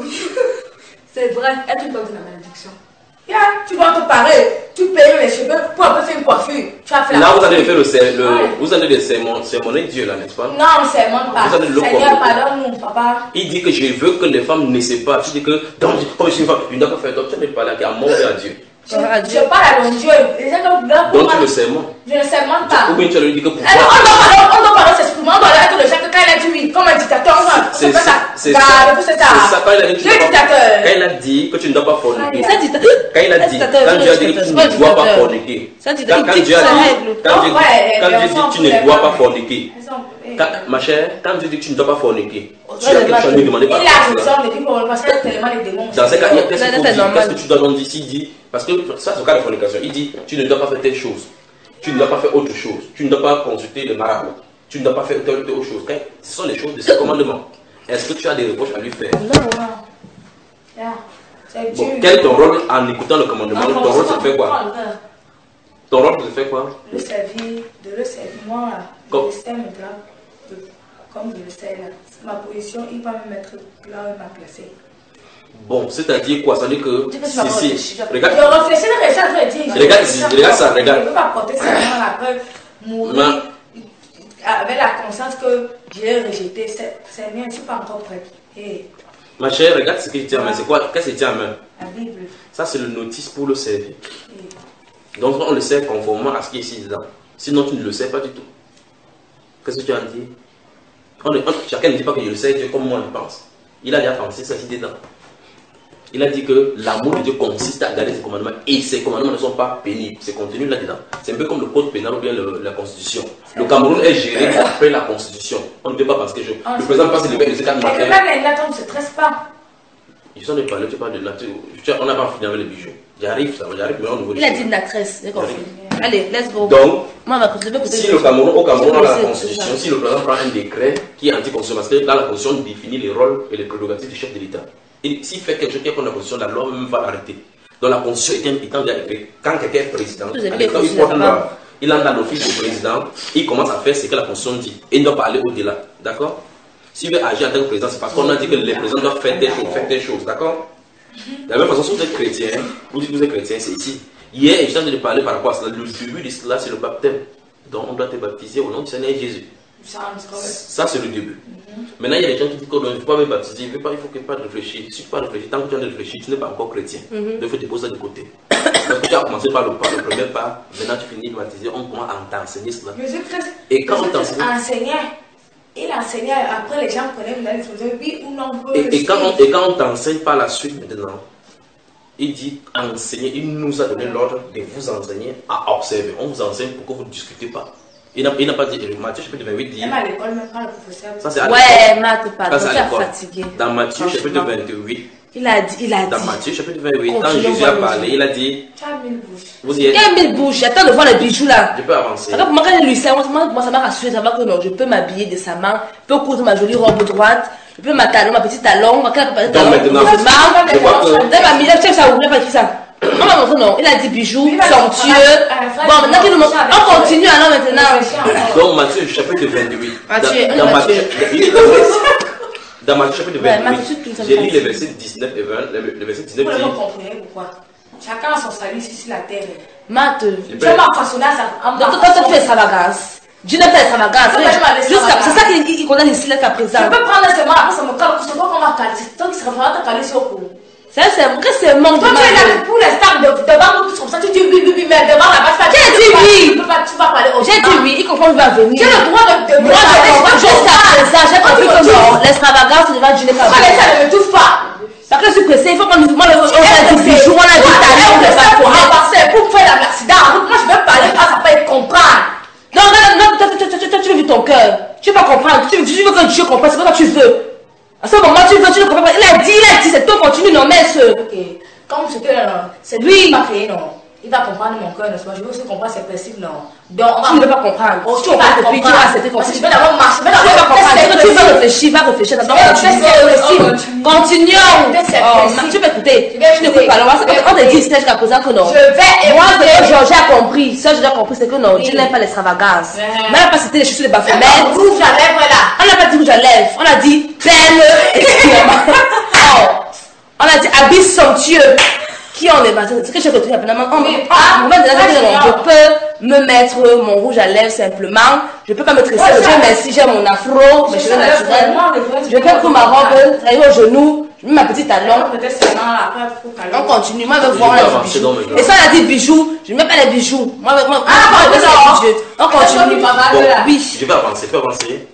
C'est vrai, être une femme, c'est la malédiction. Yeah, tu dois te parer, tu payes les cheveux pour un peu faire une coiffure. Tu as fait la Là, vous allez faire le, le ouais. Vous allez le sermon, sermonner Dieu là, n'est-ce pas? Non, sermonne pas. Vous allez le Seigneur, pardonne-nous, papa. Il dit que je veux que les femmes ne savent pas. Tu dis que dans comme je suis une femme, une doit faire. Donc tu n'es pas là qui a montré à Dieu. Je, je parle à mon Dieu. Donc tu le sermonnes. Je ne sermonne pas. Ou bien tu lui dis que pourquoi? Alors, on doit parler, on doit parler sexuellement, on doit aller avec le chef quand il a dit oui, comme un dictateur. C'est ça. C'est ça. C'est ça. Quand il a dit que tu ne dois pas. Quand il a dit que tu ne dois pas forniquer. Quand il a dit, quand Dieu a dit que tu ne dois pas forniquer. Quand Dieu a dit, quand Dieu dit que tu ne dois pas forniquer. Ma chère, quand Dieu dit que tu ne dois pas forniquer, tu as quelque chose à lui demander par rapport à cela. Dans ce cas, qu'est-ce que tu dois donc dire s'il dit, parce que ça c'est le cas de fornication, il dit tu ne dois pas faire telle chose, tu ne dois pas faire autre chose, tu ne dois pas consulter le marabout, tu ne dois pas faire telle ou telle autre chose. Ce sont les choses de ce commandement. Est-ce que tu as des reproches à lui faire? Non, non. Bon, quel est ton rôle en écoutant le commandement? Ton rôle se fait quoi? Ton rôle se fait quoi? Le servir, de le servir. Moi, je le sais maintenant, comme je le sais là. Ma position, il va me mettre là où il m'a placé. Bon, c'est-à-dire quoi? Ça veut dire que si, si, regarde. Je réfléchis, je réfléchis. Regarde ici, regarde ça, regarde. Je ne veux pas porter ça dans la peur, mourir avec la conscience que j'ai rejeté. C'est bien, je ne suis pas encore prête. Hey. Ma chère, regarde ce que je tiens en main. C'est quoi? Qu'est-ce que je tiens en main? La Bible. Ça, c'est le notice pour le servir. Hey. Donc, on le sert conformément à ce qui est ici dedans. Sinon, tu ne le sais pas du tout. Qu'est-ce que tu as dit? On, on, chacun ne dit pas que je le sais Dieu comme moi je pense. Il a déjà pensé ça ici dedans. Il a dit que l'amour de Dieu consiste à garder ses commandements et ses commandements ne sont pas pénibles. C'est contenu là-dedans. C'est un peu comme le code pénal ou bien le, la constitution. Le Cameroun est géré après la constitution. On ne peut pas parce que je, le président passe le le quatre matin. Mais là, là, on ne se stresse pas. Je suis en train de parler, tu parles de là. On n'a pas fini avec les bijoux. J'arrive, ça, j'arrive, mais au niveau Il a dit l'actrice, j'ai compris. Allez, let's go. Donc, moi, ma côté, si le Cameroun, au Cameroun, on a la constitution, si le président prend un décret qui est anti-constitution, parce que dans la constitution, il définit les rôles et les prérogatives du chef de l'État. Et s'il fait quelque chose qui est contre la constitution, la loi même va l'arrêter. Donc la constitution étant déjà écrite, quand quelqu'un est président, quand il porte une loi, il entre dans l'office du président, il commence à faire ce que la constitution dit. Et il ne doit pas aller au-delà. D'accord? S'il veut agir en tant que président, c'est parce qu'on a dit que les présidents doivent faire des choses, faire des choses. D'accord? De la même façon, si vous êtes chrétien, vous dites que vous êtes chrétien, c'est ici. Hier, je suis de parler par rapport à cela. Le début de cela, c'est le baptême. Donc, on doit te baptiser au nom du Seigneur Jésus. Ça, c'est le début. Mm-hmm. Maintenant, il y a des gens qui disent qu'on ne veut pas me baptiser. Il ne faut que pas réfléchir. Si tu ne peux pas réfléchir, tant que tu as réfléchi, tu n'es pas encore chrétien. Mm-hmm. Donc, il faut te poser ça de côté. Donc, tu as commencé par le, par le premier pas. Maintenant, tu finis de baptiser. On commence à t'enseigner cela. Et quand on t'enseigne. Il enseignait, après les gens prenaient une disposition, oui ou non. Et, et, quand on, et quand on t'enseigne par la suite maintenant, il dit enseigner, il nous a donné l'ordre de vous enseigner à observer. On vous enseigne pour que vous ne discutez pas. Il n'a pas dit, Matthieu chapitre vingt-huit dit. Même à l'école, même pas le professeur. Ça c'est à ouais, Matt, pas tu es fatigué. Dans Matthieu chapitre vingt-huit. Il a dit, il a dit. Dans Matthieu chapitre vingt-huit, quand Jésus a parlé, il a dit. Tu as mille bouches. Vous y êtes. Il y a mille bouches, j'attends de voir les bijoux là. Je peux avancer. Regarde, moi quand il lui sert, moi ça m'a rassuré, ça va que non, je peux m'habiller décemment, je peux coudre ma jolie robe droite, je peux ma talon, ma petite talon, ma petite talon. Donc maintenant, je vois que. Dans ma mille, tu sais ça ouvre pas qui ça. On va montrer non, il a dit bijoux, somptueux. Bon, maintenant qu'il nous montre, on continue alors maintenant. Donc Matthieu chapitre vingt-huit. Matthieu, dans Matthieu. Dans Matthieu chapitre vingt-huit, j'ai lu les versets dix-neuf et vingt. Le verset dix-neuf dit. Vous ne comprenez pourquoi? Chacun a son salut ici sur la terre. Matt, Dieu m'a façonné à ça. Donc toi, tu fais extravagance. Dieu n'a pas extravagance. C'est ça qu'il condamne ici, là, qu'à présent. Je peux prendre un sément, après ça me calme, c'est quoi qu'on va caler? C'est toi qui se réfère à ta caler sur le cou. Ça, c'est vrai, c'est un manque de Toi, tu es là pour l'instant devant nous tous comme ça, tu dis oui, oui, oui, mais devant la base, j'ai dit oui. Tu peux pas, tu vas parler au J'ai dit oui, il comprend qu'il va venir. Tu as le droit de. Moi, je sais ça, j'ai compris que non, l'extravagance devant Dieu n'est pas vrai. Ça ne me touche pas. Parce que je suis pressée, il faut qu'on nous. Moi, on a dit bijoux, on a dit talons, on ne pas pour avancer, pour faire l'accident. Moi, je veux parler, pas ça peut comprendre. Non, non, non, toi, tu veux vivre ton cœur. Tu veux pas comprendre. Tu veux que Dieu comprenne, c'est ce que tu veux. À ce moment, tu veux, tu ne comprends pas. Il a dit, il a dit, c'est toi, continue, non, mais ce. Ok. Comme c'est que c'est lui qui m'a créé, non. Il va comprendre mon cœur, n'est-ce pas? Je veux aussi comprendre ses principes, non. Donc, tu ne veux pas comprendre. Oh, tu ne veux pas comprendre. Tu vas accepter ton Je vais d'abord marcher. Je vais d'abord comprendre. Tu veux réfléchir, va réfléchir. Continuons. Tu peux écouter. Tu ne peux pas. On te dit jusqu'à présent que non. Je vais. Moi, ce que Georges a compris, ça, j'ai compris, c'est que non, Dieu n'aime pas l'extravagance. Mais elle n'a pas cité les chaussures de Baphomet. Rouge à lèvres là. On n'a pas dit rouge à lèvres. On a dit belle. On a dit habit somptueux. Qui on est battu? C'est que j'ai retenu finalement. Je peux me mettre mon rouge à lèvres simplement. Je peux pas me tresser. Dieu merci, j'ai mon afro, mes cheveux naturels. Je peux prendre ma robe, travailler au genou. Je mets ma petite talon. On continue. Moi, je veux voir les bijoux. Et ça, on a dit bijoux. Je ne mets pas les bijoux. Moi, moi, on continue. Oui. Je vais avancer. Je vais avancer.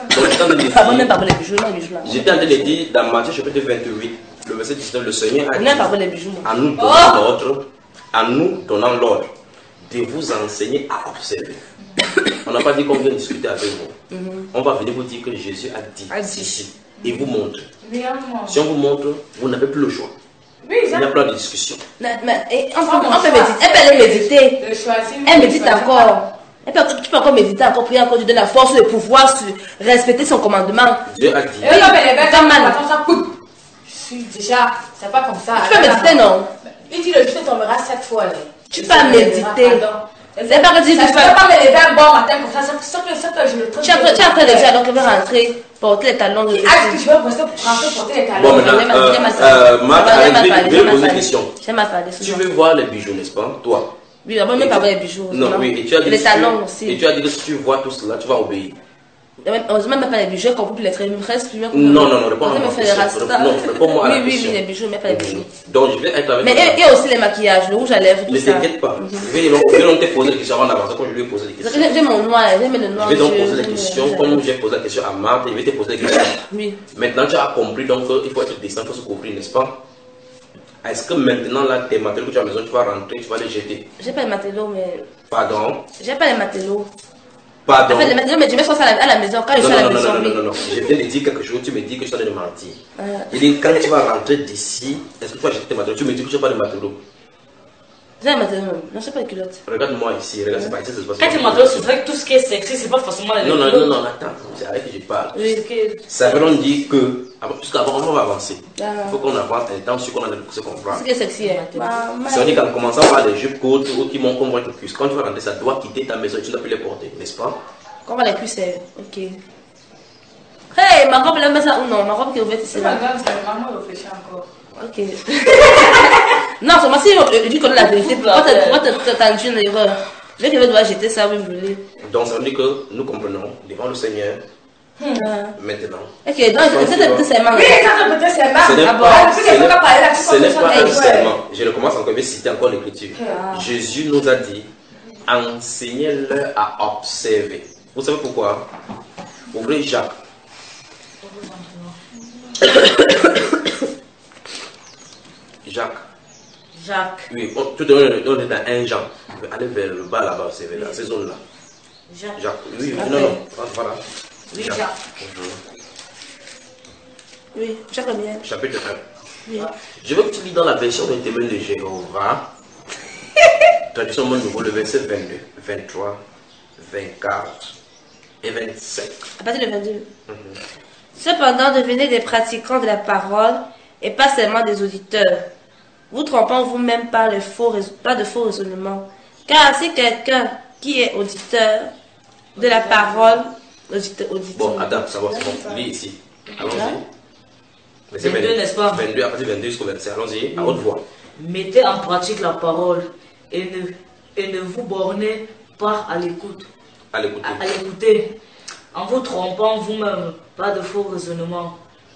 J'étais en train de dire dans Matthieu chapitre vingt-huit. Le verset dix-neuf, le Seigneur a dit à nous donnant l'ordre, à nous donnant l'ordre de vous enseigner à observer. On n'a pas dit qu'on vient discuter avec vous. Mm-hmm. On va venir vous dire que Jésus a dit ceci et vous montre. Oui, si on vous montre, vous n'avez plus le choix. Oui, il n'y a pas de discussion. Mais, mais, et on, peut, on peut méditer. Elle peut aller méditer. Elle médite encore. Elle peut, tu peux encore méditer, encore prier, encore lui donner la force, le pouvoir, respecter son commandement. Dieu a dit. Et là, mais les bêtes, déjà, c'est pas comme ça. Tu peux méditer, non? Il dit le juste tombera sept fois. Tu peux méditer. C'est pas que tu ne peux pas me lever un bon matin comme ça. C'est que je le trouve. Tu es en train de dire, donc je vais rentrer, porter les talons de. Ah, est-ce que je vais rentrer porter les talons? Bon, maintenant, Marc, je vais poser une question. J'ai mal parlé. Tu veux voir les bijoux, n'est-ce pas? Toi. Oui, d'abord, même pas voir les bijoux. Non, oui, et tu as dit. Les talons aussi. Et tu as dit que si tu vois tout cela, tu vas obéir. Heureusement, même pas les bijoux, j'ai compris les traits. Non, non, non, réponds-moi. Non, réponds-moi à la question. Oui, oui, les bijoux, mais pas les bijoux. Donc, je vais être avec. Mais il y a aussi les maquillages, le rouge à lèvres. Ne t'inquiète pas. Je vais donc te poser des questions avant d'avancer, comme je lui ai posé des questions. J'ai mon noir, j'ai le noir. Je vais donc poser des questions, comme j'ai posé la question à Marthe, je vais te poser des questions. Oui. Maintenant, tu as compris, donc il faut être décent, il faut se couvrir, n'est-ce pas? Est-ce que maintenant, là, tes matelots que tu as à la maison, tu vas rentrer, tu vas les jeter? J'ai pas les matelots, mais. Pardon? J'ai pas les matelots. Pardon. En fait, les matelots, mais je mets ça à la maison. Quand je suis à la maison. Non, non, non, non, non. Je viens de dire quelque chose, tu me dis que je suis en train de mentir. Je dis, quand tu vas rentrer d'ici, est-ce que tu vas jeter tes matelots? Tu me dis que tu n'as pas de matelots. J'ai un matelot, non, je sais pas les culottes. Regarde-moi ici, regarde, c'est pas ici, c'est pas Quand tu matelot, c'est vrai que tout ce qui est sexy, c'est pas forcément les Non, non, non, non, attends, c'est avec que je parle. Oui. Ça veut dire que, jusqu'avant, on va avancer. Il faut qu'on avance un temps sur qu'on a de se comprendre. Ce qui est sexy, hein. Ça veut dire qu'en commençant par les jupes courtes ou qui montent comme votre cuisse, quand tu vas rentrer, ça doit quitter ta maison et tu ne dois plus les porter, n'est-ce pas? Quand on va les cuisses, ok. Hey, ma robe, elle met ça ou non? Ma robe qui est ouverte ici. C'est pas grave, maman réfléchit encore. Ok. Non, c'est moi si je dis qu'on a la vérité. Pourquoi t'as une erreur? Je vais que je dois jeter ça, oui, brûler. Donc ça veut dire que nous comprenons devant le Seigneur. Maintenant. Ok, donc c'est peut-être c'est mal. Oui, ça peut-être c'est mal. Ce n'est Ah bon, pas, ce ce n'est pas parler là, ce n'est pas un ouais. serment. Je le commence encore, je vais citer encore l'écriture. Ah. Jésus nous a dit, enseignez-leur à observer. Vous savez pourquoi? Ouvrez Jacques. Jacques. Jacques. Oui, on, tout à l'heure, on est dans un Jean. Allez vers le bas là-bas, c'est vers dans ces zones-là. Jacques. Jacques. Oui, oui, non, non, voilà. Oui, Jacques. Bonjour. Oui, Jacques le bien. Chapitre un. Oui. Je veux que tu lis dans la version de témoin de Jéhovah. Traduction Monde Nouveau, le verset vingt-deux, vingt-trois, vingt-quatre et vingt-cinq. À partir de vingt-deux. Mm-hmm. Cependant, devenez des pratiquants de la parole et pas seulement des auditeurs, vous trompant vous-même par, les faux, par de faux raisonnements. Car si quelqu'un qui est auditeur de la parole, auditeur, auditeur. Bon, attends, ça va, c'est bon. Lis ici. Allons-y. vingt-deux, vingt-deux, n'est-ce pas? vingt-deux, à partir de vingt-deux jusqu'au vingt-cinq. Allons-y, à haute voix. Mettez en pratique la parole et ne, et ne vous bornez pas à l'écoute. À l'écouter. À, à l'écouter. En vous trompant vous-même, pas de faux raisonnements.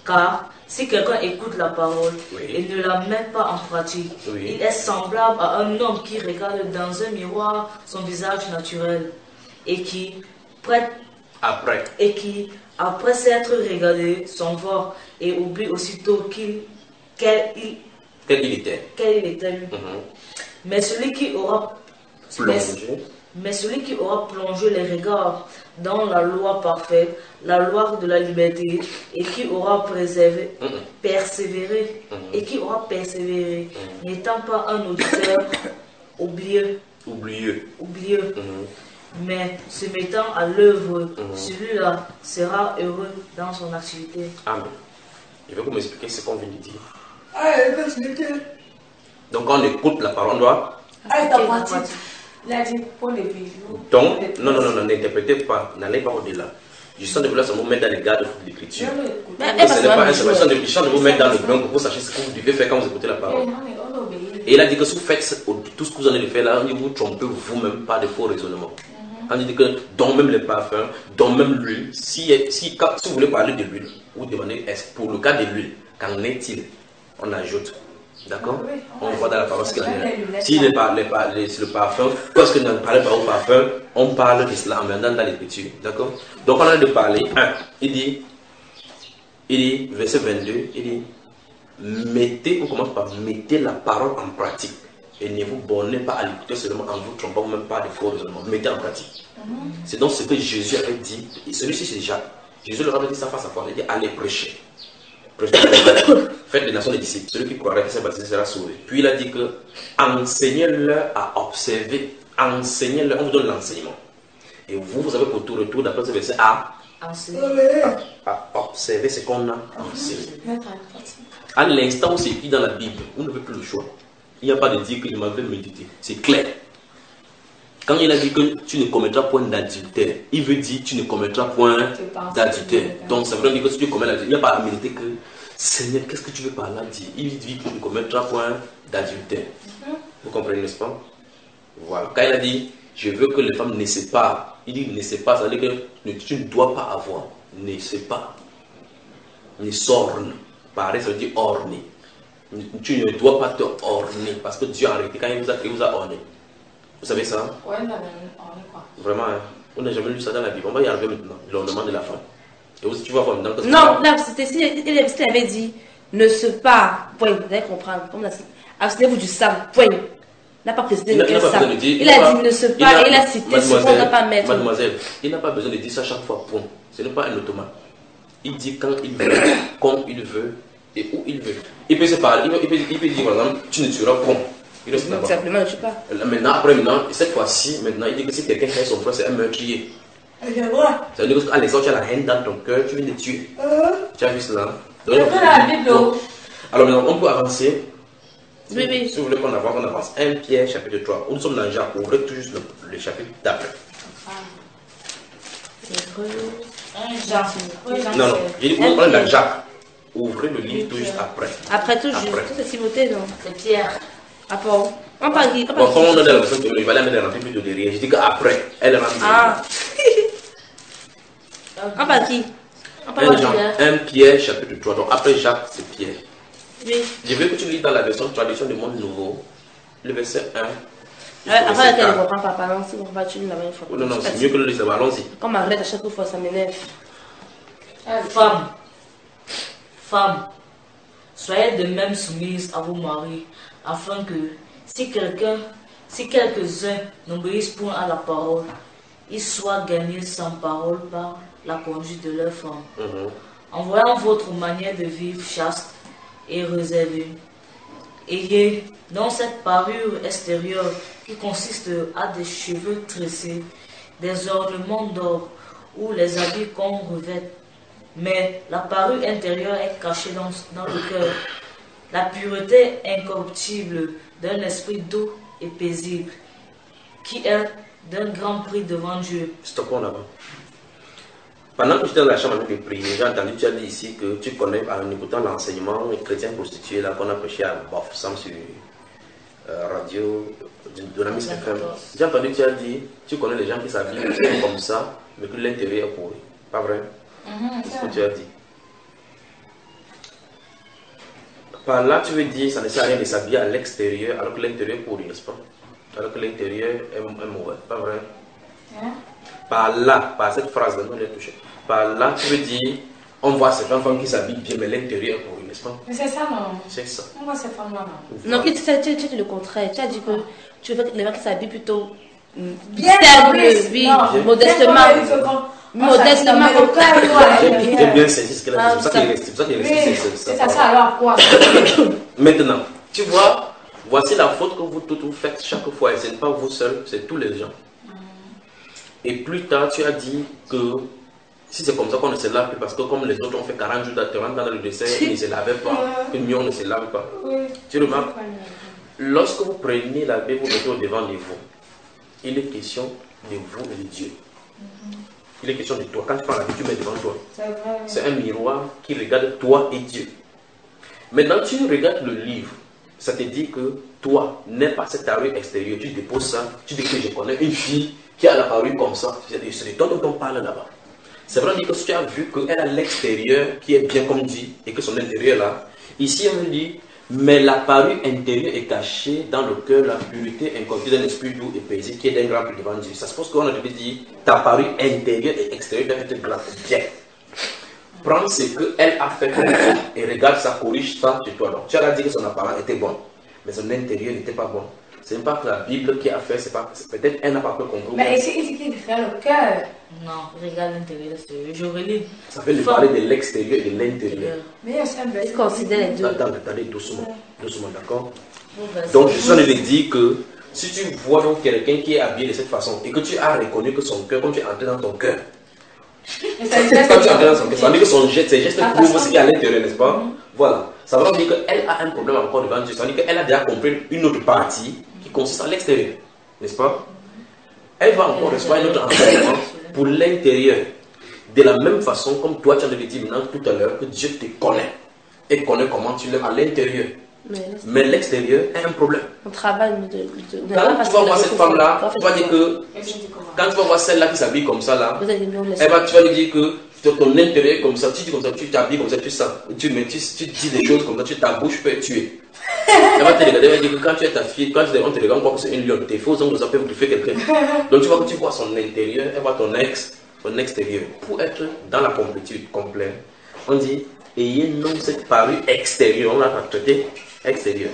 Car si quelqu'un écoute la parole Oui. et ne la met pas en pratique, Oui. il est semblable à un homme qui regarde dans un miroir son visage naturel et qui, prête, Après. et qui après s'être regardé, s'envole et oublie aussitôt qu'il quel il, Quel il était. quel il était. Mhm. Mais celui qui aura Plongé. Mais celui qui aura plongé les regards dans la loi parfaite, la loi de la liberté, et qui aura préservé, Mhm. persévéré, Mhm. et qui aura persévéré, n'étant pas un auditeur oublieux, Oublieux. oublieux, Mhm. mais se mettant à l'œuvre, Mhm. celui-là sera heureux dans son activité. Amen. Je vais vous m'expliquer ce qu'on vient de dire. Ah, il va se mettre. Donc quand on écoute la parole, on doit... Ah, il t'a pratique. Il a dit pour les bijoux. Donc, non, non, non, non, n'interprétez pas, n'allez pas au-delà. Je sens de vouloir vous mettre dans les gardes de l'écriture. Mais Et elle ce passe n'est pas pas un le seul de chant de vous mettre dans le bain pour que vous sachiez ce que vous devez faire quand vous écoutez la parole. Et il a dit que si vous faites tout ce que vous allez faire là, on dit que vous trompez vous-même par des faux raisonnements. On dit que dans même les parfums, dans même l'huile, si, si, quand, si vous voulez parler de l'huile, vous demandez est-ce pour le cas de l'huile, qu'en est-il? On ajoute. D'accord? On voit dans la parole ce qu'il y a. Si les, les, les, le parfum, parce que nous ne parlons pas au parfum, on parle de cela en venant dans l'écriture. D'accord? Donc on a de parler. un. Il dit, il dit, verset vingt-deux, il dit, mettez, on commence par mettez la parole en pratique. Et ne vous bornez pas à l'écouter seulement en vous trompant ou même pas des faux raisonnements. Mettez en pratique. Mm-hmm. C'est donc ce que Jésus avait dit. Et celui-ci, c'est Jacques. Jésus leur avait dit ça face à face. Il dit, allez prêcher. Faites les nations des disciples. Celui qui croira et s'est baptisé sera sauvé. Puis il a dit que enseignez-leur à observer. Enseignez-leur, on vous donne l'enseignement. Et vous, vous avez pour tout retour, d'après ce verset, à, à, à observer ce qu'on a enseigné. À l'instant où c'est écrit dans la Bible, vous n'avez plus le choix. Il n'y a pas de dire que je m'avais médité. C'est clair. Quand il a dit que tu ne commettras point d'adultère, il veut dire que tu ne commettras point d'adultère. Donc ça veut dire que si tu commets l'adultère, il n'y a pas à méditer que Seigneur, qu'est-ce que tu veux par là dire? Il dit que tu ne commettras point d'adultère. Vous comprenez, n'est-ce pas? Voilà. Quand il a dit, je veux que les femmes ne se parlent, il dit ne se pas, ça veut dire que tu ne dois pas avoir, ne se pas, ne s'orne. Pareil, ça veut dire orner. Tu ne dois pas te orner parce que Dieu a arrêté quand il vous a créé, il vous a orné. Vous savez ça? Ouais, on a orné quoi? Vraiment, hein? On n'a jamais lu ça dans la Bible. On va y arriver maintenant, l'ornement de la femme. Et aussi, tu vas voir maintenant que non, là, c'était si il avait dit ne se pas, point, vous allez comprendre. Abstenez-vous du sang, point. Il n'a pas précisé le sang. Dire, il, il a dit ne se pas et il a cité ce qu'on ne doit pas mettre. Mademoiselle, il n'a pas besoin de dire ça chaque fois, point. Ce n'est pas un automate. Il dit quand il veut, comme il veut et où il veut. Il peut se parler, il peut, il peut, il peut dire par exemple, tu ne tueras point. Il reste donc simplement ne tue pas. Maintenant, après maintenant, cette fois-ci, maintenant, il dit que si quelqu'un fait son frère, c'est un meurtrier. Ça veut dire qu'à l'exemple, tu as la haine dans ton cœur, tu viens de tuer. Tu as vu cela? Donc, donc, alors maintenant, on peut avancer. Oui, oui. Si vous voulez qu'on avance, on avance. un Pierre, chapitre trois. Nous sommes dans Jacques. Ouvrez tout juste le, le chapitre d'après. Non, non. J'ai dit, on est dans Jacques. Ouvrez le livre tout juste après. Après tout juste. C'est Timothée, non? C'est Pierre. Après, on parle qui? Bon, comme on est dans la version de il va la mettre rentrer plutôt derrière. Je dis qu'après, elle rentre derrière. Ah. On parle qui? On parle de un Pierre, chapitre trois. Donc après Jacques, c'est Pierre. Oui. Je veux que tu lis dans la version tradition du monde nouveau, le verset un. Ouais, après, elle ne comprend pas, pardon, si vous ne tu lis la même fois. Non, non, c'est mieux que le lire, allons-y. Comme arrête à chaque fois, ça m'énerve. Femme, femme, soyez de même soumises à vos maris, afin que si quelqu'un, si quelques-uns n'obéissent point à la parole, ils soient gagnés sans parole par la conduite de leur femme. Mm-hmm. En voyant votre manière de vivre chaste et réservée, ayez dans cette parure extérieure qui consiste à des cheveux tressés, des ornements d'or ou les habits qu'on revêt, mais la parure intérieure est cachée dans, dans le cœur. La pureté incorruptible d'un esprit doux et paisible, qui est d'un grand prix devant Dieu. Stoppons là-bas. Pendant que j'étais dans la chambre de prière, j'ai entendu, tu as dit ici que tu connais, en écoutant l'enseignement chrétien prostitué là qu'on a prêché à Bof Sam sur euh, radio de la Miss F M. J'ai entendu, tu as dit, tu connais les gens qui s'habillent comme ça, mais que l'intérieur est pourri. Pas vrai? Mm-hmm, c'est ce que tu as dit. Par là, tu veux dire, ça ne sert à rien de s'habiller à l'extérieur, alors que l'intérieur est pourri, n'est-ce pas? Alors que l'intérieur est, est mauvais, pas vrai? Hein? Par là, par cette phrase, non, elle est touchée. Par là, tu veux dire, on voit certaines femmes qui s'habillent bien, mais l'intérieur est pourri, n'est-ce pas? Mais c'est ça, non? C'est ça. On voit ces femmes-là, non? Non, tu sais, tu dis le contraire. Tu as dit que tu veux que les femmes qui s'habillent plutôt bien, simple, oui, modestement. Modestement, j'aime bien saisir ce qu'elle a dit. C'est pour ça qu'elle est restée. C'est ça, ça alors quoi? Maintenant, tu vois, voici la faute que vous toutes vous faites chaque fois. Et ce n'est pas vous seul, c'est tous les gens. Et plus tard, tu as dit que si c'est comme ça qu'on ne se lave plus, parce que comme les autres ont fait quarante jours d'attente dans le dessert, ils ne se lavaient pas, que nous on ne se lave pas. Tu remarques? Lorsque vous prenez la Bible, vous mettez au devant de vous, il est question de vous et de Dieu. Il est question de toi. Quand tu prends la Bible, tu mets devant toi. C'est un miroir qui regarde toi et Dieu. Maintenant, tu regardes le livre. Ça te dit que toi, n'es pas cette parure extérieure. Tu déposes ça. Tu dis que je connais une fille qui a la parure comme ça. C'est de toi dont on parle là-bas. C'est vrai que si tu as vu qu'elle a l'extérieur qui est bien comme dit et que son intérieur là. Ici, on dit, mais la parure intérieure est cachée dans le cœur, la pureté incorporée d'un esprit doux et paisible qui est d'un grand prix devant Dieu. Ça se pose qu'on a dit, ta parure intérieure et extérieure doit être grande. Bien. Prends ce qu'elle a fait pour toi et regarde ça, corrige ça chez toi. Donc, tu as dit que son apparence était bon, mais son intérieur n'était pas bon. Ce n'est pas que la Bible qui a fait, c'est pas. Peut-être elle n'a pas compris. Mais ici, il dit qu'il regarde le cœur. Non, regarde l'intérieur, je relis. Ça fait parler de l'extérieur et de l'intérieur. Mais il considère les deux. Attends, attendez, doucement, doucement, d'accord? Donc, je suis en train de dire que si tu vois donc quelqu'un qui est habillé de cette façon et que tu as reconnu que son cœur, comme tu es entré dans ton cœur, quand tu es entré dans son cœur, ça veut dire que son geste, ses gestes prouvent ce qu'il y a à l'intérieur, n'est-ce pas? Voilà. Ça veut dire qu'elle a un problème encore devant Dieu. Ça veut dire qu'elle a déjà compris une autre partie qui consiste à l'extérieur, n'est-ce pas? Elle va encore recevoir un autre enseignement pour l'intérieur. De la même façon, comme toi, tu as dit maintenant tout à l'heure, que Dieu te connaît et connaît comment tu l'es à l'intérieur. Mais l'extérieur est un problème. On travaille de, de, de quand tu vas voir cette femme-là, tu vas dire que quand tu vas voir celle-là qui s'habille comme ça, là, elle va, tu vas lui dire que ton intérieur est comme ça, tu dis comme ça, tu t'habilles comme ça, tu sens, tu, mais tu, tu dis des choses comme ça, tu, ta bouche peut tuer. Elle va te regarder, elle va dire que quand tu es ta fille, quand on te regarde, on croit que c'est une lionne, tes faux ongles, ça peut bouffer quelqu'un. Donc tu vois que tu vois son intérieur, elle voit ton ex, son extérieur. Pour être dans la complétude complète, on dit, ayez non cette parure extérieure, on l'a pas traité extérieur.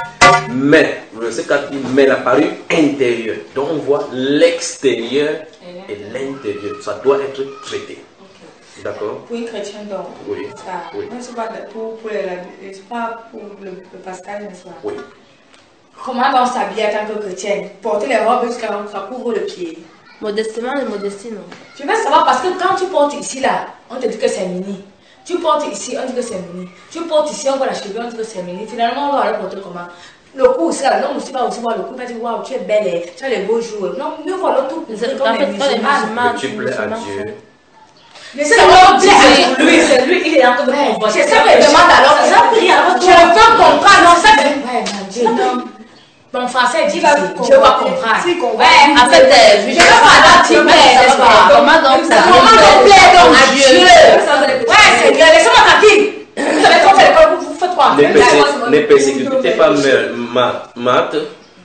Mais, le verset quatre dit, mais la parure intérieure. Donc on voit l'extérieur et l'intérieur. Ça doit être traité. D'accord? Pour une chrétienne, donc. Oui. Ça, oui. C'est pas pour, pour, les, pas pour le, le Pascal, n'est-ce pas? Oui. Comment on s'habille en tant que chrétienne? Porter les robes jusqu'à ce que ça couvre le pied. Modestement et modestie, non. Tu veux savoir parce que quand tu portes ici, là, on te dit que c'est mini. Tu portes ici, on dit que c'est mini. Tu portes ici, on voit la cheveux, on dit que c'est mini. Finalement, on va aller porter comment? Le cou aussi, là, l'homme aussi va aussi voir le cou, il va dire, waouh, tu es belle, tu as les beaux jours. Non, mieux voir le tout. En fait, pas les musulmans. Tu plais à Dieu. Mais c'est lui, c'est lui, il est en train de comprendre. C'est ça que je demande alors. Tu ne peux comprendre, non, ça c'est. Ouais, mon Dieu, non. Mon français dit, je vais comprendre. Ouais, en fait, je ne vais pas adapter, mais comment donc ça comment on plaît donc à Dieu? Ouais, c'est bien, laissez-moi tranquille. Vous avez compris, vous faites quoi? Ne persécutez pas Marthe.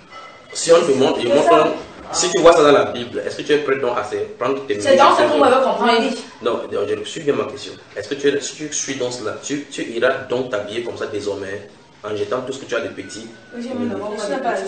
Si on te montre, je montre. Si tu vois ça dans la Bible, est-ce que tu es prêt donc à prendre tes mesures? C'est dans ce qu'on veut comprendre. Non, je suis bien ma question. Est-ce que tu, es, si tu suis dans cela, tu, tu iras donc t'habiller comme ça désormais, en jetant tout ce que tu as de petit? Oui, je ne sais pas.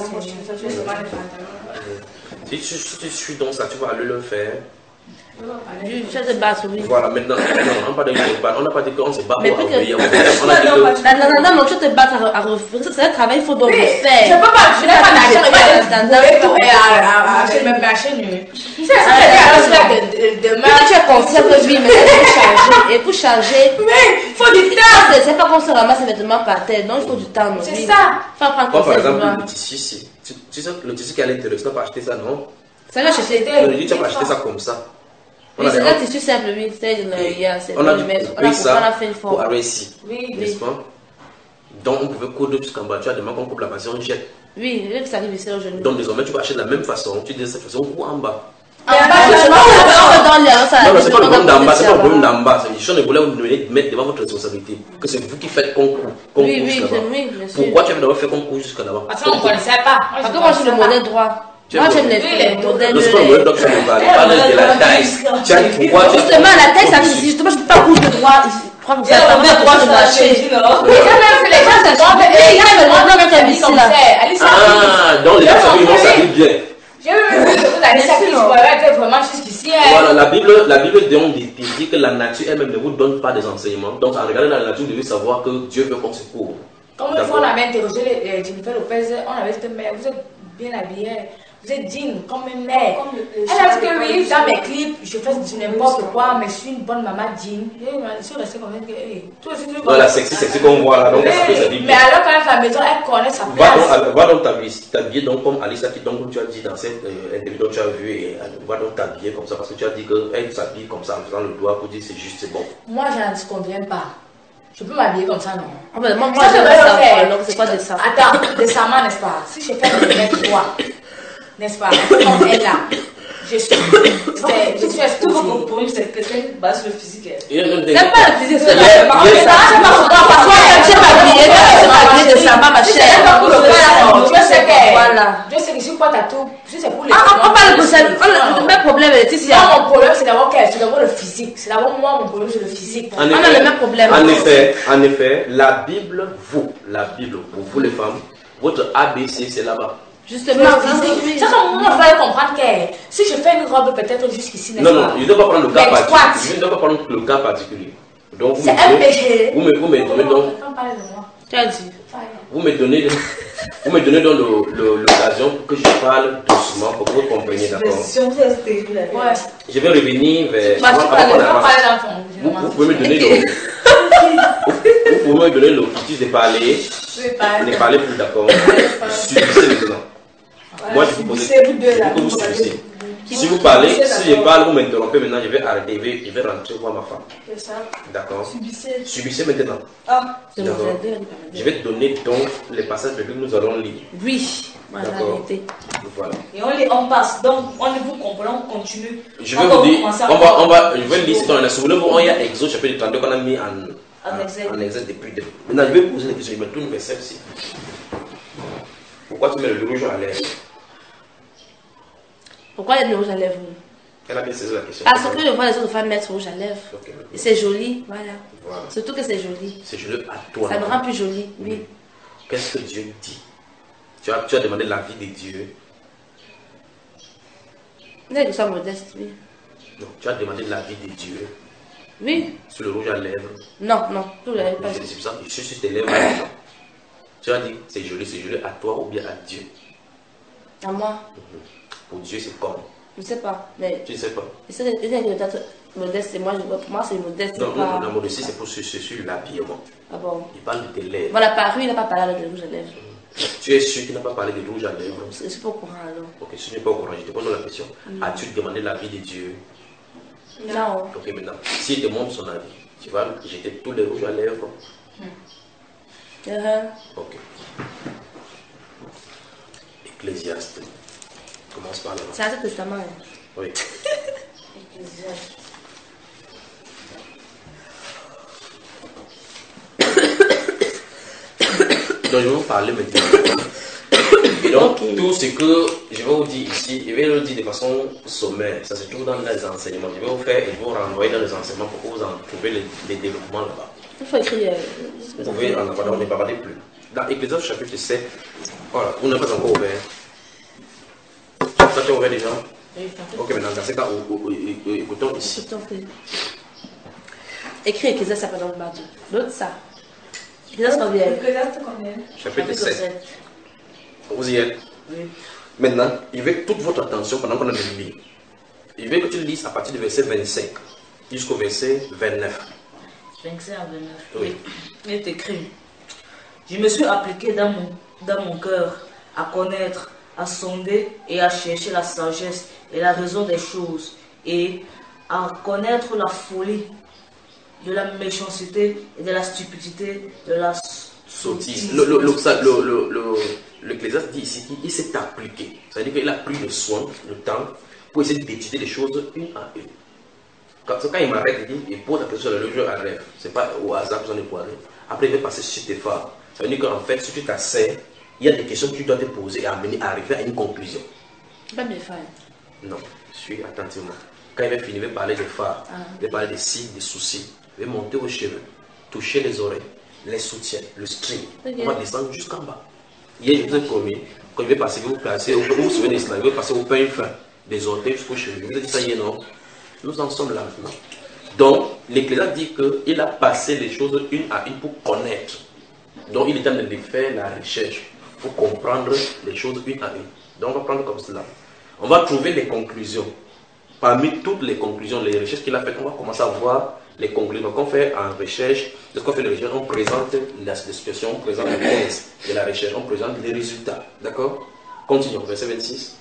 Si tu, si tu suis dans ça, tu vas aller le faire. Du fait de battre, oui. Voilà, maintenant, non, on n'a pas dit qu'on se bat pour obéir. Non, non, non, non, tu te bats à refaire. C'est un travail, il faut donc le faire. Je ne peux pas, je n'ai pas d'action, je vais me bâcher nu. C'est ça, demain. Tu es conscient que oui, mais il faut changer. Et pour changer, mais il faut du temps. C'est pas qu'on se ramasse les vêtements par terre, donc il faut du temps. C'est ça. Comme par exemple, le tissu ici. Tu sais, le tissu qui est à l'intérieur, tu n'as pas acheté ça, non? Ça, là, je sais. Tu n'as pas acheté ça comme ça. Oui, c'est un tissu simple, oui, c'est de on a pris ça fait une pour arrêter ici, oui, n'est-ce pas? Donc on pouvait coudre jusqu'en bas, tu as demandé qu'on coupe la base, on jette. Oui, ça arrive ici aujourd'hui. Donc désormais tu vas acheter de la même façon, tu dis de cette façon ou en bas. Non, c'est pas le problème d'en bas, c'est pas le problème d'en bas. Je voulais vous mettre devant votre responsabilité. Que c'est vous qui faites concours. Oui, oui, oui, bien sûr. Pourquoi tu avais d'abord fait concours jusqu'à là-bas? Parce qu'on ne connaissait pas. Parce que moi, je suis le modèle droit. Moi, j'aime les modèles. Non, c'est pas le modèle droit que je me parle. Parle de la taille. Justement, la taille, ça veut dire, justement, je ne peux pas coudre de droit. Je crois que vous avez pas le droit de marcher. Les gens se trompent. Les gens me demandent même ta vie comme ça. Ah, donc les gens s'habillent bien. J'ai eu une vidéo d'Alissa qui était vraiment jusqu'ici. Voilà, la Bible, la Bible dit que la nature elle-même ne vous donne pas des enseignements. Donc, en regardant la nature, vous devez savoir que Dieu veut qu'on se couvre. Comme une fois, on avait interrogé les Jennifer Lopez, on avait dit, mais vous êtes bien habillée, vous êtes digne comme une mère. Elle a dit que oui, dans mes clips, je fais du n'importe quoi, mais je suis une bonne maman digne. Je suis restée comme ça. Toi aussi, tu veux. La sexy, sexy qu'on voit là, donc elle s'habille bien. Mais alors, quand elle est à la maison, elle connaît sa place. Va donc t'habiller donc comme Alissa qui, donc, comme tu as dit dans cette euh, interview dont tu as vu, et va donc t'habiller comme ça parce que tu as dit qu'elle s'habille comme ça en faisant le doigt pour dire c'est juste, c'est bon. Moi, je n'en conviens pas. Je peux m'habiller comme ça, non? Ah ben, moi, moi, je vais faire. Donc, c'est quoi de ça? Attends, décemment, n'est-ce pas? Si je fais le mec droit, n'est-ce pas? Comme elle là, je suis. Je suis exposée. Tout votre problème, c'est que quelqu'un base sur le physique. C'est pas le physique, c'est la c'est pas parfois, tu m'habiller, tu m'habiller décemment, ma chère. Dieu sait que. Voilà. Dieu sait que je suis pas tatou. Si c'est pour les. Ah, on parle de ça. Le même problème est ici. Moi, mon problème, c'est d'abord c'est d'abord le physique. C'est d'abord moi, mon problème, c'est le physique. On a le même problème. En effet, en effet, la Bible, vous, la Bible, pour vous les femmes, votre A B C, c'est là-bas. Justement, c'est comme moi, il fallait comprendre que si je fais une robe peut-être jusqu'ici, non, non, je ne dois pas prendre le cas particulier. Je ne dois pas prendre le cas particulier. Donc, c'est un péché. Vous me, vous me donnez donc. Tu as dit. Vous me donnez, vous me donnez donc l'occasion pour que je parle doucement pour que vous compreniez, d'accord? Ouais. Je vais revenir vers. Vous, vous pouvez me donner le. Vous pouvez me donner l'outil de parler. Ne parlez plus, d'accord? Subissez maintenant. Moi, je vous pose que vous subissez. Si vous parlez, si je parle, vous m'interrompez maintenant, je vais arrêter, je vais, je vais rentrer voir ma femme. D'accord? Subissez. Subissez maintenant. Ah, d'accord. Je vais te donner donc les passages que nous allons lire. Oui, voilà. Voilà. Et on, les, on passe, donc on vous comprend, on continue. Je vais vous dire, on va, on va, je vais lire ce qu'on a. Souvenez-vous, il y a Exode chapitre trente-deux qu'on a mis en, en, en exergue depuis deux. Maintenant, je vais poser des questions, je me tourne vers celle-ci. Pourquoi tu mets le rouge à lèvres? Pourquoi il y a du rouge à lèvres? Elle a bien saisi la question. Ah, c'est que je vois les autres femmes mettre rouge à lèvres. Okay, et c'est joli, voilà. voilà. Surtout que c'est joli. C'est joli à toi. Ça me rend plus joli, oui. oui. Qu'est-ce que Dieu dit? Tu as, tu as demandé l'avis de Dieu. Il y a que ça modeste, oui. Non, tu as demandé l'avis de Dieu. Oui. Sur le rouge à lèvres. Non, non, tout le pas. C'est pour ça que je suis sur tes lèvres. Tu as dit c'est joli, c'est joli à toi ou bien à Dieu? À moi. Mm-hmm. Pour Dieu, c'est comme. Je ne sais pas. Mais tu ne sais pas. C'est peut-être modeste, et moi, pour moi, c'est modeste. Non, pas... non, la modestie, c'est pour sur, sur l'habillement. Ah bon? Il parle de tes lèvres. Voilà, paru, il n'a pas parlé de rouge à lèvres. Mm. Tu es sûr qu'il n'a pas parlé de rouge à lèvres? Je ne suis pas au courant alors. Ok, si tu n'es pas au courant, je te pose la question. Mm. As-tu demandé l'avis de Dieu? Non. Ok, maintenant, s'il te montre son avis, tu vas jeter tous les rouges à lèvres? Mm. Uh-huh. Ok. Ecclésiaste. Commence par là. C'est l'Ancien Testament. Hein. Oui. Ecclésiaste. Donc je vais vous parler maintenant. Et donc okay. Tout ce que je vais vous dire ici, je vais le dire de façon sommaire. Ça se trouve dans les enseignements. Je vais vous faire et vous renvoyer dans les enseignements pour que vous en trouviez les, les développements là-bas. Il faut écrire. Vous pouvez en avoir, on ne parler plus. Dans Ecclésiaste chapitre sept, voilà, vous n'avez pas encore ouvert. Ça tu as ouvert déjà? Oui, ok, maintenant dans ce cas, écoutons ici. Écris Ecclésiaste, ça peut dans le bateau. L'autre ça. Ecclésiaste combien? Ecclésiaste combien? Chapitre sept. Vous y êtes? Oui. Maintenant, il veut toute votre attention pendant qu'on a le lire. Il veut que tu lises à partir du verset vingt-cinq jusqu'au verset vingt-neuf. vingt-cinq à vingt-neuf. Oui. Il est écrit. Je me suis appliqué dans mon, dans mon cœur à connaître, à sonder et à chercher la sagesse et la raison des choses, et à connaître la folie de la méchanceté et de la stupidité de la sottise. Le, le, le, le, le, le, L'Ecclésiaste dit ici qu'il s'est appliqué. C'est-à-dire qu'il a pris le soin, le temps, pour essayer d'étudier les choses une à une. Quand, quand il m'arrête, il dit, il pose la question sur le jeu à rêve. C'est pas au hasard que j'en ai poiré. Après, il va passer sur tes phares. Ça veut dire qu'en fait, si tu t'assais, il y a des questions que tu dois te poser et amener à arriver à une conclusion. Pas bien fait. Non, suis attentivement. Quand il va finir, il va parler des phares, ah, il va parler des signes, des soucis. Il va monter aux cheveux, toucher les oreilles, les soutiens, le string. Okay. On va descendre jusqu'en bas. Hier, je vous ai promis, quand il va passer, vous passez, vous vous souvenez de cela, il va passer au pain fin, des orteils jusqu'aux cheveux. Vous avez dit ça hier, non? Nous en sommes là maintenant. Donc, l'Ecclésiaste dit qu'il a passé les choses une à une pour connaître. Donc, il est en train de faire la recherche pour comprendre les choses une à une. Donc, on va prendre comme cela. On va trouver les conclusions. Parmi toutes les conclusions, les recherches qu'il a faites, on va commencer à voir les conclusions. Donc, on fait en recherche, lorsqu'on fait les recherches, on présente la situation, on présente les thèses de la recherche, on présente les résultats. D'accord? Continuons, verset vingt-six.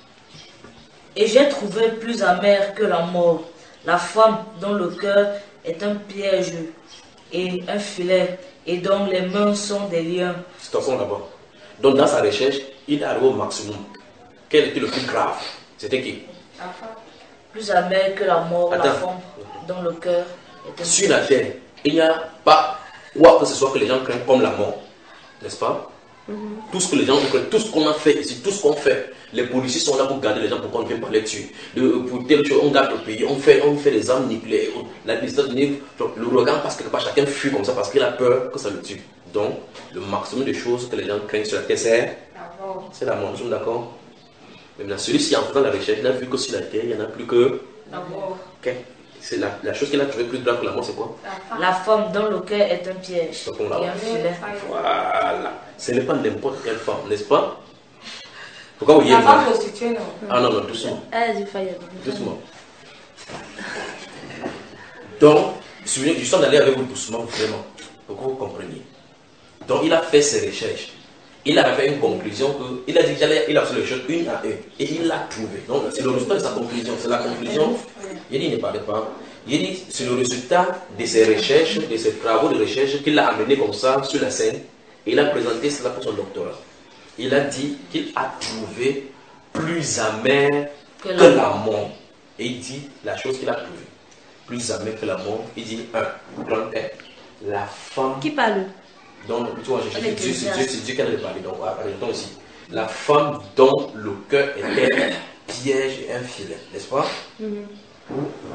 Et j'ai trouvé plus amer que la mort, la femme dont le cœur est un piège et un filet, et dont les mains sont des liens. Stoppons là-bas. Donc, dans sa recherche, il est arrivé au maximum. Quel était le plus grave? C'était qui? La femme. Plus amer que la mort, Attends. La femme dont le cœur est un Sur la terre, il n'y a pas quoi que ce soit que les gens craignent comme la mort. N'est-ce pas? Mm-hmm. Tout ce que les gens craignent, tout ce qu'on a fait ici, tout ce qu'on fait, les policiers sont là pour garder les gens pour qu'on ne vienne pas les tuer. De, pour telle chose, on garde le pays, on fait, on fait des armes nucléaires. L'administration, le regard passe quelque part, chacun fuit comme ça parce qu'il a peur que ça le tue. Donc, le maximum de choses que les gens craignent sur la terre, c'est c'est la mort. Nous sommes d'accord? Maintenant, celui-ci, en faisant la recherche, il a vu que sur la terre, il n'y en a plus que la mort. Okay. C'est la, la chose qu'il a trouvée plus grave que la mort, c'est quoi? La femme dont le cœur est un piège et un filet. Voilà. Ce n'est pas n'importe quelle femme, n'est-ce pas? Pourquoi vous y êtes? La femme prostituée, non? Ah non, non, doucement. Elle a du faillant. Doucement. Donc, je suis d'aller avec vous doucement, vraiment, pour que vous compreniez. Donc, il a fait ses recherches. Il a fait une conclusion que, il a dit qu'il il a fait les choses une à une. Et il l'a trouvé. Donc, c'est le résultat de sa conclusion. C'est la conclusion. Il dit, il ne parlait pas. Il dit, c'est le résultat de ses recherches, de ses travaux de recherche qu'il a amené comme ça sur la scène. Et il a présenté cela pour son doctorat. Il a dit qu'il a trouvé plus amer que la, que la mort. Et il dit la chose qu'il a trouvée. Plus amer que la mort. Il dit, un, grand un, la femme. Qui parle? Donc, tu vois, j'ai dit Dieu, c'est Dieu, c'est Dieu qui a parlé. Donc, arrêtons ici. La femme dont le cœur était un piège et un filet, n'est-ce pas? Mm-hmm.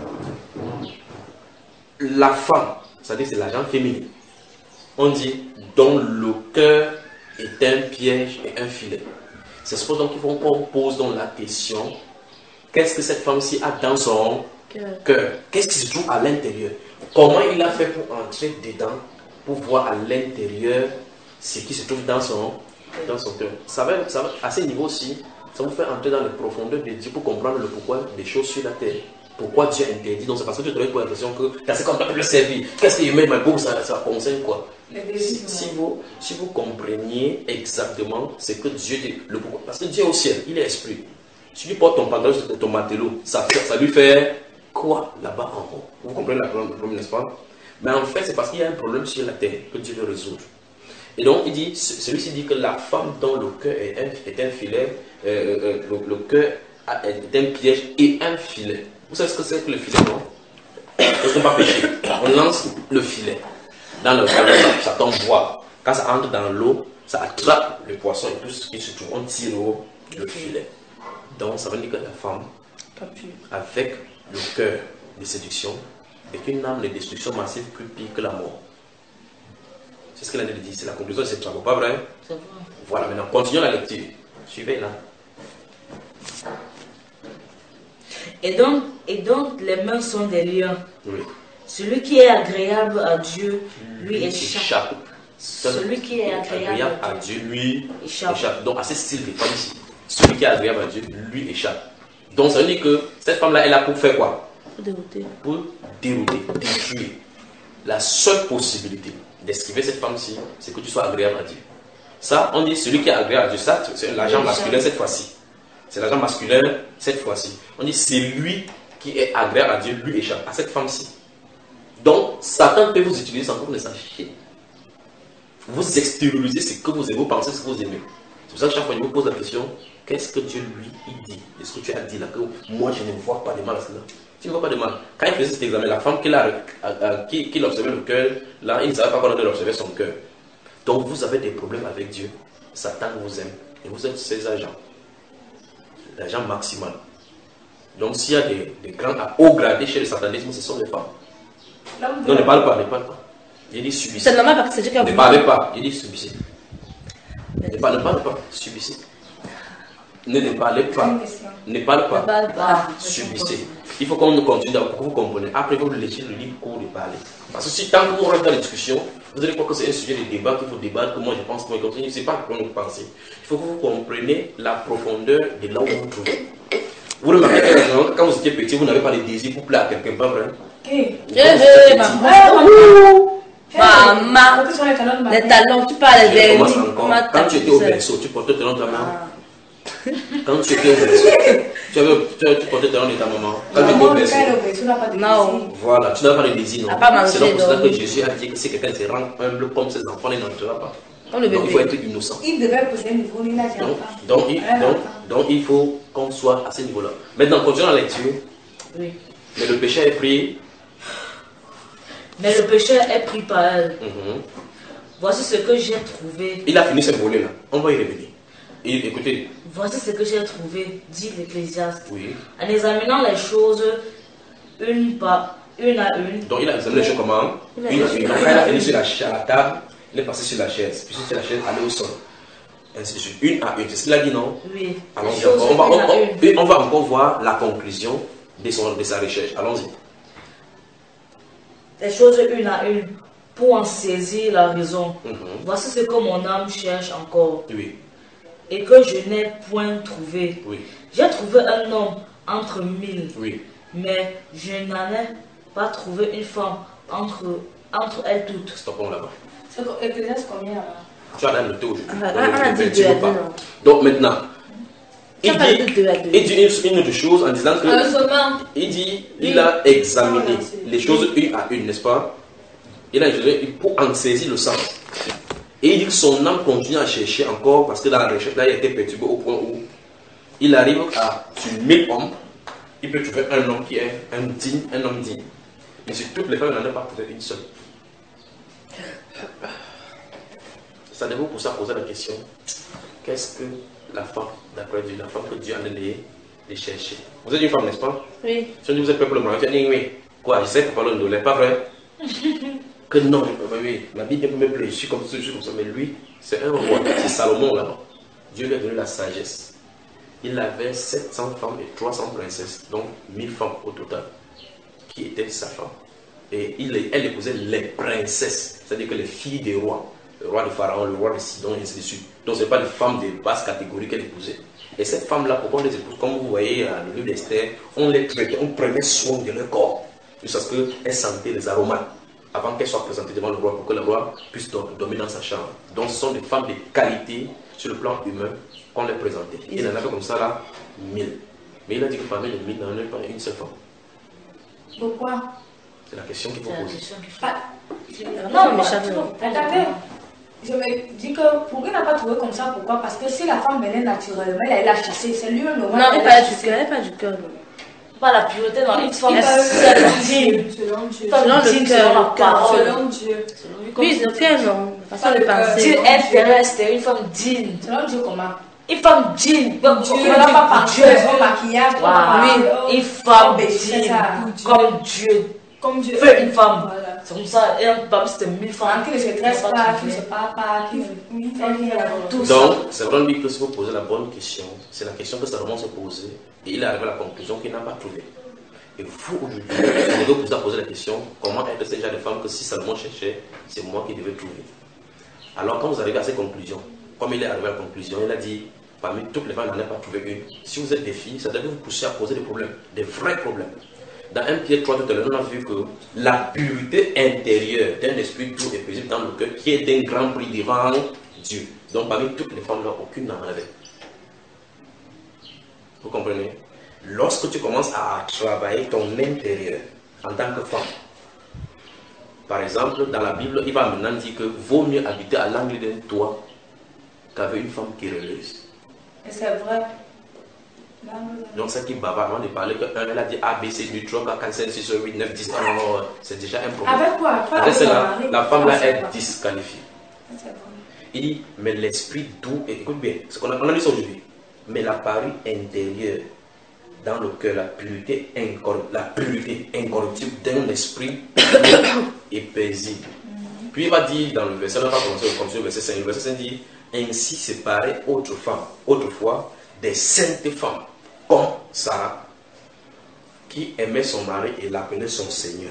La femme, c'est-à-dire c'est la gente féminine. On dit dont le cœur est un piège et un filet. C'est ce donc qu'il faut qu'on pose dans la question, qu'est-ce que cette femme-ci a dans son cœur? Qu'est-ce qui se trouve à l'intérieur? Comment il a fait pour entrer dedans, pour voir à l'intérieur ce qui se trouve dans son, dans son cœur? Ça va, ça va, à ce niveau-ci, ça vous fait entrer dans les profondeurs de Dieu pour comprendre le pourquoi des choses sur la terre. Pourquoi Dieu interdit? Donc c'est parce que tu aurais l'impression que c'est comme ça que le servir. Qu'est-ce qu'il met ma boue, ça, ça concerne quoi? Si, si, vous, si vous compreniez exactement ce que Dieu dit, le pourquoi. Parce que Dieu est au ciel, il est esprit. Si tu portes ton pantalon sur ton matelot, ça, ça lui fait quoi là-bas en haut? Vous comprenez le problème, n'est-ce pas? Mais en fait, c'est parce qu'il y a un problème sur la terre que Dieu veut résoudre. Et donc, il dit, celui-ci dit que la femme dont le cœur est un, est un filet, euh, euh, le, le cœur est un piège et un filet. Vous savez ce que c'est que le filet, non? Parce qu'on va pêcher. On lance le filet dans le ballon, ça tombe bois. Quand ça entre dans l'eau, ça attrape le poisson et tout ce qui se trouve. On tire au le filet. Donc, ça veut dire que la femme, avec le cœur de séduction, est une âme de destruction massive plus pire que la mort. C'est ce qu'elle a dit. C'est la conclusion de ces travaux, pas vrai? C'est vrai. Voilà, maintenant, continuons la lecture. Suivez là. Et donc, et donc, les mains sont des liens. Oui. Celui qui est agréable à Dieu, lui, lui échappe. échappe. Celui qui est agréable, agréable à Dieu, lui échappe. échappe. Donc, à ce style de femme ici, celui qui est agréable à Dieu, lui échappe. Donc, ça veut dire que cette femme-là, elle est là pour faire quoi? Pour dérouter. Pour dérouter, détruire. La seule possibilité d'esquiver cette femme-ci, c'est que tu sois agréable à Dieu. Ça, on dit celui qui est agréable à Dieu, ça, c'est l'agent masculin cette fois-ci. C'est l'agent masculin cette fois-ci. On dit c'est lui qui est agréable à Dieu, lui échappe à cette femme-ci. Donc, Satan peut vous utiliser sans que vous ne sachiez. Vous extériorisez ce que vous aimez, vous pensez ce que vous aimez. pour ça que chaque fois, je me pose la question, qu'est-ce que Dieu lui il dit? Est-ce que tu as dit là que moi, je ne vois pas de mal à cela? Tu ne vois pas de mal. Quand il faisait cet examen, la femme qui, a, qui, qui l'observait le cœur, là, il ne savait pas qu'on allait observer son cœur. Donc, vous avez des problèmes avec Dieu. Satan vous aime. Et vous êtes ses agents. L'agent maximal. Donc, s'il y a des, des grands à haut gradé chez le satanisme, ce sont les femmes. Non, ne parle pas, ne parle pas. Il dit subissez. C'est normal parce que c'est Dieu qui a Ne parlez pas, il dit subissez. Ne parlez pas, ne parlez pas, subissez. Ne, ne parlez pas, ne parlez pas, Ne parle pas. subissez. Il faut qu'on nous continue pour que vous compreniez. Après, vous laissez le libre cours de parler. Parce que si tant que vous rentrez dans la discussion, vous allez croire que c'est un sujet de débat qu'il faut débattre, que moi je pense qu'on continue. Ce n'est pas ce que vous pensez. Il faut que vous compreniez la profondeur de là où vous vous trouvez. Vous remarquez que quand vous étiez petit, vous n'avez pas de désir pour plaire à quelqu'un, pas vrai? Hé, hé, maman. Maman. Les talons, tu parles des quand tu étais au berceau, tu portais le talon de ta maman. Quand tu étais au berceau, tu, avais, tu, tu portais le talon de ta maman. Quand tu étais au berceau. Non. Voilà, tu n'as pas de désir, non. C'est donc pour cela que donc. Jésus a dit que si quelqu'un se rend humble comme ses enfants, il n'entrera pas. Comme le Donc il faut bébé. être innocent. Il devait poser un niveau, il n'a Donc, pas. donc, il, donc, donc il faut qu'on soit à ce niveau-là. Maintenant, continuons la lecture. Oui. Mais le péché est pris. Mais le péché est pris par elle. Mhm. Voici ce que j'ai trouvé. Il a fini ce volet-là. On va y revenir. Et écoutez. Voici ce que j'ai trouvé, dit l'Ecclésiaste. Oui. En examinant les choses une par une à une. Donc il a examiné les choses comment? Une à une. Donc quand il a fini sur la, sur la table, il est passé sur la chaise. Puis sur la chaise, aller au sol. Ainsi de suite. Une à une. C'est ce qu'il a dit, non? Oui. Allons-y Les choses encore. On va, une à on, une. on, on va encore voir la conclusion de, son, de sa recherche. Allons-y. Les choses une à une pour en saisir la raison. Mhm. Voici ce que mon âme cherche encore Oui. et que je n'ai point trouvé. Oui. J'ai trouvé un homme entre mille, Oui. mais je n'en ai pas trouvé une femme entre, entre elles toutes. Stoppons là-bas. C'est Ecclésiaste combien là? Tu as la noté aujourd'hui. Ah, Donc, on a tu dit ne deux à perturbes deux, pas. non. Donc maintenant, Tu il as parlé de dit, deux à deux. il dit une, une autre chose en disant que Heureusement. il dit, il a examiné les choses une à une, n'est-ce pas? Il a examiné pour en saisir le sens. Et il dit que son âme continue à chercher encore parce que dans la recherche, là, il a été perturbé au point où il arrive à, sur mille hommes, il peut trouver un homme qui est un digne, un homme digne. Mais sur toutes les femmes, il n'en a pas trouvé une seule. Ça devait pour ça poser la question, qu'est-ce que la femme, d'après Dieu, la femme que Dieu a allé les chercher? Vous êtes une femme, n'est-ce pas? Oui. Si on dit vous êtes peuple blanc, tu as dit oui. Quoi, je sais que parler de douleur, pas vrai? Que non, oui, la Bible peut me plaire, je suis comme ça, je suis comme ça, mais lui, c'est un roi, c'est Salomon là-bas. Dieu lui a donné la sagesse. Il avait sept cents femmes et trois cents princesses, donc mille femmes au total, qui étaient sa femme. Et il, elle épousait les princesses, c'est-à-dire que les filles des rois, le roi de Pharaon, le roi de Sidon, et ainsi de suite. Donc ce n'est pas des femmes de basse catégorie qu'elle épousait. Et ces femmes-là, pourquoi on les épouse? Comme vous voyez à le livre d'Esther, on les traitait, on prenait soin de leur corps, jusqu'à ce qu'elles sentaient les aromates, avant qu'elles soient présentées devant le roi, pour que le roi puisse dormir dans sa chambre. Donc ce sont des femmes de qualité sur le plan humain qu'on les présentait. Il en avait comme ça là, mille. Mais il a dit que parmi les mille, il n'en avait pas une seule femme. Pourquoi? C'est la question qu'il faut C'est la poser. question qu'il faut. Pas- Non, Non, mais moi, chacun. attendez. Je me dis que pour qu'il n'a pas trouvé comme ça, pourquoi? Parce que si la femme venait naturellement, elle l'a chassée, c'est lui le moment. Non, elle parle du cœur, elle parle du cœur. non. Pas la pureté dans une femme. Il parle C'est digne. selon Dieu. Femme Selon le digne cœur, selon la le cœur, parole. Selon Dieu. Oui, le cœur, non. La façon de Pas le cœur. penser. Dieu est terrestre, une femme digne. Selon Dieu, comment? Une femme digne. Dieu n'a pas pensé Dieu. son maquillage. Wow. Oui. Une femme Ben, c'est digne. ça. Comme Dieu. Comme Dieu. Fait une femme. Voilà. C'est comme ça. Et un pape, c'était mille femmes. Qui ne se dresse pas, qui ne se parle pas, qui ne fait rien. Tout ça. Donc, c'est vraiment lui que si vous posez la bonne question, c'est la question que Salomon s'est posée, et il est arrivé à la conclusion qu'il n'a pas trouvé. Et vous, aujourd'hui, vous devez vous a posé la question, comment être ce genre de femme que si Salomon cherchait, c'est moi qui devais trouver. Alors, quand vous arrivez à ces conclusions, comme il est arrivé à la conclusion, il a dit, parmi toutes les femmes, il n'en a pas trouvé une. Si vous êtes des filles, ça devait vous pousser à poser des problèmes, des vrais problèmes. Dans un Pierre trois, tout à l'heure, on a vu que la pureté intérieure d'un esprit pur et paisible dans le cœur, qui est d'un grand prix devant Dieu. Donc, parmi toutes les femmes là, aucune n'en avait. Vous comprenez? Lorsque tu commences à travailler ton intérieur en tant que femme, par exemple, dans la Bible, il va maintenant dire que vaut mieux habiter à l'angle d'un toit qu'avec une femme querelleuse. Et c'est vrai. Donc, ça qui bavard, avant de parler, qu'elle a dit A, B, C, deux, trois, quatre, cinq, six, sept, huit, neuf, dix, alors c'est déjà un problème. Avec quoi? Après, Après, avec la, mari. la femme là Ah, c'est est pas. disqualifiée. C'est vrai. Il dit, mais l'esprit doux, et écoute bien, ce qu'on a, on a dit ça aujourd'hui, mais la parure intérieure, dans le cœur, la pureté, incor- la pureté incorruptible d'un esprit et paisible. Puis il va dire dans le verset, on va commencer comme sur le verset cinq, le verset cinq dit, ainsi séparer autre femme, autrefois, des saintes femmes, comme Sarah, qui aimait son mari et l'appelait son Seigneur.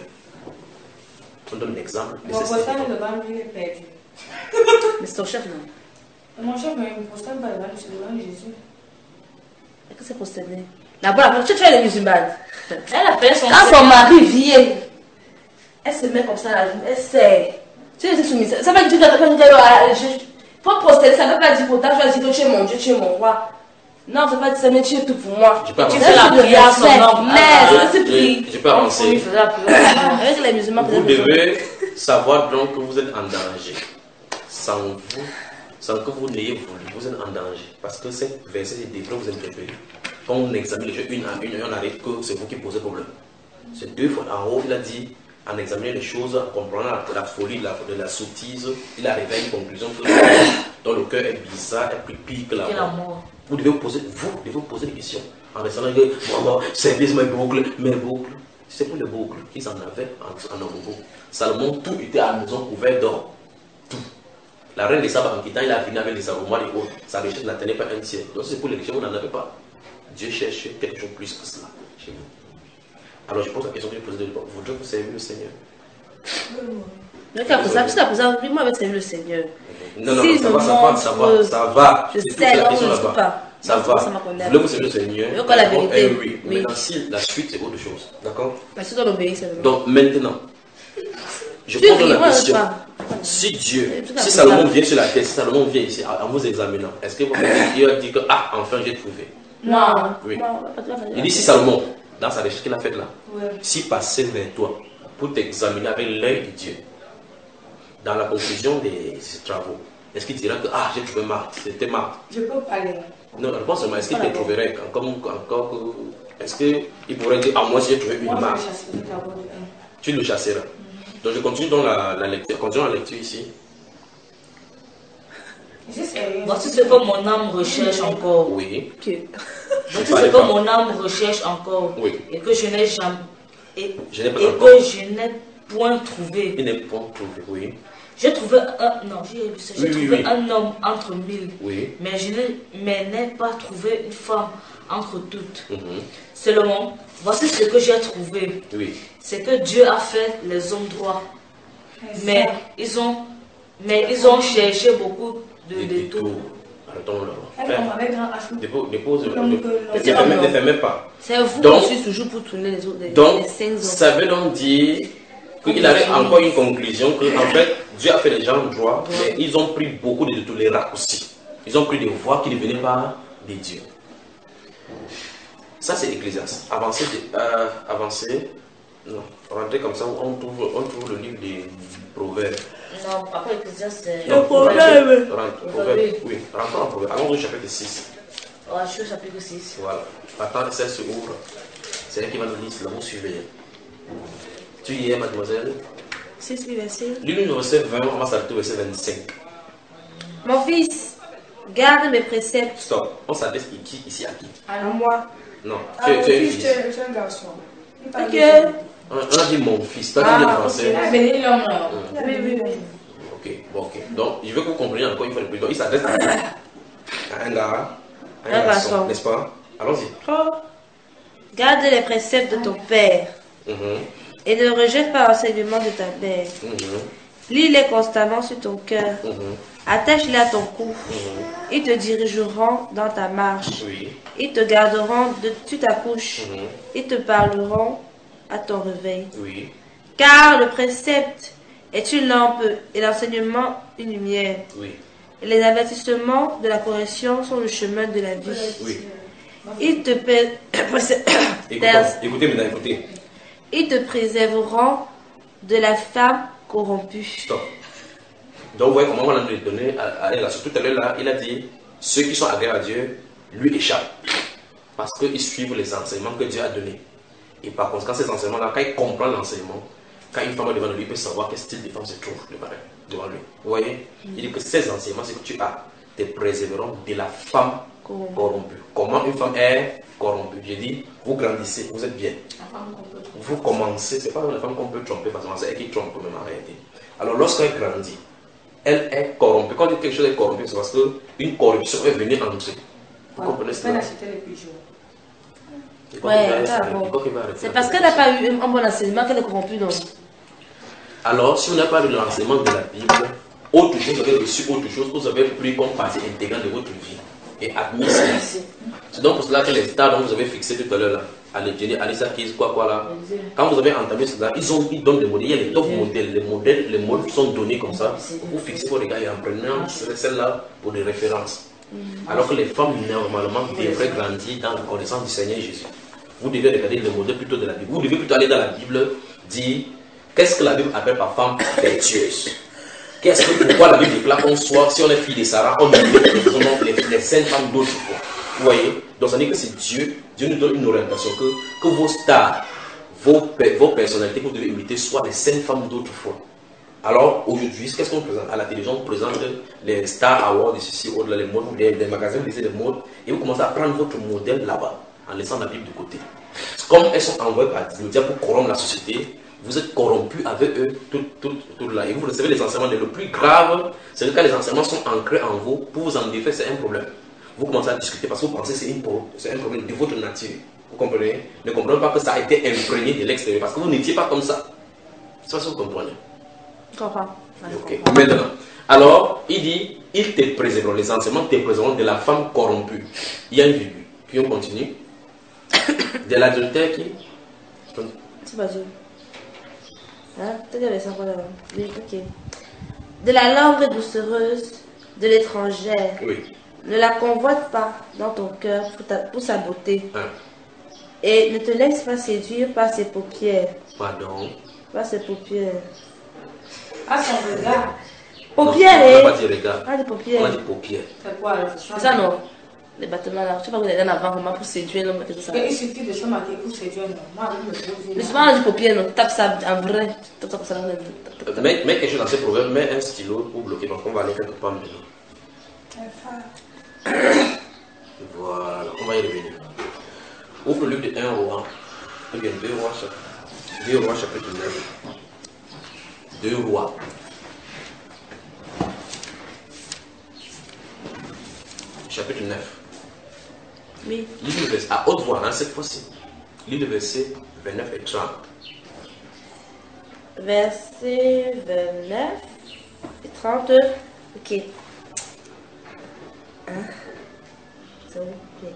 On donne un exemple. Mon postane devant lui est perdu. Mais c'est ton chef, non? Mon chef, mais mon postane pas devant lui, c'est devant Jésus. Est-ce que c'est prosterné? Là-bas, tu fais les musulmanes. Elle appelle son Quand son mari vient, elle se met comme ça à la joue, elle sait. Tu es soumise. Ça veut dire que quand tu dis, il faut prosterner, ça ne veut pas dire pourtant, je vais dire que tu es mon Dieu, tu es mon roi. Non, ça ne veut pas dire ça, mais tu es tout pour moi. Je peux Tu avancer. fais la prière, son nom. Mais je te prie. Je je peux avancer. Avec les musulmans, Vous devez savoir donc que vous êtes en danger. Sans vous, sans que vous n'ayez voulu, vous êtes en danger. Parce que ces versets devraient vous interpeller. Quand on examine les choses une à une, on arrive que c'est vous qui posez problème. C'est deux fois en haut, il a dit, en examinant les choses, en comprenant la, la folie de la, de la sottise, il arrive à une conclusion que dans le cœur est bizarre, est plus pire que la la mort. mort. Vous devez vous poser, vous devez vous poser des questions. En restant là, bon, service mes boucles, mes boucles. C'est pour les boucles qu'ils en avaient en, en Ogogo. Salomon, tout était à la maison couvert d'or. Tout. La reine de Saba, en quittant, il a fini avec les aromats et autres. Sa richesse n'atteignait pas un tiers. Donc c'est pour les richesses, vous n'en avez pas. Dieu cherche quelque chose plus que cela chez vous. Alors je pose la question que je pose de vous. Voudrez-vous servir le Seigneur? Mais quand ça, tu as posé un moi avec le Seigneur. Non, non, Si ça je va, ça va, ça va, ça va. Je C'est tout, sais, c'est la non, question je ne là-bas. sais pas. Ça Non, va. ça m'a condamné. Voulez-vous servir le Seigneur? Je veux pas la réponse vérité. est oui. Oui. Maintenant, si la suite c'est autre chose. D'accord? Parce que tu dois l'obéir seulement. Donc maintenant, je Tu pose ris, la moi, je question. pas. Si Dieu, Tout à si fait Salomon ça. vient sur la terre, si Salomon vient ici en vous examinant, est-ce que vous Dieu a dit que ah enfin j'ai trouvé? Non. Oui. Non, pas tout à fait. Il dit si Salomon, dans sa recherche qu'il a faite là, Ouais. s'il passait vers toi pour t'examiner avec l'œil de Dieu, dans la conclusion de ses travaux, est-ce qu'il dira que ah j'ai trouvé Marthe, c'était Marthe? Je peux parler. Non, je pense seulement, est-ce qu'il te trouverait encore, encore que- est-ce qu'il pourrait dire ah moi si j'ai trouvé une Moi, je Marthe, vais chasser d'abord de un. tu le chasseras? Donc je continue dans la, la lecture, continuons la lecture ici. Je sais rien. Voici ce que mon âme recherche encore. Oui. Ok. Voici Parlez ce que pas. mon âme recherche encore. Oui. Et que je n'ai jamais. Et, Je n'ai pas et encore. que je n'ai point trouvé. Il n'est pas trouvé, oui. J'ai trouvé un. Non, j'ai lu ça. J'ai Oui, oui, trouvé oui. un homme entre mille. Oui. Mais je n'ai mais n'ai pas trouvé une femme entre toutes. Mhm. Seulement, voici ce que j'ai trouvé. Oui. C'est que Dieu a fait les hommes droits. Mais ils ont, mais ils ont cherché beaucoup de Des détours. détours. Arrêtons là. Elle Frère, tombe avec grand H. Dépose, dépose. Donc, Ne euh, ne fermez- ne fermez pas. C'est vous Donc- qui suis toujours pour tourner les autres. Les, Donc, les cinq ça autres. veut donc dire qu'il avait encore une conclusion que, en fait, Dieu a fait les gens droits, mais ils ont pris beaucoup de tous les raccourcis. Ils ont pris des voies qui ne venaient pas des dieux. Ça, c'est Ecclésiaste. Avancez, de- euh, avancez. Non, rentrez comme ça, on trouve, on trouve le livre des Proverbes. Non, après Ecclésiaste, c'est. Non, Proverbes. rentre- Proverbes, oui, rentrons en Proverbes. Allons au chapitre six. Ouais, je suis au chapitre six. Voilà. Attends, ça se ouvre. C'est elle qui va nous lire cela, vous suivez. Tu y es, mademoiselle? six, huit, verset. Lis-nous le verset vingt, on va s'arrêter au verset vingt-cinq. Mon fils, garde mes préceptes Stop. On s'adresse ici, ici à qui? à moi. Non. Ah, Tu es- mon tu es une fils, tu fille. es tu es un garçon. Il parle Ok. de ça. On on a dit mon fils. Toi, tu dis Ah, français. ok. Béni l'homme là. Oui, oui, oui. Ok, bon, ok. Donc, je veux que vous compreniez encore une fois de plus. Donc, il s'adresse à qui? À un gars, à un Un garçon, garçon. n'est-ce pas? Allons-y. Oh. Garde les préceptes de ton père Mhm, et ne rejette pas l'enseignement de ta mère. mhm, Lis-les constamment sur ton cœur. mhm, Attache-les à ton cou. mhm. Ils te dirigeront dans ta marche. Oui. Ils te garderont de tu t'accouches. Mhm, Ils te parleront à ton réveil. oui. Car le précepte est une lampe et l'enseignement une lumière. Oui. Et les avertissements de la correction sont le chemin de la vie. Oui. Ils te, pré- Écoutez, écoutez maintenant, écoutez. Ils te préserveront de la femme corrompue. Stop. Donc vous voyez comment on va lui donner à, à elle. Tout à l'heure là, il a dit ceux qui sont agréables à Dieu lui échappent. Parce qu'ils suivent les enseignements que Dieu a donnés. Et par conséquent, ces enseignements-là, quand il comprend l'enseignement, quand une femme est devant lui, il peut savoir quel style de femme se trouve devant lui. Vous voyez, il dit que ces enseignements, c'est que tu as, te préserveront de la femme corrompue. Comment une femme est corrompue? J'ai dit, vous grandissez, vous êtes bien. Vous commencez, c'est pas la femme qu'on peut tromper, parce que c'est elle qui trompe même en réalité. Alors lorsqu'elle grandit, elle est corrompue. Quand quelque chose est corrompu, c'est parce qu'une corruption est venue entrer. Vous ouais, comprenez cela? Ouais, c'est parce qu'elle n'a pas eu un bon enseignement qu'elle est corrompue. Donc. Alors, si vous n'avez pas eu l'enseignement de la Bible, autre chose, vous avez reçu autre chose, vous avez pris comme partie intégrante de votre vie et admis cela. C'est donc pour cela que les stars dont vous avez fixé tout à l'heure là, Alisa Keys, quoi quoi là, quand vous avez entendu cela, ils, ont, ils donnent des modèles, il y a les top modèles, les modèles, les modèles sont donnés comme ça, vous fixez vos regards et en prenant celle-là pour des références. Alors que les femmes normalement devraient grandir dans la connaissance du Seigneur Jésus. Vous devez regarder le modèle plutôt de la Bible. Vous devez plutôt aller dans la Bible, dire qu'est-ce que la Bible appelle par femme vertueuse. Qu'est-ce que pourquoi la Bible déclare qu'on soit, si on est fille de Sarah, on met les, les, les saintes femmes d'autrefois. Vous voyez? Donc ça dit que c'est Dieu. Dieu nous donne une orientation que, que vos stars, vos, vos personnalités que vous devez imiter soient les saintes femmes d'autrefois. Alors aujourd'hui, qu'est-ce qu'on présente? À la télévision, on présente les Star Awards, ceci, les modes, les, les magasins, vous lisez les modes, et vous commencez à prendre votre modèle là-bas, en laissant la Bible de côté. Comme elles sont envoyées par le diable pour corrompre la société, vous êtes corrompus avec eux tout, tout, tout là. Et vous recevez les enseignements. Le plus grave, c'est que quand les enseignements sont ancrés en vous, pour vous en défaire, c'est un problème. Vous commencez à discuter parce que vous pensez que c'est un problème de votre nature. Vous comprenez? Ne comprenez pas que ça a été imprégné de l'extérieur, parce que vous n'étiez pas comme ça. C'est ça que vous comprenez. Je comprends. Ok, maintenant. Alors, il dit, il te préserveront, les enseignements te préserveront de la femme corrompue. Il y a une virgule. Puis on continue. De l'adultère qui. C'est pas sûr. Hein? Peut-être que ça va là. Oui, ok. De la langue doucereuse de l'étrangère. Oui. Ne la convoite pas dans ton cœur pour, ta, pour sa beauté. Hein? Et ne te laisse pas séduire par ses paupières. Pardon. Par ses paupières. Ah, son regard. Paupières, non, et... on n'a pas dit regard. Ah, des paupières. On a dit paupières. C'est quoi alors? C'est ça, non? Les bâtiments là. Je sais pas vous avez en avant vraiment pour séduire l'homme. Il suffit de se marquer pour séduire l'homme. Moi, je me Mais souvent, on a dit paupières, non? Tape ça en vrai. Tape ça comme ça. Mets, mets quelque chose dans ces proverbes, mets un stylo pour bloquer, parce qu'on va aller quelque part maintenant. Voilà, on va y revenir. Ouvre le livre de un roi. Ou bien deux rois, deux rois chapitre neuf. Deux rois. Chapitre neuf. Oui. Lis le verset à haute voix, hein, cette fois-ci. Lis le verset vingt-neuf et trente. Verset vingt-neuf et trente. Ok. Hein? Okay.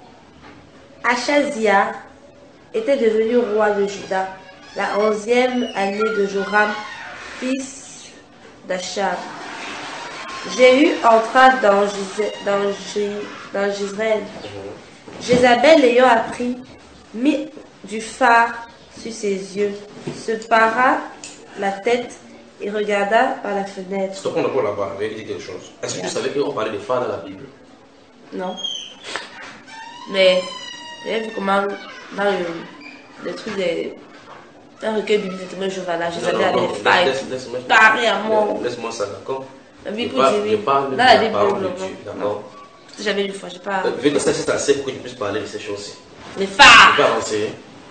Achazia était devenu roi de Juda la onzième année de Joram, fils d'Achab. Jéhu entra dans, Gis dans, Gis dans Gisraël. Jézabel l'ayant appris, mit du phare sur ses yeux, se para la tête et regarda par la fenêtre. Stoppons d'abord là-bas, je vais dire quelque chose. Est-ce que tu savais qu'on parlait de phare dans la Bible? Non. Mais, j'ai vu comment dans le, le truc des. Un recueil biblique de Jéhovah là, Jézabel avait des failles. Paré à mort. Laisse-moi ça, d'accord? La Bible pour dire, oui. Dans la Bible, d'accord? J'avais une fois, j'ai pas. Je vais que ça c'est assez pour que je puisse parler de ces choses-ci. Les phares! Je peux avancer.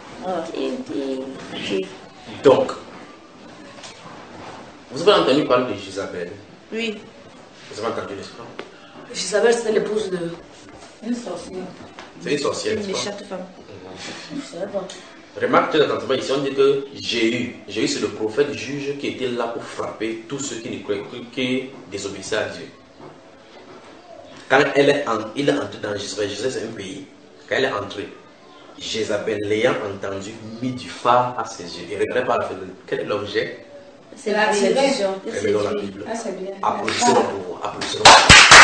Ok. Donc, vous avez entendu parler de Jézabel? Oui. Vous avez entendu, n'est-ce pas? Jézabel, c'était l'épouse de. Une sorcière. C'est une sorcière, Une n'est-ce pas? méchante femme. Je ne savais pas. Remarque très attentivement ici, on dit que Jéhu, Jéhu c'est le prophète juge qui était là pour frapper tous ceux qui, qui désobéissaient à Dieu. Quand elle est en, il est entré dans Gisraël, Gisraël c'est un pays. Quand elle est entrée, Jézabel l'ayant entendu, mit du phare à ses yeux. Et regardez par la fenêtre, quel est l'objet? C'est la la tirée. séduction. Elle est dans la Bible. Ah, c'est bien. Applaudissez donc pour vous. Applaudissez donc.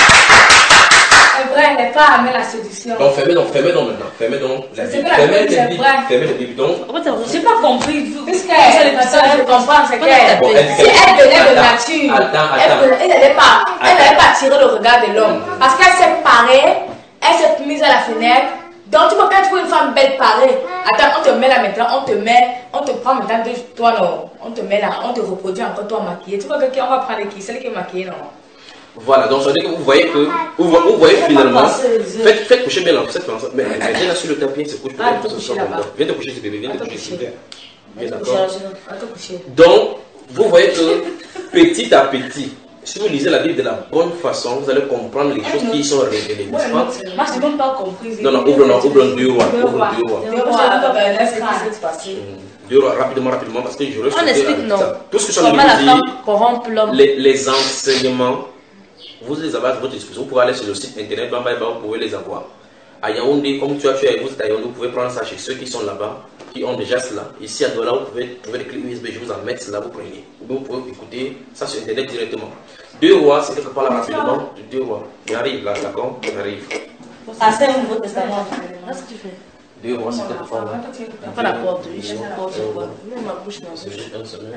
C'est vrai, elle n'est pas amenée la séduction. Donc fermez donc, fermez donc maintenant. Fermez donc la C'est Bible. que la Fermez Bible, la c'est Bible. vrai. Fermez la Bible donc. J'ai pas compris. Puisque la personne, je comprends, c'est qu'elle. Bon, elle dit Si elle venait de Attends, nature, attends, elle attends. peut- elle n'allait pas, elle Attends. n'allait pas attirer le regard de l'homme. Parce qu'elle s'est parée, elle s'est mise à la fenêtre. Donc tu peux quand tu vois une femme belle parée, attends, on te met là maintenant, on te met, on te prend maintenant de toi, non, on te met là, on te reproduit encore toi maquillée. Tu vois que qui on va prendre qui, celle qui est maquillée, non? Voilà, donc ça veut dire que vous voyez que, vous, vo- vous voyez finalement, faites, faites coucher bien l'enfant, mais mais viens là sur le tapis, c'est couche, Ah, elle peut coucher là-bas. viens te coucher, bébé, viens te Elle peut coucher, s'il te coucher. plaît. Bien, Attends, d'accord. attends, coucher. Donc, vous voyez que petit à petit, si vous lisez la Bible de la bonne façon, vous allez comprendre les choses qui sont révélées, n'est-ce pas? Moi, je n'ai même pas compris. Non, non, ouvre, non, ouvre deux rois, Deux ouvre rois. deux rois. Deux rois, euh, laisse faire. Deux rois, rapidement, rapidement, parce que je On explique non. Tout ce que je suis en Comment train la de vous femme dire, corrompt l'homme. les, les enseignements, vous les avez à votre disposition. Vous pouvez aller sur le site internet, Bamba, vous pouvez les avoir. À Yaoundé, comme tu as tu es vous êtes à Yaoundé, vous pouvez prendre ça chez ceux qui sont là-bas, qui ont déjà cela. Ici à Douala, vous pouvez trouver des clés U S B, je vous en mets cela, vous prenez. Vous pouvez écouter ça sur internet directement. Deux rois, c'est quelque part là rapidement. Deux rois. Il arrive là, d'accord? Il arrive. Ah, c'est un Nouveau Testament. Qu'est-ce que tu fais? Deux rois, c'est quelque part là. Pas la porte, oui, je la porte, quoi. Même ma bouche, non. C'est juste une semaine.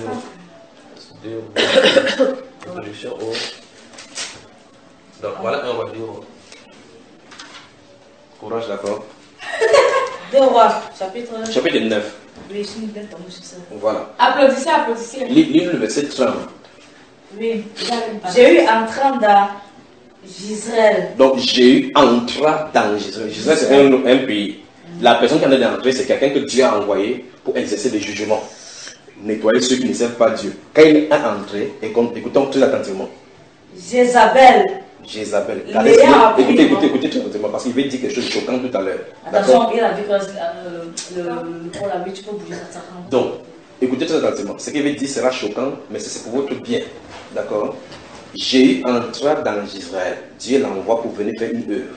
Deux rois. Deux rois. Introduction au. Donc voilà un roi, deux rois. Courage, d'accord? Deux rois, chapitre. Chapitre neuf. Oui, je suis bien tombée sur ça. Voilà. Applaudissez, applaudissez. Lis le verset trente. Oui, j'ai eu entrant dans Gisraël. Donc Jéhu entra dans Gisraël. Gisraël, c'est un, un pays. La personne qui en est entrée, c'est quelqu'un que Dieu a envoyé pour exercer des jugements. Nettoyer ceux qui ne servent pas Dieu. Quand il est entré, écoutons très attentivement. Jézabel. Jézabel. Léa Écoutez, a pris écoutez, le écoutez, écoutez très attentivement, parce qu'il veut dire quelque chose de choquant tout à l'heure. Attention, D'accord? il a vu que euh, le pour la vie, tu peux bouger ça. Donc, écoutez très attentivement. Ce qu'il veut dire sera choquant, mais c'est pour votre bien. D'accord? Jéhu entra dans Israël. Dieu l'envoie pour venir faire une œuvre.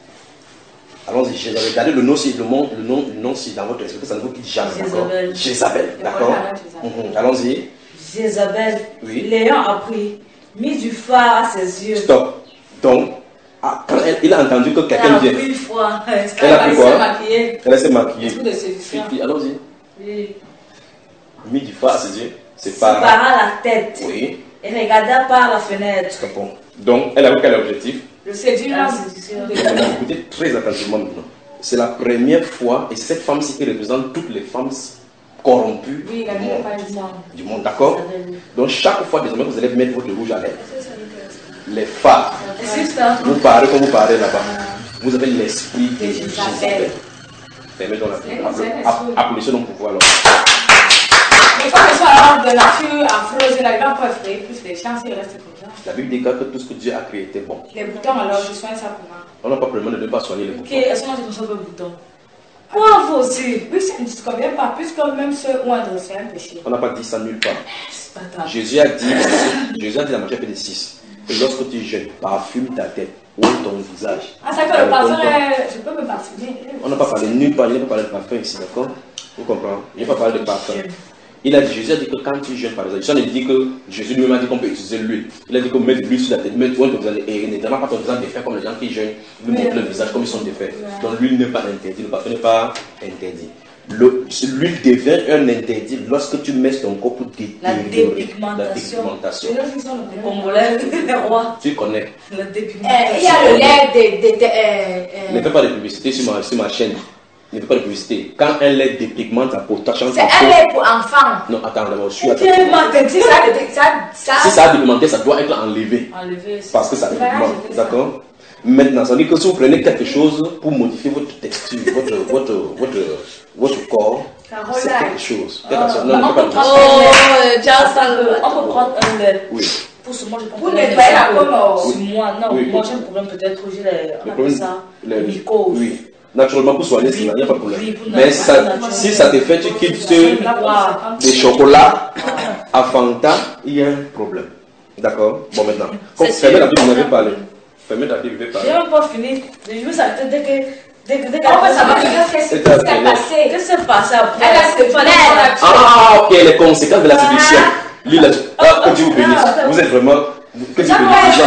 Allons-y, Jézabel. Regardez le nom, le nom, le nom, le nom si dans votre esprit, ça ne vous quitte jamais. D'accord? Jézabel. Jézabel. D'accord? Mhm. Allons-y. Jézabel, Oui. l'ayant appris, mis du phare à ses yeux. Stop. Donc, ah, quand elle- il a entendu que Elle quelqu'un a vient. pris foi. Elle a pris quoi? Maquillée. Elle s'est maquillée. Tout de séduction. Puis, Allons-y. Oui. Mis du phare à ses yeux. C'est Se pas. para la tête Oui. et regarda par la fenêtre. Stoppons. Donc, elle avait quel objectif? Le séduire. La séduction. Écoutez très attentivement maintenant. C'est la première fois, et cette femme-ci qui représente toutes les femmes corrompues Oui, la du Bible monde. parle de ça. Du monde, d'accord? Donc chaque fois désormais vous allez mettre votre rouge à lèvres. Les phares. C'est juste un Vous parlez comme vous parlez là-bas. Vous avez l'esprit de de Jézabel. Jézabel. Fermez donc la C'est Bible. c'est un App- esprit. Applaudissez donc pour vous alors. Mais quand ils sont alors de nature affreuse, là, il va pas créer plus de chances, il reste comme ça. La Bible déclare que tout ce que Dieu a créé était bon. Les boutons, alors, je soigne ça pour moi. On n'a pas problème de ne pas soigner les Ok, boutons. est-ce que moi je consomme le bouton? Moi, vous aussi. Oui, ça ne disconvient pas, puisque même ceux où on c'est un péché. On n'a pas dit ça nulle part. C'est pas grave. Jésus a dit, Jésus a dit dans Matthieu chapitre six, que lorsque tu jeûnes, parfume ta tête, ou ton visage. Ah, ça que Euh, le parfum, comme toi. est- je peux me parfumer. On n'a pas parlé nulle part, il n'a pas parlé de parfum ici, d'accord? Vous comprenez? Il n'a pas parlé de parfum. Il a dit, Jésus a dit que quand tu jeûnes, par exemple, il dit que Jésus lui-même a dit qu'on peut utiliser l'huile. Il a dit qu'on met de l'huile sur la tête, mettre ton visage, et ne donne pas ton visage défait comme les gens qui jeûnent, lui montrent le visage comme ils sont défaits. Donc l'huile n'est pas interdite, le parfum n'est pas interdit. Le- L'huile devient un interdit lorsque tu mets ton corps pour La détériorer. dépigmentation. La dépigmentation. Les Congolais, les rois, Tu connais. la Euh, dépigmentation. il y a le lait de. de, de euh, Ne euh, fais pas de publicité sur ma, sur ma chaîne. Ne fais pas de publicité. Quand un lait dépigmente ta peau, ta chance c'est un lait pour enfants. Non, attends, d'abord, je suis Ok, attentif. ma Si ça, ça, ça, Si ça a dépimenté, ça doit être enlevé. Enlevé. Parce que ça Voilà, dépigmente. j'ai fait ça. D'accord? Maintenant, ça veut dire que si vous prenez quelque chose pour modifier votre texture, votre, votre, votre, votre corps, Caroline. c'est quelque chose. Faites Ah, attention. bah, Non, ne on fais peut pas de prendre- publicité. Oh, Dieu, ça le. On peut prendre un lait. Oui. Pour ce moi, je prends Vous un lait nettoyez la de peau, non? Sur moi, non, Oui, moi oui. j'ai un problème peut-être, j'ai les, on Le appelle problème, ça, le- mycose. oui. Naturellement, pour soigner, il n'y a pas de problème. Oui, pour Mais naturel, ça, naturel. si ça te fait, tu quittes Wow. des chocolats à Fanta, il y a un problème. D'accord? Bon, maintenant, comme C'est fermez sûr. la Bible, vous m'avez parlé. Fermez la Bible, vous m'avez J'ai parlé. même pas fini. Je veux s'arrêter dès que. Dès que. Dès On peut que. savoir qu'est-ce qui s'est passé. Qu'est-ce qui s'est passé après? Elle a séduit. Fallait- Ah, ok, les conséquences de la séduction. Lis la... Ah, que Dieu vous bénisse. Vous êtes vraiment... Que Dieu vous bénisse.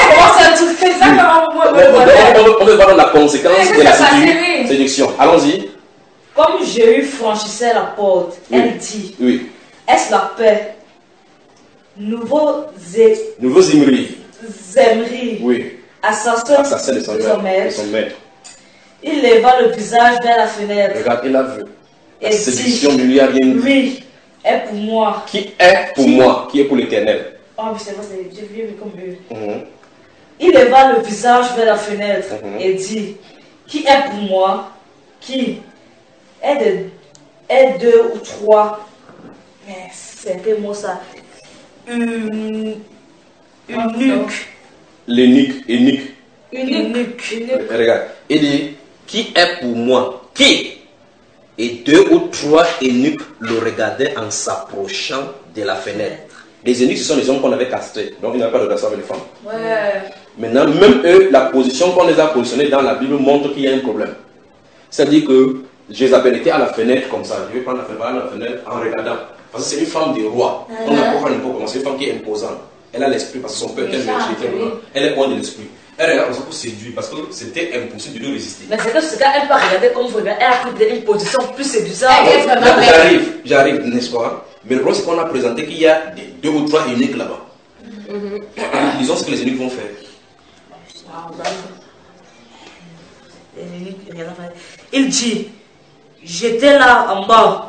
On veut voir la conséquence de la séduction. Allons-y. Comme Jéhu franchissait la porte, oui. Elle dit, oui. Est-ce la paix? Nouveau zé... Nouveau Zimri. Zimri. Oui. Assassin, Assassin de son, de son maître. maître. Il leva le visage vers la fenêtre. Regarde, il a vu. La et séduction ne lui a rien dit. Oui, est pour moi. Qui est pour qui... moi? Qui est pour l'Éternel? Oh, mais c'est vrai, j'ai vu comme eux. Mm-hmm. Il leva le visage vers la fenêtre mm-hmm. et dit, qui est pour moi? Qui est, de, est deux ou trois? Mais c'est quel mot ça? Une... Eunuque. L'énuque, eunuque. Eunuque. Regarde, il dit, qui est pour moi? Qui? Et deux ou trois eunuques le regardaient en s'approchant de la fenêtre. Les eunuques, ce sont les hommes qu'on avait castrés, donc ils n'avaient pas de relation avec les femmes. Ouais. Maintenant, même eux, la position qu'on les a positionnés dans la Bible montre qu'il y a un problème. C'est-à-dire que Jézabel était à la fenêtre comme ça. Je vais prendre la fenêtre, la fenêtre en regardant. Parce que c'est une femme de roi. Uh-huh. On n'a pas fait n'importe comment. C'est une femme qui est imposante. Elle a l'esprit parce que son père, elle est bonne de l'esprit. Elle regarde comme ça pour séduire parce que c'était impossible de lui résister. Mais c'est que ce cas, elle peut regarder comme vous regardez. Elle a pris une position plus séduisante. J'arrive, j'arrive, n'est-ce pas? Mais le problème, c'est qu'on a présenté qu'il y a des, deux ou trois eunuques là-bas. Mm-hmm. Disons ce que les eunuques vont faire. Il dit, j'étais là en bas.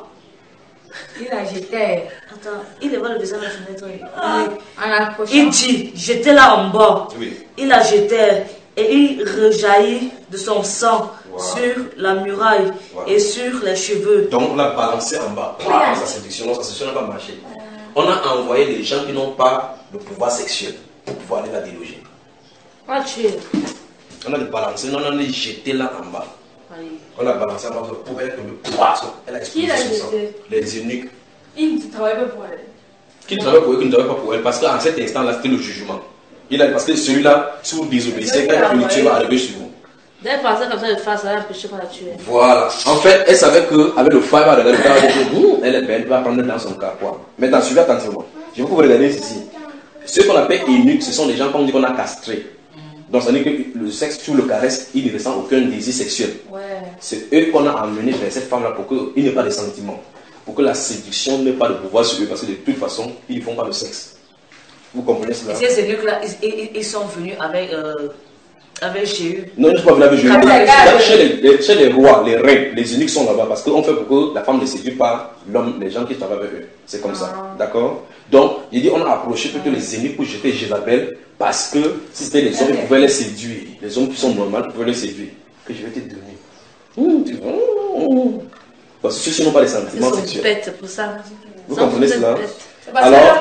Il a jeté. Attends, il est voir le visage de la fenêtre. Ah, il dit, j'étais là en bas. Oui. Il a jeté et il rejaillit de son sang wow. sur la muraille wow. et sur les cheveux. Donc on l'a balancé en bas. Wow. Sa séduction, sa séduction n'a pas marché. Euh... On a envoyé des gens qui n'ont pas de pouvoir sexuel pour pouvoir aller la déloger. Ah, tu es. On a balancé, on a jeté là en bas. Oui. On a balancé en bas pour elle comme le poisson. Elle a explosé son sang. Les eunuques. Il ne travaillait pas pour elle. Qui ne travaillait pas pour elle, qui ne travaillait pas pour elle, parce qu'en cet instant-là, c'était le jugement. Il a, parce que celui-là, si vous désobéissez, quand il tuer va arriver sur vous. Dès penser comme ça de face, elle a empêché qu'on la tuer. Voilà. En fait, elle savait qu'avec le feu, elle va regarder le cas, elle est belle, elle va prendre dans son cas. Quoi. Maintenant, suivez attentivement. Je vais vous regarder ici. Ceux qu'on appelle eunuques, ce sont des gens qu'on dit qu'on a castrés. Donc, ça veut dire que le sexe, sur le caresse, il ne ressent aucun désir sexuel. Ouais. C'est eux qu'on a amené vers cette femme-là pour qu'il n'ait pas de sentiments. Pour que la séduction n'ait pas de pouvoir sur eux, parce que de toute façon, ils ne font pas le sexe. Vous comprenez cela? Et ces eunuques-là, ils, ils, ils sont venus avec, euh, avec Jéhu. Non, ils ne sont pas venus avec Jéhu. Chez les, les, chez les rois, les reins, les eunuques sont là-bas parce qu'on fait pour que la femme ne séduise pas l'homme, les gens qui travaillent avec eux. C'est comme ah. ça. D'accord? Donc, il dit on a approché plutôt les eunuques pour jeter Jézabel parce que si c'était les hommes, ils pouvaient les séduire. Les hommes qui sont normaux pouvaient les séduire. Que je vais te donner. Mmh, tu vois, mmh. Parce que ceux-ci n'ont pas les sentiments sexuels. Bêtes pour ça. Vous comprenez cela? Parce alors,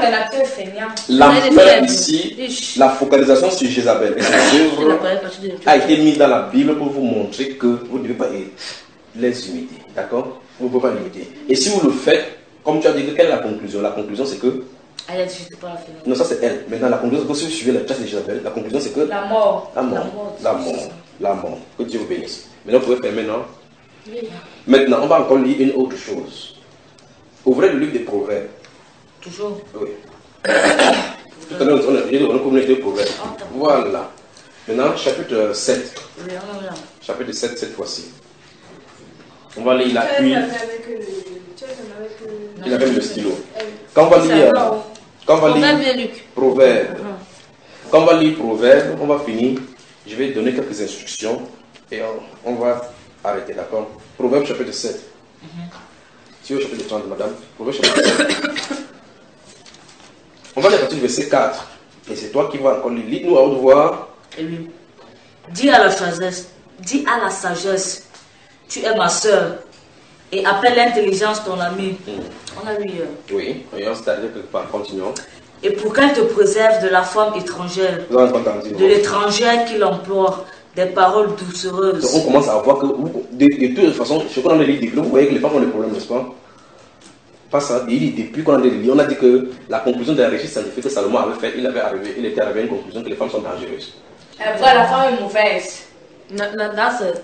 l'ampleur ici, la focalisation sur Jézabel et ses œuvres a été mise dans la Bible pour vous montrer que vous ne devez pas les imiter. D'accord? Vous ne pouvez pas les imiter. Et si vous le faites, comme tu as dit, quelle est la conclusion? La conclusion, c'est que. Elle a dit, je ne pas la faire. Non, ça c'est elle. Maintenant, la conclusion, c'est que si vous suivez la chasse de Jézabel, la conclusion, c'est que. La mort. La mort. La mort. La mort. Que Dieu vous bénisse. Maintenant, vous pouvez faire maintenant. Oui. Maintenant, on va encore lire une autre chose. Ouvrez le livre des Proverbes. Toujours. Oui. Tout à l'heure, on a dit qu'on a communiqué des Proverbes. Voilà. Maintenant, chapitre sept. Oui, on a chapitre sept, cette fois-ci. On va lire la pluie. Il avait le stylo. Quand on va lire. Quand on va lire Proverbes. Quand on va lire Proverbes, on va finir. Je vais donner quelques instructions et on, on va arrêter, d'accord? Proverbes chapitre sept. Si vous chapitre trente, madame. Proverbes chapitre sept. On va lire à partir du verset quatre. Et c'est toi qui vas encore lire. Lis-nous à haute voix. Oui. Dis à la sagesse, dis à la sagesse, tu es ma soeur. Et appelle l'intelligence ton ami. Mm. On a lu hier. Oui, voyons, c'est-à-dire quelque part, continuons. Et pour qu'elle te préserve de la femme étrangère, de l'étrangère qui l'emploie, des paroles doucereuses. Donc on commence à voir que, de, de toute façon, je crois qu'on a dit, vous voyez que les femmes ont des problèmes, n'est-ce pas? Pas ça, et depuis qu'on a dit, on a dit que la conclusion de la recherche scientifique que Salomon avait faite, il avait arrivé, il était arrivé à une conclusion que les femmes sont dangereuses. Elle voit la femme est mauvaise. Dans ce,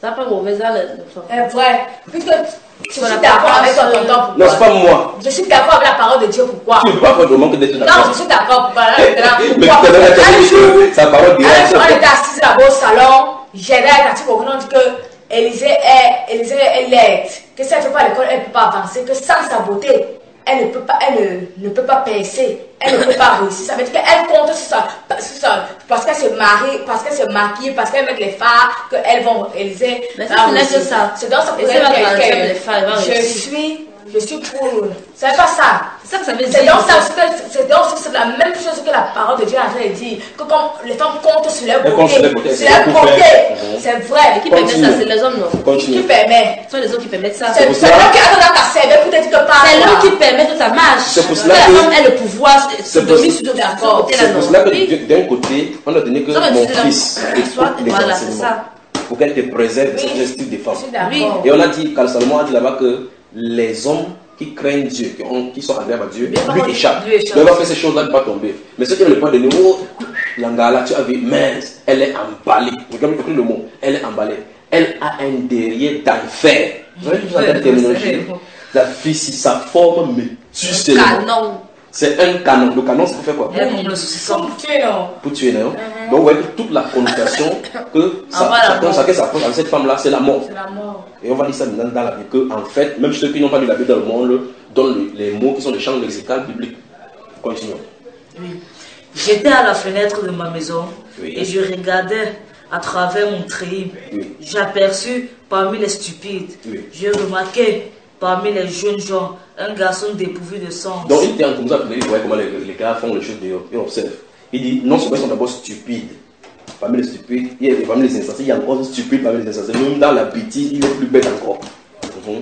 Ça n'a pas mauvais ça, le C'est vrai. Puisque je suis d'accord avec ton tonton. Non, c'est pas moi. Je suis d'accord avec la parole de Dieu. Pourquoi? Tu ne peux pas faire de manque d'être d'accord. Non, je suis d'accord. Pourquoi? Mais tout à l'heure, tu as dit que sa parole dit. On était assis là-bas au salon. J'avais un petit peu on dit que Élisée est, Élisée est laide. Que si elle ne fait pas l'école, elle ne peut pas avancer. Que sans sa beauté, elle ne peut pas, elle ne, ne peut pas percer. Elle ne peut pas réussir. Ça veut dire qu'elle compte sur ça, sur ça parce qu'elle se marie, parce qu'elle se maquille, parce qu'elle met les phares, qu'elles vont Élisée. Mais ça, ce n'est que ça. C'est dans ça pour elle que je suis, je suis pour. C'est pas ça. C'est ça que ça veut dire. C'est donc ça, c'est donc c'est la même chose que la parole de Dieu a fait dire. Que quand les femmes comptent sur leur beauté, sur leur beauté, c'est vrai. Qui permet ça? C'est les hommes, non? Qui permet? Ce sont les hommes qui permettent ça. C'est l'homme qui a dans ta cervelle pour te dire que pas. C'est l'homme qui permet que ça marche. C'est pour cela que la femme que ait le pouvoir se dominer sur d'autres d'accord. C'est pour cela que d'un côté, on a donné que mon fils écoute les voilà, c'est enseignements ça. pour qu'elle te préserve de ce style de femme. Oui. Et on a dit, quand Salomon a dit là-bas que les hommes qui craignent Dieu, qui, ont, qui sont agréables à Dieu, lui échappent. Lui échappe. Donc, on va faire ces choses-là, ne pas tomber. Mais ceux qui ont le point de niveau, l'angala, tu as vu, mince, elle est emballée. Regarde le mot, elle est emballée. Elle a un derrière d'enfer. Vous voyez toute la terminologie. La fille, si sa forme me tue, c'est canon. C'est un canon. Le canon, c'est pour faire quoi? Elle comme le saucisson. Pour tuer, non? Pour tuer, non? Donc, vous voyez que toute la connotation que ça, Ah, chacun, chacun s'approche avec cette femme-là, c'est la mort. C'est la mort. Et on va dire ça maintenant dans la Bible, que en fait, même ceux qui n'ont pas lu la Bible dans le monde donnent les, les mots qui sont des champs lexicales bibliques. Continuons. Oui. J'étais à la fenêtre de ma maison Oui. et je regardais à travers mon treillis. Oui. J'aperçus parmi les stupides, Oui. j'ai remarqué parmi les jeunes gens un garçon dépourvu de sens. Donc il était en comme ça, il voyait comment les, les gars font les choses dehors. Il observe. Il dit, non seulement ils sont d'abord stupides. Parmi les stupides, il y a, parmi les insensés, il y a encore des stupides parmi les insensés. Même dans la bêtise, il est plus bête encore. Mm-hmm.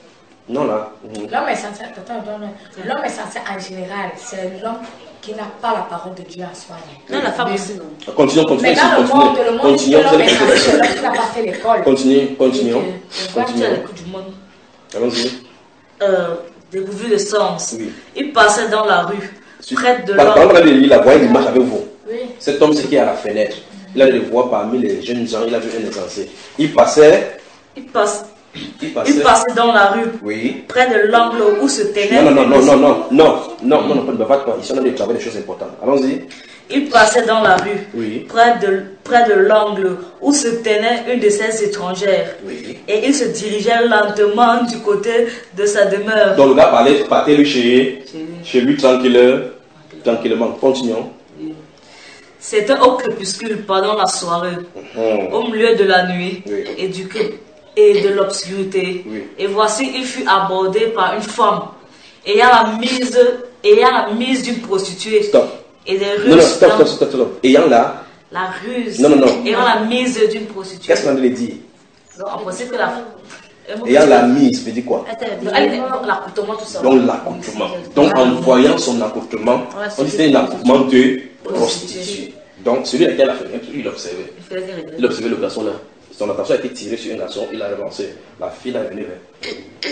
Non là. Mm-hmm. L'homme est censé, attends, attends, non. L'homme est censé en général, c'est l'homme qui n'a pas la parole de Dieu en soi. Non, la femme aussi, non. Continuons, continuons. Mais dans le continuons. monde, le monde, Continuons. l'homme est censé, c'est l'homme qui n'a pas fait l'école. Continuez, continuons. Tu as Continuons. l'écoute du monde. Allons-y. Euh, dépourvu de sens. Oui. Il passait dans la rue, près de Par l'homme. exemple, on a dit, la voix, il marche avec vous. Oui. Cet homme, c'est qui est à la fenêtre. Il a le voir parmi les jeunes gens, il a vu un insensé. Il passait. Il, passe, Il passait. il passait dans la rue, Oui. près de l'angle où se tenait. Non, non, non, non, non, non, non, non, non, non, ne bavard pas. Ici, on a des travaux, des choses importantes. Allons-y. Il passait dans la rue, Oui. près de, près de l'angle où se tenait une de ces étrangères. Oui. Et il se dirigeait lentement du côté de sa demeure. Donc le gars parlait, partait lui chez, Chez lui. chez lui tranquille, tranquillement. Continuons. C'était au crépuscule pendant la soirée, Hum. au milieu de la nuit Oui. et, du, et de l'obscurité. Oui. Et voici, il fut abordé par une femme ayant la mise, ayant la mise d'une prostituée. Stop. Et des ruses. Non, non, stop, dans- stop, stop, stop. Ayant là, La ruse. Non, non, non. Ayant la mise d'une prostituée. qu'est-ce qu'on a dire? Donc, on pensait que la. Ayant la mise, veut dire quoi? Donc, elle était- l'accoutrement, tout ça. Donc l'accoutrement. Donc en voyant son accoutrement, on dit c'était un accoutrement de prostituée. Donc celui qui a la fenêtre, il observait. Il faisait des regrets. Il observait le garçon là. Son attention a été tirée sur un garçon, il a avancé. La fille est venue vers.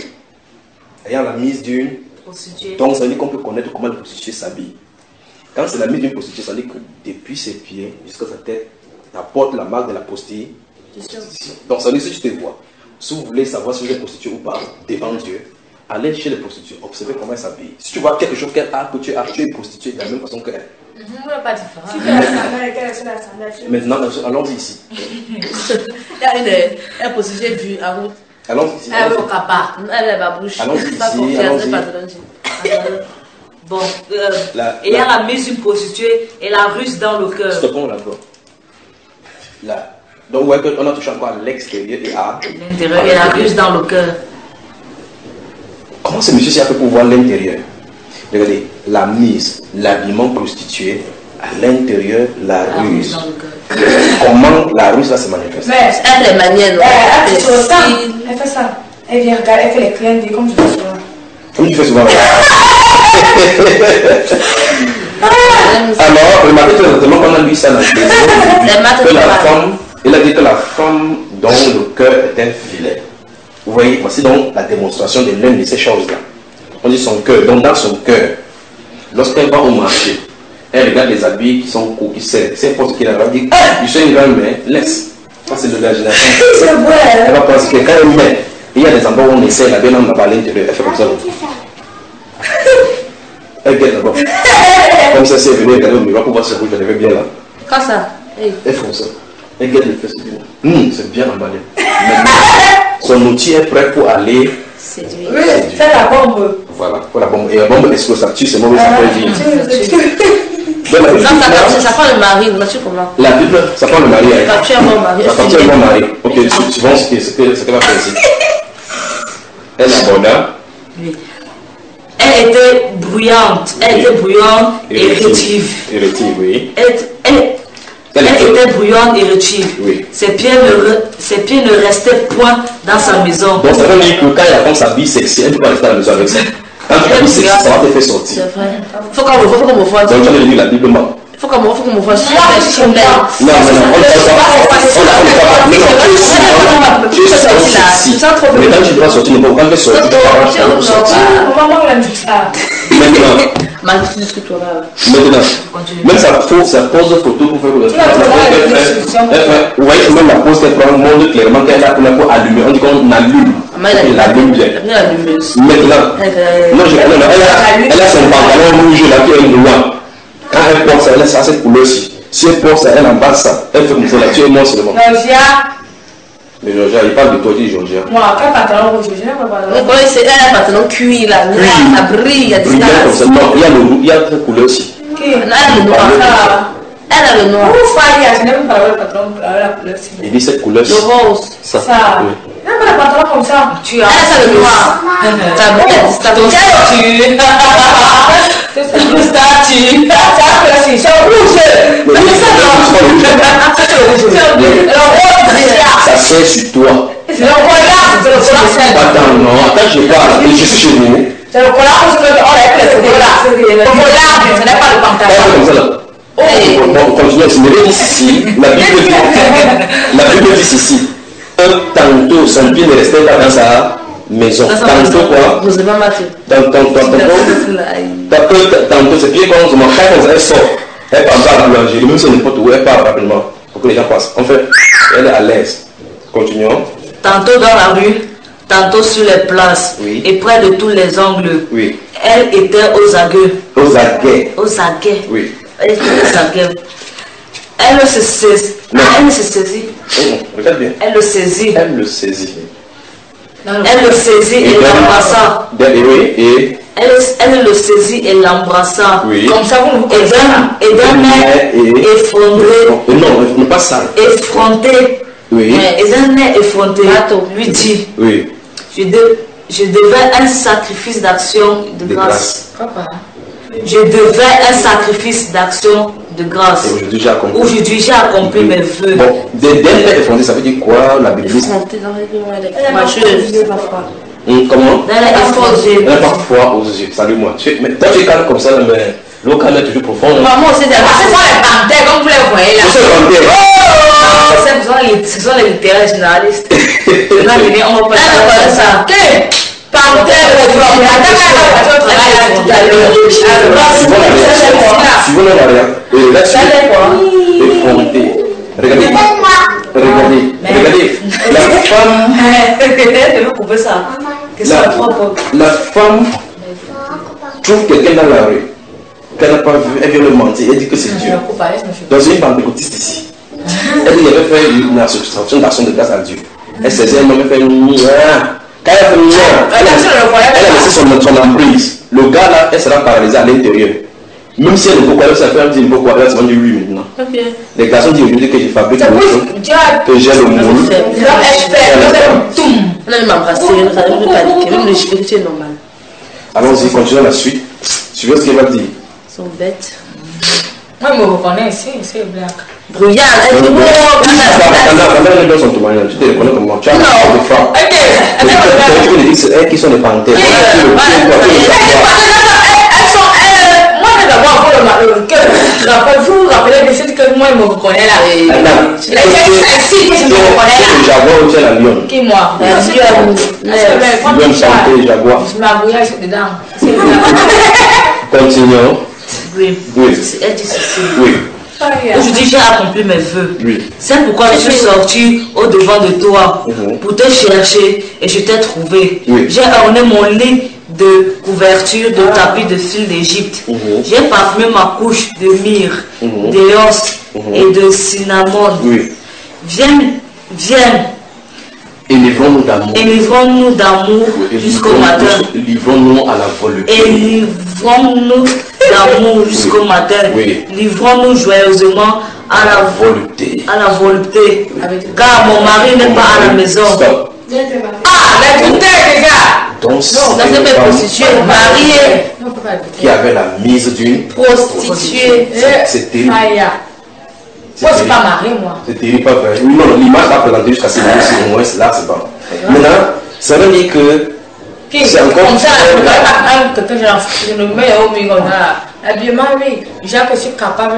Ayant la mise d'une. Prostituée. Donc ça veut dire qu'on peut connaître comment le prostituée s'habille. Quand c'est la mise d'une prostituée, ça veut dire que depuis ses pieds jusqu'à sa tête, elle porte la marque de la prostitution. Donc ça veut dire que si tu te vois, si vous voulez savoir si vous êtes prostituée ou pas devant Dieu, allez chez les prostituées, observez comment elles s'habillent. Si tu vois quelque chose qu'elle a, que tu as, tu es prostituée de la même façon qu'elle. Nous n'est pas différent. Tu fais la sandale, quelle est la sandale? Maintenant, allons-y ici. Il y a une, une prostituée vue en route. Allons-y ici. Elle est au allons-y. capa. Elle est babouche. Allons-y Pas ici, confiance, allons-y. elle est pas de Bon, euh, La- ayant la- la mise d'une prostituée et la ruse dans le cœur. Stoppons là-bas. Là. Donc, ouais, on a touché encore à l'extérieur et à. L'intérieur et la ruse dans le cœur. Comment ce monsieur s'est fait pour voir l'intérieur? Regardez, la mise, l'habillement prostitué, à l'intérieur, la La ruse ruse. dans le cœur. Comment la ruse là se manifeste? Mais Elle est manière, non? elle Elle fait ça. est Elle fait ça. Elle vient regarder, elle fait les clins d'œil comme je fais souvent. Comme tu fais souvent. Alors, remarquez très exactement qu'on a lu ça dans le maths que la de femme, il a dit que la femme dont le cœur est un filet. Vous voyez, voici donc la démonstration de l'une de ces choses-là. On dit son cœur. Donc dans son cœur, lorsqu'elle va au marché, elle regarde les habits qui sont courts, qui servent. C'est n'importe qui elle va dire, ah, je suis une grande mère, laisse. Ça, c'est de la génération. C'est vrai. Elle va penser que quand elle met, il y a des endroits où on essaie, la bien on va à l'intérieur, elle fait comme ça. Elle guette d'abord. Comme ça, si elle venait regarder au miroir pour voir si elle avait bien là. Comme ça. Hey. Elle fait ça. Elle guette le fesses. Hum, c'est bien emballé. Son outil est prêt pour aller. Séduire. Oui, c'est la bombe. Voilà, pour la bombe. Et la bombe explose, ça tue, c'est mauvais, ça peut dire. Non, ça, ça, ça prend le mari, là, tu comprends. La Bible, ça prend le mari. Ça tue un bon mari. Ça tue un bon mari. Ok, suivons ce qu'elle va faire ici. Elle aborda. Oui. Elle était bruyante. Elle était bruyante et rétive. Et rétive, oui. Elle, elle, elle était bruyante et rétive. Oui. Ses pieds, ne, ses pieds ne restaient point dans sa maison. Donc ça veut dire que quand elle a sa vie sexy, elle ne peut pas rester à la maison avec ça. Quand tu as vie sexy, ça va te faire sortir. C'est vrai. Faut qu'on me voit, faut qu'on me voit. Donc tu as lu la Bible, non? Faut qu'on me voit, faut qu'on me voit. Non, je comprends. Non, non, non, on ne peut pas. On ne peut pas. Tu es sorti. Mais quand tu dois sortir, ne pas quand tu sortir, tu dois sortir. Maman, on aime ça. Maintenant, Magnifique ce que tu auras. maintenant, même ça pose, ça pose photo pour faire le vous voyez, même la pose qu'elle prend montre clairement qu'elle a pour allumer. On dit qu'on allume. Elle allume bien. Maintenant, non, je, non, non, elle, a, elle a son pantalon rouge là qui est noir. Quand elle porte ça, elle a cette couleur-ci. Si elle porte ça, elle emballe ça. Elle fait comme ça, là, tu es mort seulement. Georgia. Mais Georgia, il parle de toi, dit Georgia. Moi, quel pantalon rouge? Je n'ai pas pantalon. Oui, c'est un pantalon cuir là, ça brille, il y a des stars. Non, il y a le il y a cette couleur aussi. Elle a le noir. Elle a le noir. Où Faya, je n'ai même pas le pantalon, la couleur aussi. Il dit cette couleur. Le rose. Ça. Ça. Il n'y a pas de pantalon comme ça. Tu as. Elle a ça le noir. Ta bête, ta bête. C'est une statue. C'est ça, rouge. Ça sert sur toi. C'est le collant, c'est le collant. Attends, non, attends, je parle. Je suis chez vous. C'est le collant, c'est le collant. Le collant, ce n'est pas le pantalon. On continue à se lever ici. La Bible dit, la Bible dit ceci. Tantôt, son pied ne restait pas dans sa maison. Tantôt quoi? Vous avez pas marqué. Tantôt, tantôt, tantôt, ses pieds quand on quand elle sort, elle part à la boulangerie, même si n'importe où, elle part rapidement pour que les gens passent. En fait, elle est à l'aise. Continuons. Tantôt dans la rue, tantôt sur les places, oui. Et près de tous les angles. Oui. Elle était aux aguets. Aux aguets. Aux aguets. Oui. Elle était aux aguets. Elle se saisit. Elle se saisit. Regarde bien. Elle le saisit. Elle le saisit. Elle le saisit et, et l'embrassa. Oui, et elle, elle le saisit et l'embrassa. Oui. Comme ça, vous et d'un et d'un air effondré. Non, non, pas ça. Effronté. Oui. Et d'un air effronté. Lui dit. Oui. Je, de, je devais un sacrifice d'action de, de grâce. grâce. Je devais un sacrifice d'action de grâce. Aujourd'hui, j'ai accompli. Aujourd'hui, j'ai accompli mes vœux. Bon, des derniers effrontés, ça veut dire quoi la Bible? Effronté dans les yeux. Moi, je sais pas quoi. Comment? Dans les effrontés. Elle a parfois aux yeux. Salut-moi. Mais toi, tu es calme comme ça, mais l'eau calme est toujours profond. Maman, c'est des. Ah, c'est pas les panthères, comme vous les voyez là. C'est les panthères. Ce sont les littéraires généralistes. On va venir, on va pas ça. Suivons la variante. Et là-dessus, effronté. Regardez. Regardez. Regardez. La femme. Je veux couper ça. La femme trouve quelqu'un dans la rue qu'elle n'a pas vu. Elle vient le mentir. Elle dit que c'est Dieu. Dans une pentecôtiste ici. Elle dit qu'elle avait fait une association d'action de grâce à Dieu. Elle s'est elle m'avait fait une. Quand elle a fait une elle a laissé son, son emprise. Le gars là, elle sera paralysée à l'intérieur. Même si elle ne peut pas, elle s'appelle, elle dit ne peut pas, elle se dit oui maintenant. Okay. Les garçons disent aujourd'hui que je fabrique le choses, que j'ai le moule. Elle m'a embrassé, elle m'a paniqué, même le cheveu est normal. Allons-y, continuons la suite. Suivez ce qu'elle va dire. Ils sont bêtes. Moi, je me reconnais ici, c'est black. Bruyant, elle est beau. Quand elle est dans son témoignage, tu te reconnais comme moi. Tu as un de femme. Ok. Tu peux dire que c'est elles qui sont les panthères. Je rappelle, vous vous rappelez de ce que moi je me reconnais là. Les sexy que je me reconnais là. Le jaguar ou c'est la lionne? Qui moi? Lionne santé, jaguar. Je m'abouillais dedans. Continuons. Oui. Oui. Elle dit ceci. Oui. Je dis, j'ai accompli mes vœux. Oui. C'est pourquoi je suis sorti au devant de toi Mhm. pour te chercher et je t'ai trouvé. Oui. J'ai orné mon lit de couverture de tapis de fil d'Égypte. Mhm. J'ai parfumé ma couche de myrrhe, Mhm. d'éos Mhm. et de cinnamome. Oui. Viens, viens, Élivrons-nous d'amour. et livrons-nous d'amour Et jusqu'au livrons- matin. Livrons-nous à la volupté. Et livrons-nous d'amour jusqu'au matin. Oui. Livrons-nous joyeusement à la, volupté. à la volupté. Car mon mari n'est pas à la maison. Stop. Ah, la douteur, les gars. Donc, Non, c'était ça une c'est pas femme prostituée, mariée, Non, on peut pas écouter. qui avait la mise d'une prostituée. Eh, C'est terrible. Aïe. C'est Moi, je suis terrible. pas mariée, moi. C'est terrible, pas vrai. Oui, non, l'image va présenter jusqu'à ce moment au moins, là, c'est pas. Maintenant, ça veut dire que Qui c'est encore. Comme ça, je ne pas quelqu'un, je ne mets au milieu comme ça. L'habillement, oui. Déjà que je suis capable.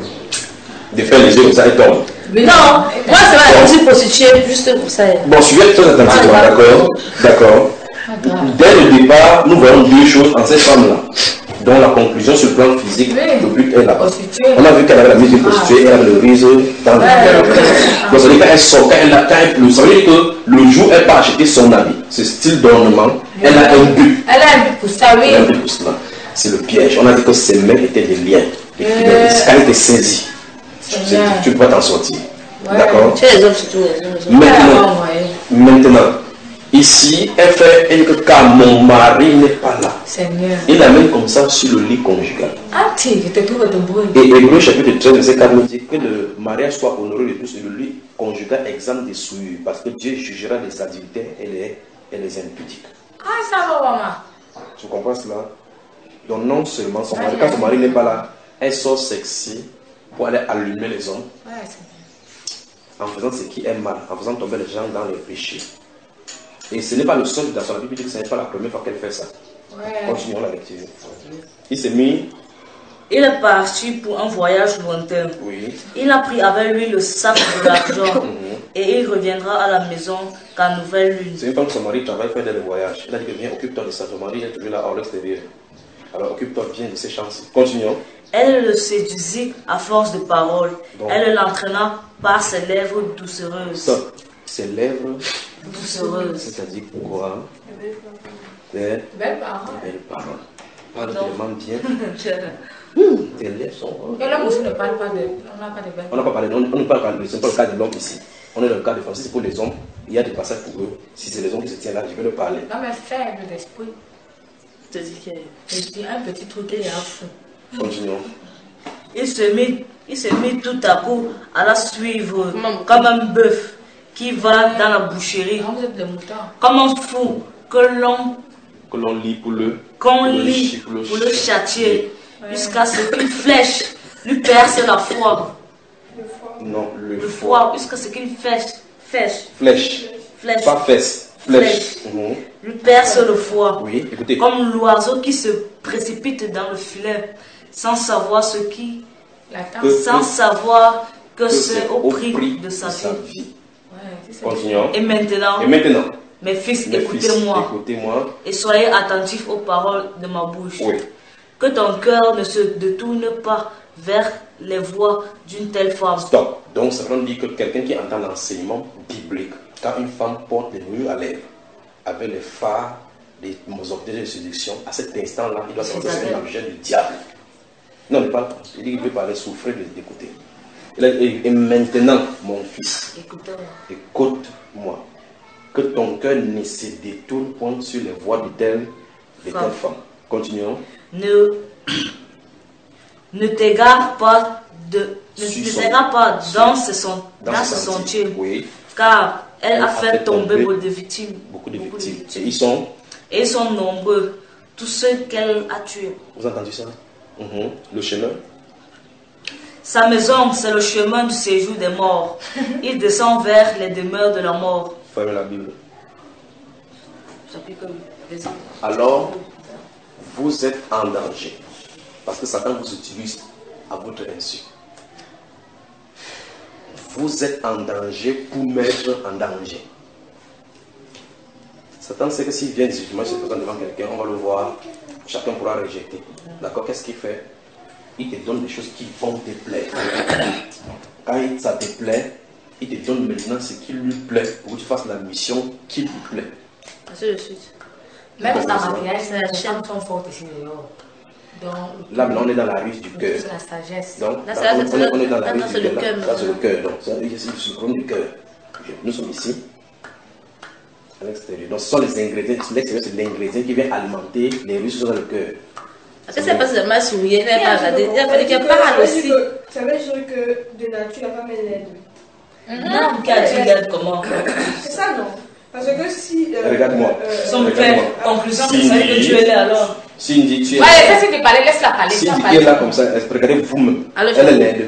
De faire les yeux comme ça et tombe. Mais Non, moi c'est vrai, je suis prostituée juste pour ça. Bon, suivez très attentivement, Ah, d'accord? D'accord. Pas grave. Dès le départ, nous voyons deux choses en cette femme-là, dont la conclusion sur le plan physique, Oui. le but est là. Prostituée. On a vu qu'elle avait la mise de prostituée, elle avait le riz dans le Ouais, cœur. ouais. Donc ça veut dire qu'elle sort, quand elle a, quand elle, ça veut dire que le jour où elle part acheter son habit, ce style d'ornement, elle a un but. Elle a un but pour ça, Elle a un oui. but pour cela. C'est le piège. On a dit que ces mecs étaient des liens. Des Euh. fidèles. Quand elle était saisie, C'est c'est- bien. tu ne peux pas t'en sortir. Ouais. D'accord? Chez les hommes, surtout les hommes. les hommes. Maintenant, Ouais, maintenant, ici, elle fait elle dit que car mon mari n'est pas là. Seigneur. Il l'amène comme ça sur le lit conjugal. Ah, tu, je te trouve de bruit. Et Hébreu chapitre treize, verset quatre nous dit que le mariage soit honoré de tous et le lit conjugal exempt de souillure, parce que Dieu jugera les adultères et les, et les impudiques. Ah, ça va, maman. Tu comprends cela? Donc non seulement son mari, quand son mari n'est pas là, elle sort sexy pour aller allumer les hommes Ouais, c'est en faisant ce qui est mal, en faisant tomber les gens dans les péchés. Et ce n'est pas le seul dans la Bible, dit que ce n'est pas la première fois qu'elle fait ça. Ouais. Continuons la lecture. Il s'est mis, Il est parti pour un voyage lointain. oui, Il a pris avec lui le sac de l'argent Mhm. et il reviendra à la maison qu'à nouvelle lune. c'est une femme que son mari travaille, fait des voyages. Il a dit que viens, occupe-toi de ça, ton mari est toujours là hors l'extérieur. Alors occupe-toi bien de ses chances. Continuons. Elle le séduisit à force de paroles. Bon. Elle l'entraîna par ses lèvres doucereuses. Stop. Ses lèvres, Doucereuses. c'est-à-dire quoi? Des Belle parole. belles paroles. Parle Donc. tellement bien. Tes lèvres sont. Et l'homme aussi ne parle pas de. On n'a pas de belles On n'a pas parlé, on on ne parle pas, ce n'est pas le cas de l'homme ici. On est dans le cas de France. Si c'est pour les hommes, il y a des passages pour eux. Si c'est les hommes qui se tiennent là, je vais leur parler. Non, mais faible d'esprit. Je te dis que- Je dis un petit truc et un fou. Continuons. Il se mit, il se mit tout à coup à la suivre Comment- comme un bœuf qui va dans la boucherie, Non, vous êtes des moutons. comme un fou que l'on Que l'on lit pour le. qu'on pour le lit chi- pour le châtier, jusqu'à ce qu'une flèche lui perce la foi. Non, le, Le foie. foie, jusqu'à ce qu'une flèche, flèche, Flèche. flèche Pas fesse. Flèche. Mhm. lui perce le foie. Oui, écoutez. Comme l'oiseau qui se précipite dans le filet sans savoir ce qui, La tante. Que- sans savoir que, que c'est au prix de sa vie. vie. Ouais, c'est ça. Continuons. Et maintenant, Et maintenant, mes fils, mes fils, écoutez-moi écoutez-moi. et soyez attentifs aux paroles de ma bouche. Oui. Que ton cœur ne se détourne pas vers les voies d'une telle femme. Stop. Donc, ça veut dire que quelqu'un qui entend l'enseignement biblique, quand une femme porte les murs à lèvres, avec les phares, les objets de séduction, à cet instant-là, il doit savoir que c'est un objet du diable. Non, il ne parle pas. Il dit qu'il veut parler, souffrir d'écouter. Il a dit, et maintenant, mon fils, Écoutez-moi. écoute-moi. Que ton cœur ne se détourne point sur les voies de telle, de telle Femme. femme. Continuons. Ne, ne t'égare pas de ne, Sur ne son- t'égare pas sur- dans ce, son, Dans dans ce ce sentier. sentier, Oui. car elle Elle a fait tomber beaucoup de victimes. Beaucoup de victimes. Et ils sont. Et ils sont nombreux, tous ceux qu'elle a tués. Vous avez entendu ça? Mhm. Le chemin. Sa maison, c'est le chemin du séjour des morts. Il descend vers les demeures de la mort. Fermez la Bible. Chapitre huit. Alors, vous êtes en danger. Parce que Satan vous utilise à votre insu. Vous êtes en danger pour mettre en danger. Satan sait que s'il vient directement se présenter devant quelqu'un, on va le voir, chacun pourra rejeter. D'accord? Qu'est-ce qu'il fait? il te donne des choses qui vont te plaire. Quand ça te plaît, il te donne maintenant ce qui lui plaît pour que tu fasses la mission qui lui plaît. Ainsi de suite. Même dans le mariage, les femmes sont fortes ici dehors. Là, maintenant, on est dans la ruse du cœur. C'est la sagesse. Donc, là, là, là, on, on, on est dans la ruse c'est du le cœur. cœur. Là, c'est le cœur. Donc, c'est le problème du cœur. Nous sommes ici, à l'extérieur. Donc, ce sont les ingrédients. L'extérieur, c'est l'ingrédient qui vient alimenter les ruses dans le cœur. Parce que c'est pas seulement sourire, il n'a pas regardé. Il a fallu qu'elle parle aussi. Ça veut dire que de nature, la femme est laide. Non, tu regardes comment? C'est ça, non? Parce que si. Euh, Regarde-moi. Euh, Son père, conclusion, Si c'est ça que tu es là alors. Cindy, tu es Ouais, ça c'est de parler, laisse-la parler. Cindy laisse-la qui est parler. là comme ça, regardez vous-même. Alors, Elle est je- laide.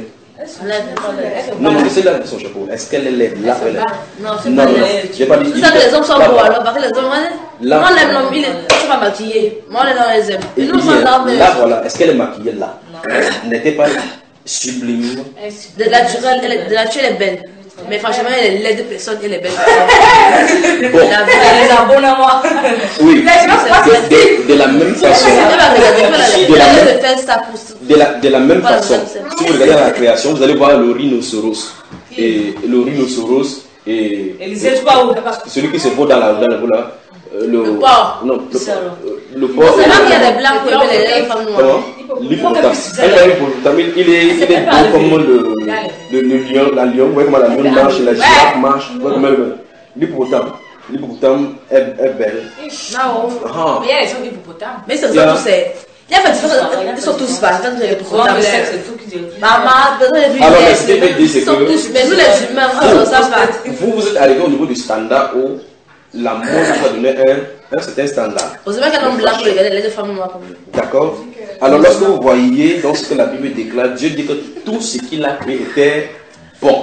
Non, non, laissez-la de son chapeau. Est-ce qu'elle est laide là ou elle est... Non, c'est Non, pas non, laid. j'ai pas dit. C'est ça que les hommes sont Là, beaux là. alors. Parce que les hommes, Là. moi, les hommes, ils ne sont pas maquillés. Moi, les hommes, les aiment. Et Et nous, hier, on s'en là, voilà, est-ce qu'elle est maquillée là? N'était pas sublime. De naturel, elle est, de nature, elle est belle. Mais franchement, elle est laide de personne, elle est belle de personne. Bon, La vraie. Elle les abonne à moi. oui, de, de, de la même façon, Elle va regarder, elle va De la regarder, même- elle va faire ça pour. de la, de la même Voilà, façon, c'est- si vous regardez la création, vous allez voir le rhinocéros. Et le rhinocéros et, Élisée, tu vas où? celui qui se voit dans la dans la là, euh, le, Le porc. non, le, C'est alors. euh, le porc. C'est là qu'il y a des blancs qui aiment les femmes Comment? noires. L'hippopotame. Elle a l'hippopotame, il il est, il est beau comme le, le, le lion, la lion, vous voyez comment la lion marche, la girafe marche, vous voyez comment elle- l'hippopotame. L'hippopotame est, est belle. Non. Ah. Mais il y a les gens d'hippopotame. Mais c'est Yeah. ça, tous ces. Il y a fait, ils sont tous bas. Quand les Prends programmes, le sexe, c'est tout qui dit. maman, besoin de lui. Alors, mais ce qu'elle dit, c'est Ils sont que- tous, mais nous les humains, on ça va. Vous, vous êtes arrivé au niveau du standard où la mode vous a donné un, un certain standard. Heureusement qu'un homme blanc peut regarder les deux femmes noires comme nous. D'accord? Alors, lorsque vous voyez dans ce que la Bible déclare, Dieu dit que tout ce qu'il a créé était bon.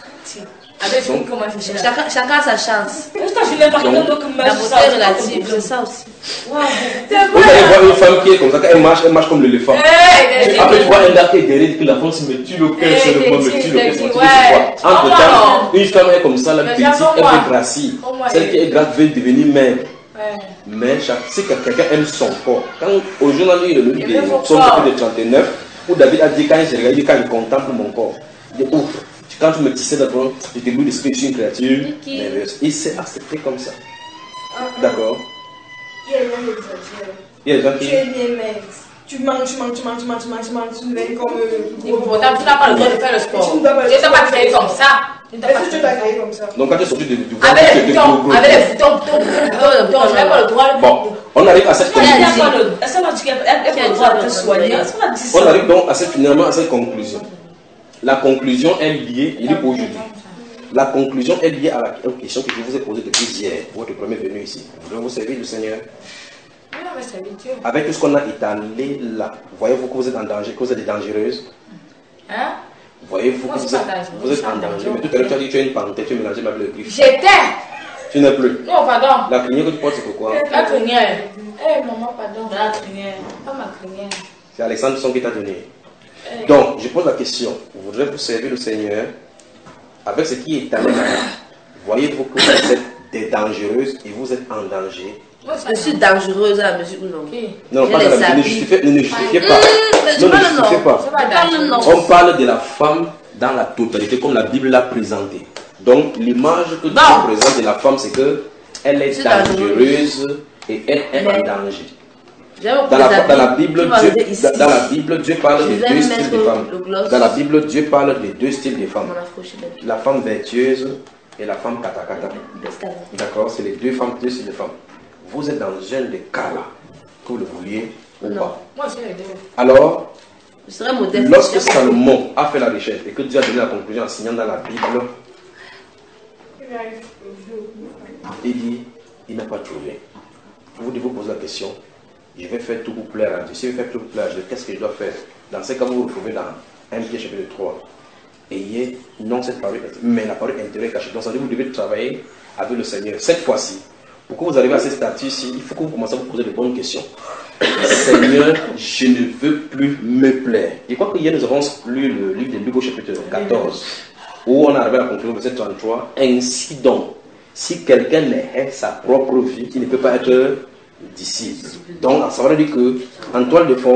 Avec Donc, comment je cherche. Chacun, chacun a sa chance. Est-ce que je n'ai pas quelqu'un d'autre qui me La beauté est relative, c'est ça aussi. Vous allez voir une femme qui est comme ça, quand elle marche, elle marche comme l'éléphant. Après, tu vois un gars qui est derrière, que la femme se me tue le cœur, Eh, sur le des moi, me petits, tue le cœur, des me tue le petits, cœur. ouais. Entre Oh, temps, une femme est comme ça, la Mais petite, viens pour elle moi. veut gracir. Pour moi, Celle qui est grasse veut devenir mère. Ouais. Mais chaque- si quelqu'un aime son corps, quand au journal il y a le livre Il aime son de Psaume corps. chapitre trente-neuf, où David a dit quand je regarde, il dit, quand je contemple mon corps, il dit ouf, quand tu me tissais d'abord, je te loue d'esprit, je suis une créature merveilleuse. Il s'est accepté comme ça. D'accord? Il y a rien d'exagéré. Il y a des gens Tu qui. es bien mince. Tu manges, tu manges, tu manges, tu manges, tu manges, tu manges, tu deviens comme. euh, L'hippopotame, tu n'as pas le droit de faire le sport. Tu ne dois pas- Tu ne t'es pas créé comme ça. Tu ne t'es Est-ce pas que tu créé t'as comme ça. créé comme ça? Donc quand tu es sorti du du ventre, Avec tu les étais boutons, gros, gros. avec les boutons, boutons, boutons, boutons, je n'ai pas le droit de. Bon, on arrive à cette Elle conclusion. n'a pas le- est-ce qu'elle a dit qu'elle elle- elle a le droit de te soigner? Est-ce qu'elle a dit ça? On arrive donc à cette, finalement à cette conclusion. La conclusion est liée, il est pour aujourd'hui. La conclusion est liée à la aux question que je vous ai posée depuis hier, votre premier venu ici. Je vais vous servir le Seigneur. Oui, on va servir Dieu. Avec tout ce qu'on a étalé là, voyez-vous que vous êtes en danger, que vous êtes dangereuse. Hein? Voyez-vous Moi, que je vous suis êtes, pas dangereuse, vous je êtes suis en en danger. danger. Mais tout à l'heure, tu as dit que tu as une panthère, tu as mélangé avec le griffe. J'étais. Tu n'es plus. Non, pardon. La crinière que tu portes, c'est pourquoi? La crinière. Eh, maman, pardon. La crinière. Pas ma crinière. C'est Alexandre Son qui t'a donné. Donc, je pose la question. Vous voudrez vous servir le Seigneur avec ce qui est étalé là. Voyez-vous que vous êtes des dangereuses et vous êtes en danger. Moi, ça Je suis dangereuse à la mesure où non. Ok. Non, Je pas de les la ne habille. justifiez, ne, ne justifiez Ah, pas. mais tu Non, ne parles non. justifiez pas. C'est pas Parle dangereux. non. On parle de la femme dans la totalité, comme la Bible l'a présentée. Donc, l'image que Dieu Bon. présente de la femme, c'est que elle est C'est dangereuse et elle est en Mais- danger. J'aime beaucoup Dans la, les dans la habits. Bible, Tu m'as Dieu, enlevé ici. dans, dans la Bible, Dieu parle Je de vais deux mettre styles de femmes. le gloss. Dans la Bible, Dieu parle de deux styles de femmes. Mon afro-chibé. La femme vertueuse et la femme katakata. Pescade. D'accord? C'est les deux femmes, deux styles de femmes. Vous êtes dans un des cas là, que vous le vouliez ou Non. pas. Moi, je suis les deux. Alors, Je serais modeste. lorsque Salomon a fait la recherche et que Dieu a donné la conclusion en signant dans la Bible, il dit, il n'a pas trouvé. Vous devez vous poser la question, je vais faire tout pour plaire à Dieu. Si je vais faire tout pour plaire à Dieu, qu'est-ce que je dois faire? Dans ce cas, vous vous retrouvez dans un Pierre chapitre trois. Ayez non cette parole, mais la parole intérieure cachée. Donc, ça veut dire que vous devez travailler avec le Seigneur. Cette fois-ci, pour que vous arriviez à ce statut-ci, il faut que vous commencez à vous poser de bonnes questions. Seigneur, je ne veux plus me plaire. Je crois que hier nous avons lu le livre de Luc au chapitre quatorze, où on est arrivé à la conclusion verset trente-trois. Ainsi donc, si quelqu'un n'est sa propre vie, il ne peut pas être disciple. Donc, ça veut dire que, en toile de fond,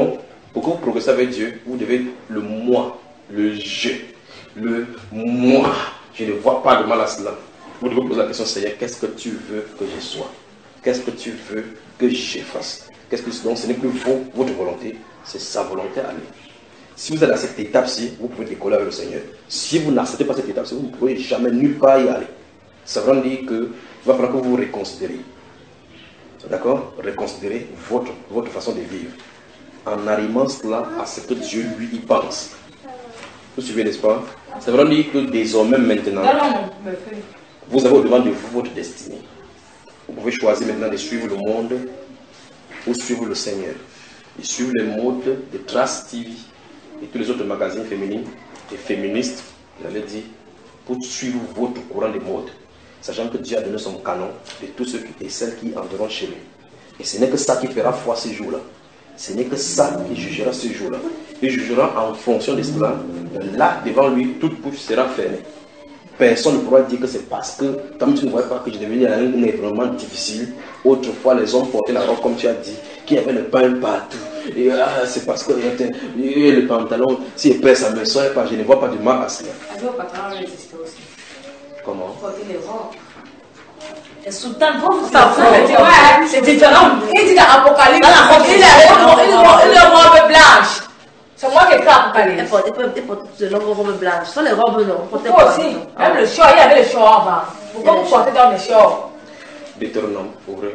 Pour que vous progressez avec Dieu, vous devez le moi, le je, le moi. Je ne vois pas de mal à cela. Vous devez poser la question, Seigneur, qu'est-ce que tu veux que je sois? Qu'est-ce que tu veux que je fasse? Qu'est-ce que donc ce n'est plus vous, votre volonté, c'est sa volonté à lui. Si vous êtes à cette étape-ci, vous pouvez décoller avec le Seigneur. Si vous n'acceptez pas cette étape-ci, vous ne pouvez jamais nulle part y aller. Ça veut dire qu'il va falloir que vous vous réconsidérez. D'accord? Réconsidérez votre, votre façon de vivre. En arrivant cela à ce que Dieu lui y pense. Vous suivez, n'est-ce pas? Ça veut dire que désormais, maintenant, vous avez au-devant de vous votre destinée. Vous pouvez choisir maintenant de suivre le monde ou suivre le Seigneur. Et suivre les modes de Trace T V et tous les autres magazines féminins et féministes, j'allais dire, pour suivre votre courant de mode, sachant que Dieu a donné son canon de tous ceux qui, et celles qui entreront chez lui. Et ce n'est que ça qui fera foi ce jour-là. Ce n'est que ça qui jugera ce jour-là. Il jugera en fonction de cela. Là, devant lui, toute bouche sera fermée. Personne ne pourra dire que c'est parce que, comme tu ne vois pas que je devenais un événement difficile, autrefois les hommes portaient la robe comme tu as dit, qu'il y avait le pain partout. Et ah, c'est parce que et le pantalon, si il pèse, ça me sort pas, je ne vois pas de mal à cela. Le pantalon résistait aussi. Comment? Porter les robes. Et Sultan, vous vous c'est différent. Il dit dans l'Apocalypse, il a une robe blanche. C'est moi qui ai écrit Apocalypse. Elle portait toutes les longues robes blanches. Ce sont les robes non. Portait Toi aussi. Même le short, il y avait le short avant. Pourquoi vous portez dans le short? Deutéronome, ouvrez.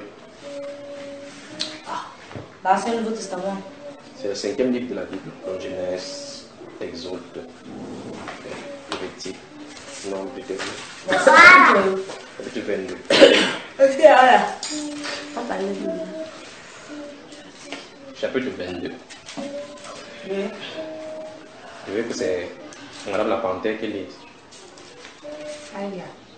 l'Ancien Nouveau Testament. C'est le cinquième livre de la Bible. Donc Genèse, Exode, Lévitique, Nombre, Deutéronome. Chapitre vingt-deux. Ok, voilà. Chapitre vingt-deux. Oui. Je veux que c'est Madame la Panthère qui lit. Aïe.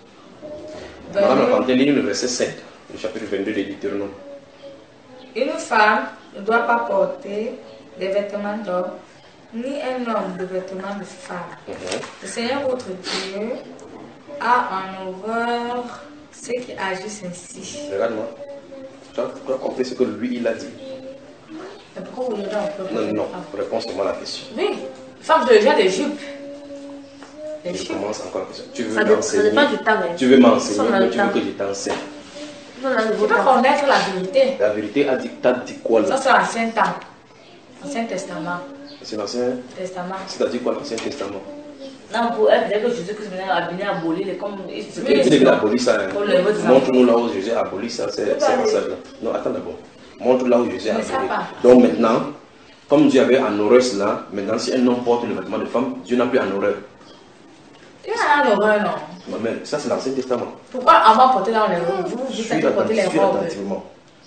Madame la Panthère lit le verset sept du chapitre vingt-deux de Deutéronome. Une femme ne doit pas porter des vêtements d'homme, ni un homme de vêtements de femme. Mm-hmm. Le Seigneur votre Dieu a en horreur ceux qui agissent ainsi. Regarde-moi. Tu as, tu as compris ce que lui il a dit? Mais pourquoi vous le dites? Non, non, réponds seulement à la question. Oui, femme de déjà des jupes. Des Je jupes. commence encore la question. Tu veux Ça dépend m'enseigner? du temps. Hein. Tu veux m'enseigner, Ça, on a mais le tu veux temps. que je t'enseigne. On a le Tu peux temps. connaître la vérité. La vérité a dit, t'as dit quoi là? Ça, c'est l'Ancien temps. L'Ancien Testament. C'est l'Ancien Testament. C'est-à-dire quoi l'Ancien Testament? Non, pour elle, dès que Jésus-Christ venait venir abolir les comme. il se- Tu devais abolir ça. Hein. Pour le vote, ça. Montre-nous là où Jésus a aboli ça, c'est c'est un seul là. Non, attends d'abord. Montre là où Jésus a Mais ça aboli. va. Donc maintenant, comme Dieu avait en horreur cela, maintenant si un homme porte le vêtement de femme, Dieu n'a plus en horreur. Il y a un horreur, non? Non, mais ça c'est l'Ancien Testament. Pourquoi avant porter dans les robes? Vous vous dites Suis que porter les attentif, suis robes. attentivement.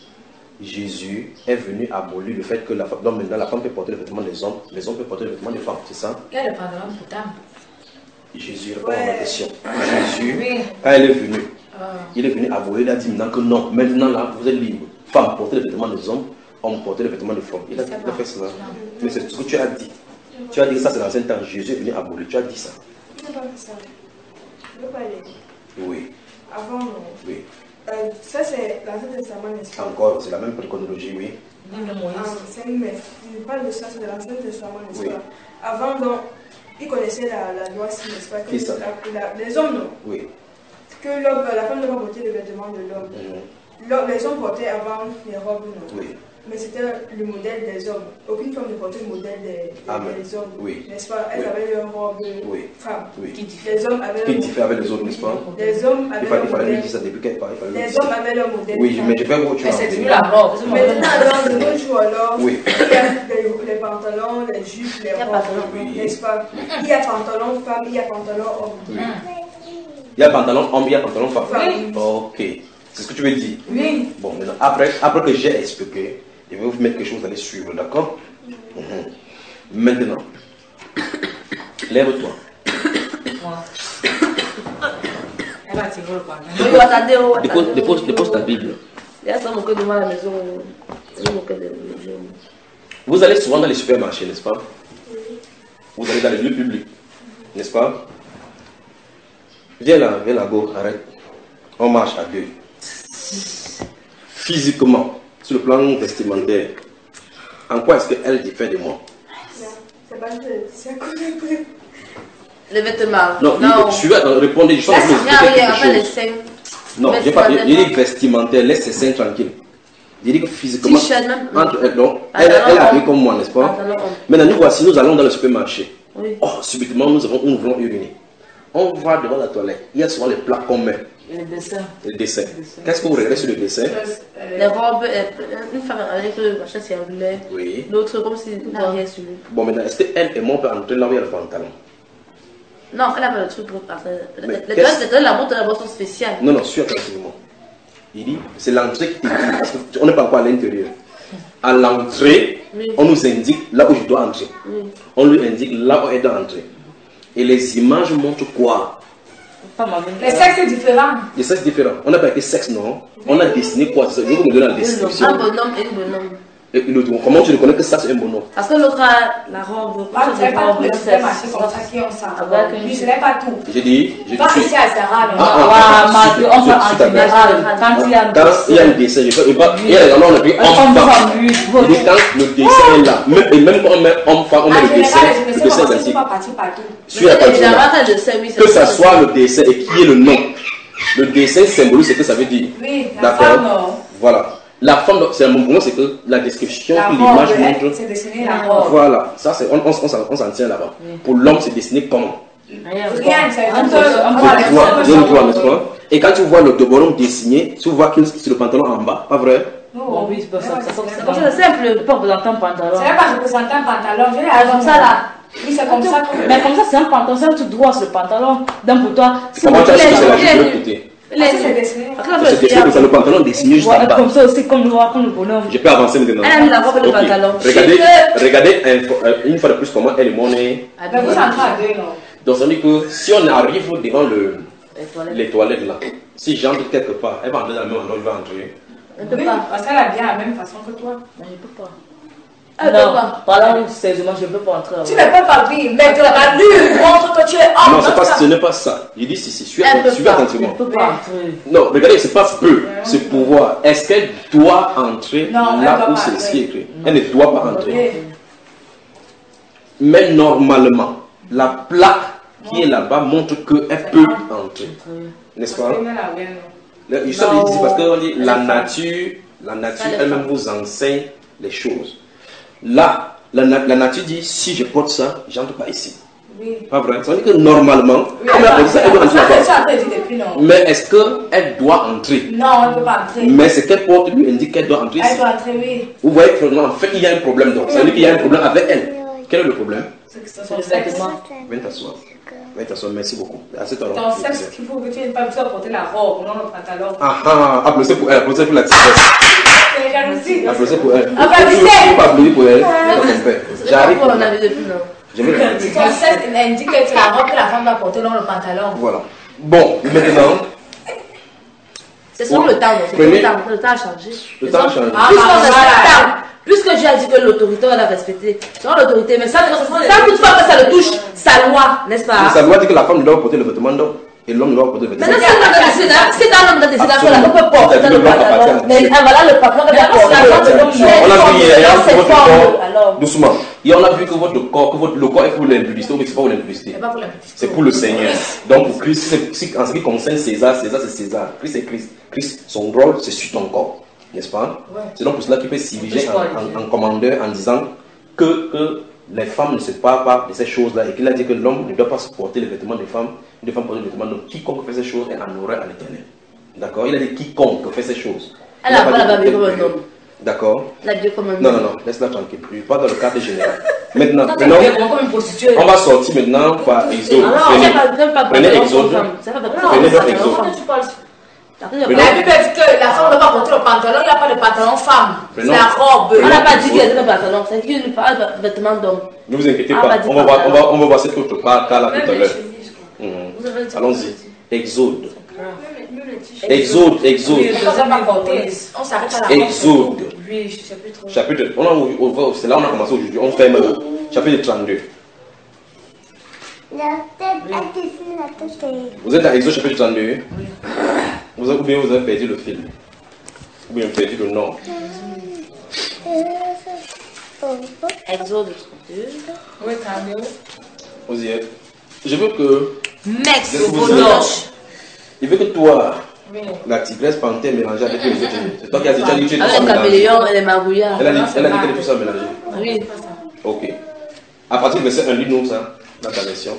Jésus est venu abolir le fait que la femme, donc maintenant la femme peut porter le vêtement des hommes, les hommes peuvent porter le vêtement des femmes, c'est ça? Il y a le pantalon pour dame. Jésus répond à ma Ouais. question. Jésus, Oui. quand il est venu, Ah. il est venu abolir, il a dit maintenant que non, maintenant là, vous êtes libre. Femme, portez le vêtement des hommes, homme, portez le vêtement des femmes. Il a, il a fait cela. Mais c'est ce que tu as dit. Tu as dit que ça c'est l'ancien temps. Jésus est venu abolir. Tu as dit ça. Je ne sais pas ça. Je ne veux pas aller. Oui, Avant, non. oui. Euh, ça, c'est l'Ancien Testament, n'est-ce pas? Encore, c'est la même chronologie, oui. Vive le Ah, Moïse. c'est mais je parle de ça, c'est de l'Ancien Testament, n'est-ce Oui. pas? Avant, donc, ils connaissaient la, la loi, si, n'est-ce pas? Que Qui ça? la- la- les hommes, non. Oui. Que l'homme, la femme ne doit pas porter les vêtements de l'homme. Mhm. L'homme- Les hommes portaient avant les robes, non. Oui. Mais c'était le modèle des hommes. Aucune femme ne portait le modèle des, des, Amen. des hommes. Oui. N'est-ce pas? Elles Oui. avaient leur robe Oui. femme. Oui. Les hommes avaient Qui leur diffère avec les autres, n'est-ce pas? Les hommes Il avaient fallait, leur il fallait lui modèle. dire ça depuis qu'elle parle. il fallait lui Les dire hommes ça. avaient leur modèle. Oui, femme. mais je vais vous tu Mais vas c'est revenir. plus la robe. Maintenant, alors, de nos jours, alors, Oui. il y a les, les pantalons, les jupes, les Il y a robes, pantalon, oui. n'est-ce pas? Il y a pantalon femme, il y a pantalon homme. Oui. Il y a pantalon homme, il y a pantalon femme. Oui. Ok. C'est ce que tu veux dire. Oui. Bon, maintenant, après, après que j'ai expliqué, je vais vous mettre quelque chose à aller suivre, d'accord? Mhm. Maintenant, lève-toi. Moi. Elle va tirer le pantalon. Oui, attendez, oh, attendez, Dépose, oh, dépose, oh, dépose ta oh. Bible. Il y a ça moquer devant la maison. Il y a moquer devant la maison. Vous allez souvent dans les supermarchés, n'est-ce pas? Vous allez dans les lieux publics, n'est-ce pas? Viens là, viens là, go, arrête. On marche à deux. Physiquement, sur le plan vestimentaire, En quoi est-ce qu'elle diffère de moi? C'est pas c'est à cause de Les vêtements. Non, non. je suis à répondre, je suis en train de vous expliquer quelque chose. Non, j'ai pas dit vestimentaire, laisse ses seins tranquilles. J'ai dit que physiquement, entre elles, non, elle, elle a vu comme moi, n'est-ce pas? Maintenant, nous voici, nous allons dans le supermarché. Oui. Oh, subitement, nous avons, nous voulons uriner. On va devant la toilette. Il y a souvent les plats qu'on met. Les dessins. Les dessins. Qu'est-ce que vous regardez sur le dessin? Les robes, une femme avec le machin circulaire. Oui. L'autre comme si il n'a rien sur lui. Bon, maintenant, est-ce qu'elle et moi on peut entrer là où il y a le pantalon? Non, elle a pas le truc pour passer. Les Mais toilettes, la montre, la boisson spéciale. Non, non, suis attentivement. Il dit, c'est l'entrée qui te dit, parce qu'on n'est pas encore à l'intérieur. À l'entrée, Oui. on nous indique là où je dois entrer. Oui. On lui indique là où elle doit entrer. Et les images montrent quoi? Les sexes différents. Les sexes différents. On n'a pas été sexe, non? On a dessiné quoi? Je vais vous donner la description. Un bonhomme et une bonhomme. Et l'autre, comment tu reconnais que ça c'est un bonhomme? Parce que l'autre a la robe. Moi, je ne sais pas tous les supermarchés comme ça qui ont ça. Lui, je n'ai pas tout. J'ai dit, j'ai Pas ici à Sarah, mais Ah, non. ah, Ah, Mathieu, on je- va je en t'appelle. général. Quand il y a un Quand il y a un dessin, je fais, et pas- il y a les on a pris On homme va femme. en lui. Il dit quand le dessin est là, même, et même quand on met homme femme, on met En le dessin, général, je ne le sais dessin pas est si ainsi. pas partir partout. Suis attentivement. Évidemment, quand je sais, oui. Que ça soit le dessin et qui est le nom. Le dessin symbolise ce que ça veut dire. Oui, la femme, non. Voilà. La femme, c'est un bon pour moi, c'est que la description, La que robe, l'image elle, montre. c'est dessiné la robe. Voilà. Ça, c'est, on, on, on, s'en- on s'en tient là-bas. Pour l'homme, c'est dessiné comment? Rien, c'est Un un peu- un peu- peu. Tu vois, il y a une voix, n'est-ce pas? Et quand tu vois le bonhomme dessiné, tu vois qu'il c'est le pantalon en bas, pas vrai? Bon, oui, c'est pas ça. Ça, C'est c'est comme pas ça. simple. Pas besoin d'un pantalon. C'est même pas je présente un pantalon. Je vais comme ça là. Oui, c'est comme ça. que- Mais comme ça, c'est un pantalon, c'est un truc droit sur le pantalon. Donc pour toi, si Comment tu as su que c'est la il est- jupe de l'autre côté? Ah, ça, c'est dessiné. Parce que la C'est dessiné comme ça, le pantalon dessiné juste en Ouais, bas. comme ça aussi, comme le roi, comme le bonhomme. Je peux avancer maintenant. Elle a mis la robe et le Ok. pantalon. Regardez, regardez un- euh, une fois de plus comment elle et moi on est. Mais vous entrez à deux, non? Donc ça veut dire que si on arrive devant le, Les toilettes. les toilettes là, si j'entre quelque part, elle va entrer dans le même endroit, je vais entrer. Elle ne peut Oui, pas. parce qu'elle a bien la même façon que toi. Mais je peux pas. Elle Non, peut pas. par là où sérieusement, je peux pas entrer. Tu ne peux pas vivre, mais que la lune montre que tu es homme. Non, c'est pas, ça. ce n'est pas ça. Il dit si, si, suis, Elle peut suis pas. Je attentivement. peux pas entrer. Non, regardez, c'est pas peu, c'est pouvoir. Est-ce qu'elle doit entrer Non, elle là doit où pas c'est entrer. ici écrit? Elle ne doit pas entrer. Oui. Mais normalement, la plaque qui est là-bas montre qu'elle peut entrer. N'est-ce pas? Parce que là, oui, non. Là, je suis Non. ici parce que on dit la nature, la nature Ça, les elle-même femmes. vous enseigne les choses. Là, la, na- la nature dit si je porte ça, j'entre pas ici. Oui. Pas vrai? Ça veut dire que normalement, Oui, comme elle a porté ça, elle doit entrer ça, là-bas. c'est ça que je dis depuis, non. Mais est-ce qu'elle doit entrer? Non, elle ne peut pas entrer. Mais ce qu'elle porte lui indique qu'elle doit entrer Elle ici. doit entrer, oui. Vous voyez que non, en fait, il y a un problème donc. Ça veut dire qu'il y a un problème avec elle. Quel est le problème? C'est que c'est C'est son le sexe. vêtement. Viens t'asseoir. Viens t'asseoir, merci beaucoup. À cet endroit. Ton sexe qu'il faut que tu aies pas besoin de porter la robe, non le pantalon. Ah ah, applaudissez pour elle, applaudissez pour la petite. C'est la jalousie. Applaudissez pour elle. Applaudissez. Tu peux applaudir pour elle. Pour ton père. J'arrive. On en avait depuis, non. Je vais le faire. Ton sexe il indique que c'est la robe que la femme doit porter, non le pantalon. Voilà. Bon, maintenant, C'est sur le temps, non. C'est Prenez- le temps. Le temps a changé. le temps change. Ah, Puisqu'on bah, respecte voilà. le temps, puisque Dieu a dit que l'autorité, on l'a respecté. C'est l'autorité, mais ça, ça toutefois que ça le touche, sa loi, n'est-ce pas? Ça doit dire que la femme doit porter le vêtement d'homme et l'homme doit porter le vêtement Maintenant, d'homme. si l'homme décide, hein, si dans l'homme décide, que la femme peut porter Absolument. le pantalon, mais ah, voilà le pantalon qu'elle Mais porte. parce que la femme, c'est comme On a vu hier C'est que votre fort, corps, alors. doucement, et on a vu que votre corps, que votre, le corps est pour l'impudicité, mais c'est pas pour l'impudicité. C'est pas pour la C'est pour le Seigneur. Donc pour Christ, c'est- si- en ce qui concerne César, César c'est César. Christ c'est Christ. Christ, son rôle, c'est sur ton corps. N'est-ce pas? Ouais. C'est donc pour cela qu'il peut s'iriger en, en, en commandeur en disant que, que les femmes ne se parlent pas de ces choses-là et qu'il a dit que l'homme ne doit pas se porter les vêtements des femmes, des femmes porter les vêtements d'hommes. Quiconque fait ces choses est en horreur à l'éternel. D'accord? Il a dit quiconque fait ces choses. Elle Il a n'a pas la dit babie comme un quelqu'un. homme. D'accord? La Dieu comme un homme. Non, non, non, laisse-la tranquille. Je pas dans le cadre général. Maintenant, Ça, c'est maintenant, bien, comme une prostituée. on va sortir maintenant par Exode. Alors, Prenez- c'est pas même pas Prenez pantalon Exode. pour femme. C'est pas pantalon Prenez pour donc femme. Exode. Quand tu parles. Après, il y a Mais pas- La Bible dit que la femme ne doit pas porter le pantalon, il n'y a pas de pantalon femme. C'est Prenons- la robe. On n'a pas dit qu'il y avait un pantalon, c'est qu'il parle de vêtements d'homme. Ne vous inquiétez Ah, pas, bah, dis on va, pas voir, ça. on, va, on va voir cet autre cas, cas là Même tout à les l'heure. chemises, quoi. Mhm. Vous avez dit- Allons-y. Exode. Même les- même les t-shirts. Exode, Exode. On ne doit pas porter. On s'arrête à la robe. Exode. Oui, je sais plus trop. Chapitre. On a, on va- c'est là où on a commencé aujourd'hui. On fait maintenant. Chapitre trente-deux. Vous êtes à Exode chapitre trente-deux. Vous avez, ou bien vous avez perdu le fil. Ou bien perdu le nom. Exode trente-deux. Oui, trente-deux. Osiel, je veux que. Mec, je c'est veux beau. Il veut que toi, Oui. la tigresse panthère mélangée avec les autres. C'est toi qui as déjà dit que tu es tout ça Avec les mélangé. caméléons et les magouillards. Elle a dit, Non, c'est elle a dit pas. qu'elle est tout ça mélangé. Oui. Ok. À partir du verset un, lis-nous ça, dans ta version.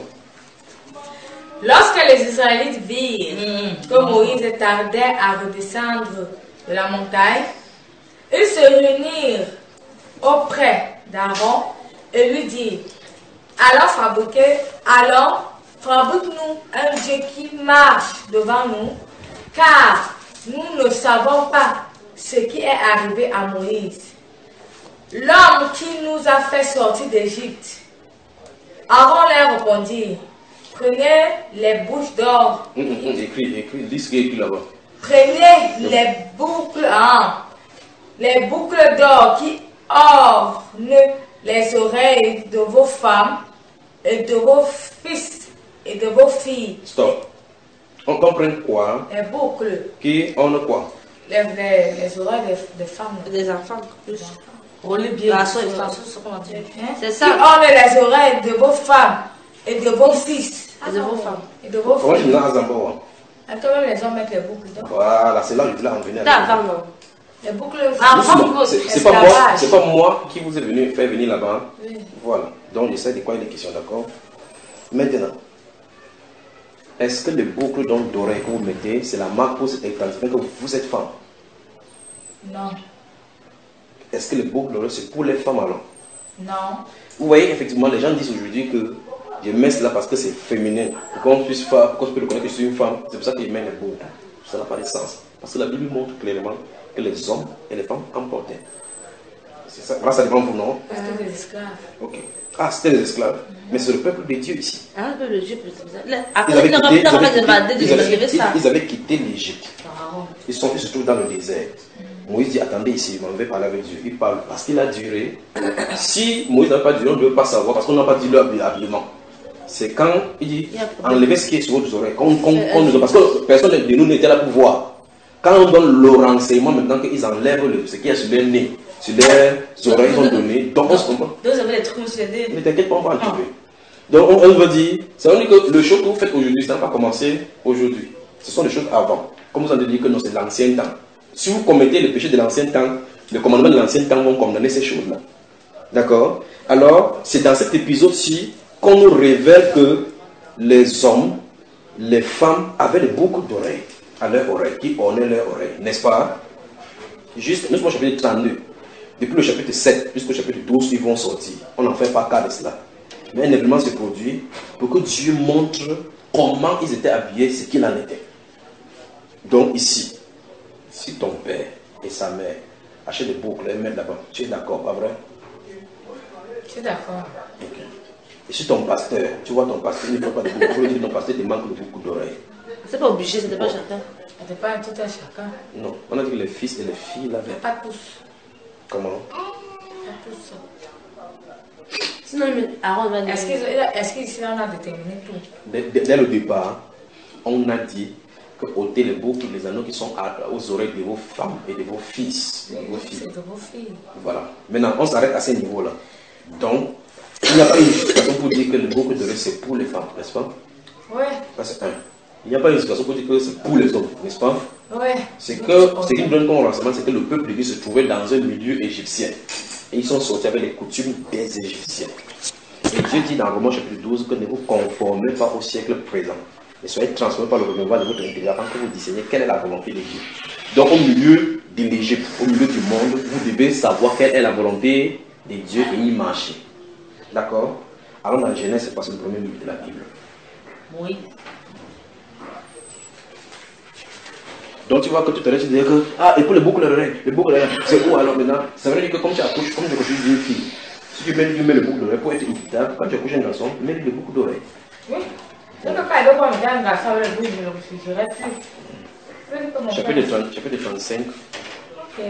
Lorsque les Israélites virent que Moïse tardait à redescendre de la montagne, ils se réunirent auprès d'Aaron et lui dirent, allons fabriquer, allons, fabrique-nous un Dieu qui marche devant nous, car nous ne savons pas ce qui est arrivé à Moïse, l'homme qui nous a fait sortir d'Égypte. Aaron leur répondit, prenez les bouches d'or. Hum, hum, hum, écris, écris, lis ce qui est écrit là-bas. Prenez les boucles, hein, les boucles d'or qui ornent les oreilles de vos femmes et de vos fils et de vos filles. Stop. On comprend quoi? Les boucles, Qui on a quoi? les, les, les oreilles des, des femmes. Des enfants, plus. On les bien. Garçons et c'est femmes. ce qu'on a dit. C'est Qui ça. ornent les oreilles de vos femmes et de vos fils Et de vos femmes. et de vos Comment je filles. me lance à Zambo? Et quand même les hommes mettent les boucles d'or. Voilà, c'est là où je voulais en venir. T'as avant, non. Les boucles Ah, Doucement. C'est c'est pas moi, esclavage. c'est pas moi qui vous ai venu faire venir là-bas. Oui. Voilà. Donc je sais de quoi il est question, d'accord? Maintenant, est-ce que les boucles d'oreilles que vous mettez, c'est la marque pour identifier que vous êtes femme? Non, Est-ce que les boucles d'oreilles, c'est pour les femmes alors? non. Vous voyez, effectivement, les gens disent aujourd'hui que je mets cela parce que c'est féminin. Pour qu'on puisse faire, pour qu'on puisse reconnaître que je suis une femme, c'est pour ça qu'ils mettent les boucles. Ça n'a pas de sens. Parce que la Bible montre clairement que les hommes et les femmes en portaient. C'est ça. Voilà, ça dépend de vous, non? C'était des esclaves. Ok. Ah, c'était les esclaves. Mais c'est le peuple de Dieu ici. Un peu le Dieu, c'est ça. Ils Après, avaient il leur a quitté, ils avaient pas demandé quitté- de ils avaient- délivrer ça. ils- ils avaient quitté l'Égypte. Ils sont ils se trouvent dans le désert. Moïse dit, attendez ici, je m'en vais parler avec Dieu. Il parle parce qu'il a duré. Si Moïse n'avait pas duré, on ne veut pas savoir parce qu'on n'a pas dit leur habillement. C'est quand il dit, Il y a un problème. enlevez ce qui est sur vos oreilles. Qu'on- qu'on- qu'on nous- parce que personne de nous n'était là pour voir. Quand on donne le renseignement, maintenant qu'ils enlèvent le- ce qu'il y a sur leur nez, sur leurs oreilles, ils ont donné. Donc on se comprend. Donc, vous avez des trucs comme sur les Ne t'inquiète pas, on va en trouver. Donc on, on veut dire, ça veut dire que le choses que vous faites aujourd'hui, ça n'a pas commencé aujourd'hui. Ce sont des choses avant. Comme vous en dit que non, c'est l'ancien temps. Si vous commettez le péché de l'ancien temps, les commandements de l'ancien temps vont condamner ces choses-là. D'accord? Alors, c'est dans cet épisode-ci qu'on nous révèle que les hommes, les femmes avaient des boucles d'oreilles à leurs oreilles, qui ornaient leurs oreilles, n'est-ce pas? Juste, nous sommes au chapitre trente-deux. Depuis le chapitre sept jusqu'au chapitre douze, ils vont sortir. On n'en fait pas cas de cela. Mais un événement se produit pour que Dieu montre comment ils étaient habillés, ce qu'il en était. Donc ici, si ton père et sa mère achètent des boucles et mettent là-bas, tu es d'accord, pas vrai? Je suis d'accord. Ok. Et si ton pasteur, tu vois ton pasteur, il ne faut pas de boucles, il faut lui dire que ton pasteur te manque de boucles d'oreilles. C'est pas obligé, c'était pas chacun. C'était pas tout à chacun. Non, on a dit que les fils et les filles l'avaient. Pas tous. Comment? Pas tous. Sinon, Aaron va dire. Est-ce qu'ils est-ce qu'ici on a déterminé tout? Dès, dès- dès le départ, on a dit que ôtez les boucles, les anneaux qui sont à- aux oreilles de vos femmes et de vos fils, de vos filles. C'est de vos filles. Voilà. Maintenant, on s'arrête à ce niveau-là. Donc, il n'y a pas une justification pour dire que le boucle d'oreilles c'est pour les femmes, n'est-ce pas? Ouais, Ça, c'est un. Il n'y a pas une justification pour dire que c'est pour les hommes, n'est-ce pas? ouais. C'est que ce qui nous donne comme renseignement, c'est que le peuple de Dieu se trouvait dans un milieu égyptien. Et ils sont sortis avec les coutumes des Égyptiens. Et Dieu dit dans Romains chapitre douze que ne vous conformez pas au siècle présent, mais soyez transformés par le renouveau de votre intérieur afin que vous discerniez quelle est la volonté de Dieu. Donc au milieu de l'Égypte, au milieu du monde, vous devez savoir quelle est la volonté de Dieu et y marcher. D'accord? Alors dans Genèse, c'est parce que le premier livre de la Bible. Oui. Donc tu vois que tout à l'heure tu disais que, ah, et pour les boucles d'oreilles, les boucles d'oreilles, c'est où alors maintenant? Ça veut dire que comme tu accouches, comme tu accouches d'une fille, si tu mets, tu mets les boucles d'oreilles pour être équitable, quand tu accouches un garçon, mets-lui les boucles d'oreilles. Oui. Donc quand il doit me dire un garçon avec le bout, je ne le refuserai plus. Je veux dire que mon Chapitre père- trente, chapitre trente-cinq. Ok.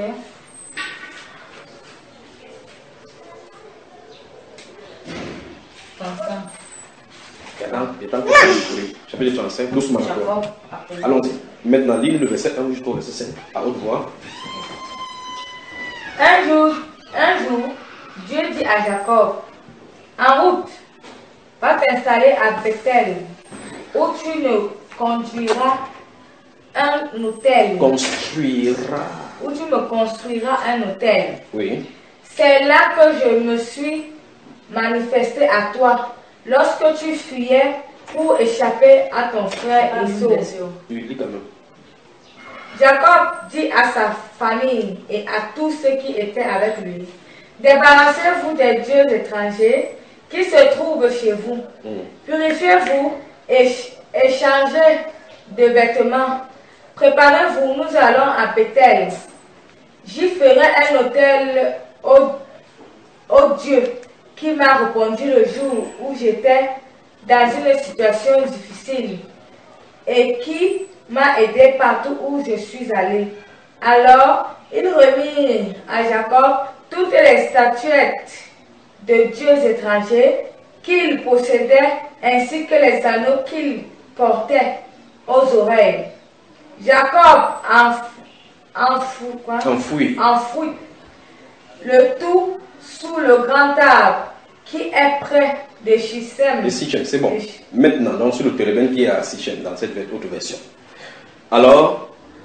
trente-cinq. Attends, attends, chapitre trente-cinq, doucement encore. Jacob appelé. Allons-y. Maintenant, lis le verset un jusqu'au verset cinq, à haute voix. Un jour, un jour, Dieu dit à Jacob, en route, va t'installer à Bethel, où tu ne conduiras un hôtel. Construira. Où tu me construiras un hôtel. Oui. C'est là que je me suis manifesté à toi, lorsque tu fuyais pour échapper à ton frère Esau. Oui, lis quand même. Jacob dit à sa famille et à tous ceux qui étaient avec lui, débarrassez-vous des dieux étrangers qui se trouvent chez vous. Mm. Purifiez-vous et échangez de vêtements. Préparez-vous, nous allons à Bethel. J'y ferai un hôtel au, au Dieu qui m'a répondu le jour où j'étais dans une situation difficile et qui m'a aidé partout où je suis allé. Alors, il remit à Jacob toutes les statuettes de dieux étrangers qu'il possédait ainsi que les anneaux qu'il portait aux oreilles. Jacob enfouit, quoi? enfouit. enfouit le tout sous le grand arbre qui est près de Sichem. De Sichem, c'est bon. Maintenant, donc sur le térébène qui est à Sichem, dans cette autre version. Alors,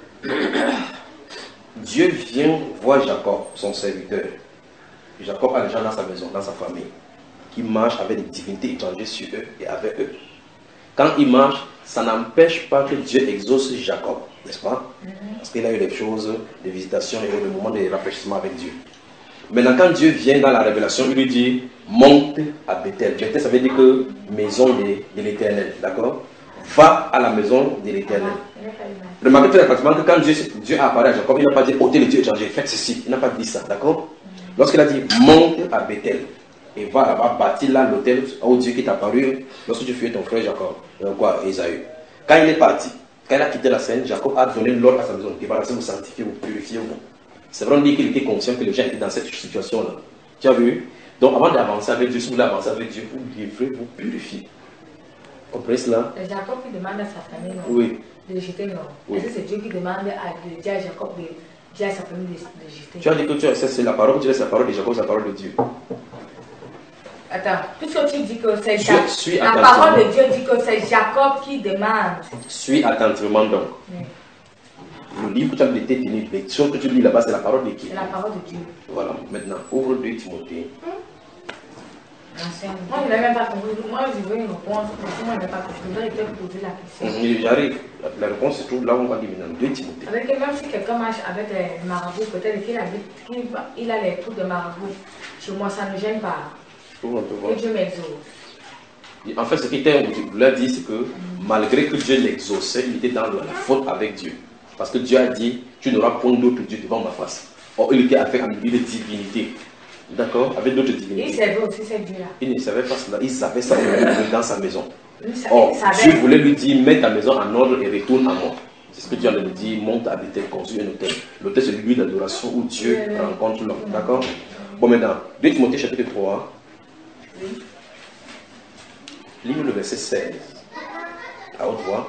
Dieu vient voir Jacob, son serviteur. Jacob a des gens dans sa maison, dans sa famille, qui marchent avec des divinités étrangères sur eux et avec eux. Quand il marche, ça n'empêche pas que Dieu exauce Jacob, n'est-ce pas? Parce qu'il a eu des choses, des visitations et des moments de rafraîchissement avec Dieu. Maintenant, quand Dieu vient dans la révélation, il lui dit, monte à Bethel. Bethel, ça veut dire que maison de, de l'Éternel, d'accord? Va à la maison de l'Éternel. Remarquez très pratiquement que quand Dieu, Dieu a apparu à Jacob, il n'a pas dit, ôtez les dieux étrangers, faites ceci. Il n'a pas dit ça, d'accord? Lorsqu'il a dit, monte à Bethel, et va là-bas bâtir là l'hôtel au Dieu qui t'a apparu lorsque tu fuyais ton frère Jacob, quoi, Esaü. Quand il est parti, quand il a quitté la scène, Jacob a donné l'ordre à sa maison, débarrassez-vous, sanctifiez-vous, purifiez-vous. C'est vraiment dire qu'il était conscient que les gens étaient dans cette situation-là. Tu as vu? Donc avant d'avancer avec Dieu, si vous voulez avancer avec Dieu, vous devrez vous purifier. Vous comprenez cela? C'est Jacob qui demande à sa famille non, oui. de jeter non. Oui. Est-ce que c'est Dieu qui demande à, de dire à Jacob de dire à sa famille de, de jeter? Tu as dit que tu as, c'est la parole, tu laisses la parole de Jacob, c'est la parole de Dieu. Attends, puisque tu dis que c'est Jacob, la parole de Dieu dit que c'est Jacob qui demande. Suis attentivement donc. Oui. Le livre que tu as été tenu, lecture que tu lis là-bas, c'est la parole de qui? C'est la parole de Dieu. Voilà, maintenant, ouvre deux Timothée. Hum? Moi, je n'ai même pas compris. Moi, je veux une réponse. Moi, je n'ai pas compris. Je vais poser la question. Hum, J'arrive. La, la réponse se trouve là où on va dire maintenant. deux Timothée. Avec même si quelqu'un marche avec les marabouts, peut-être qu'il a, il a les coups de marabout. Chez moi, ça ne gêne pas. Ouvre un peu voir. Et Dieu m'exauce. En fait, ce qui était voulu dire, c'est que malgré que Dieu l'exauçait, il était dans la faute avec Dieu. Parce que Dieu a dit, tu n'auras point d'autre Dieu devant ma face. Or, il était avec une divinité. D'accord? Avec d'autres divinités. Il savait aussi cette Dieu-là. Il ne savait pas cela. Il savait ça dans sa maison. Or, Dieu voulait lui dire, mets ta maison en ordre et retourne à moi. C'est ce que Dieu a dit, monte à Bethel, construis un hôtel. L'hôtel, c'est lui d'adoration où Dieu oui, rencontre l'homme. Oui. D'accord? Bon, maintenant, deux Timothée chapitre trois. Oui. Lis le verset seize. À haute voix.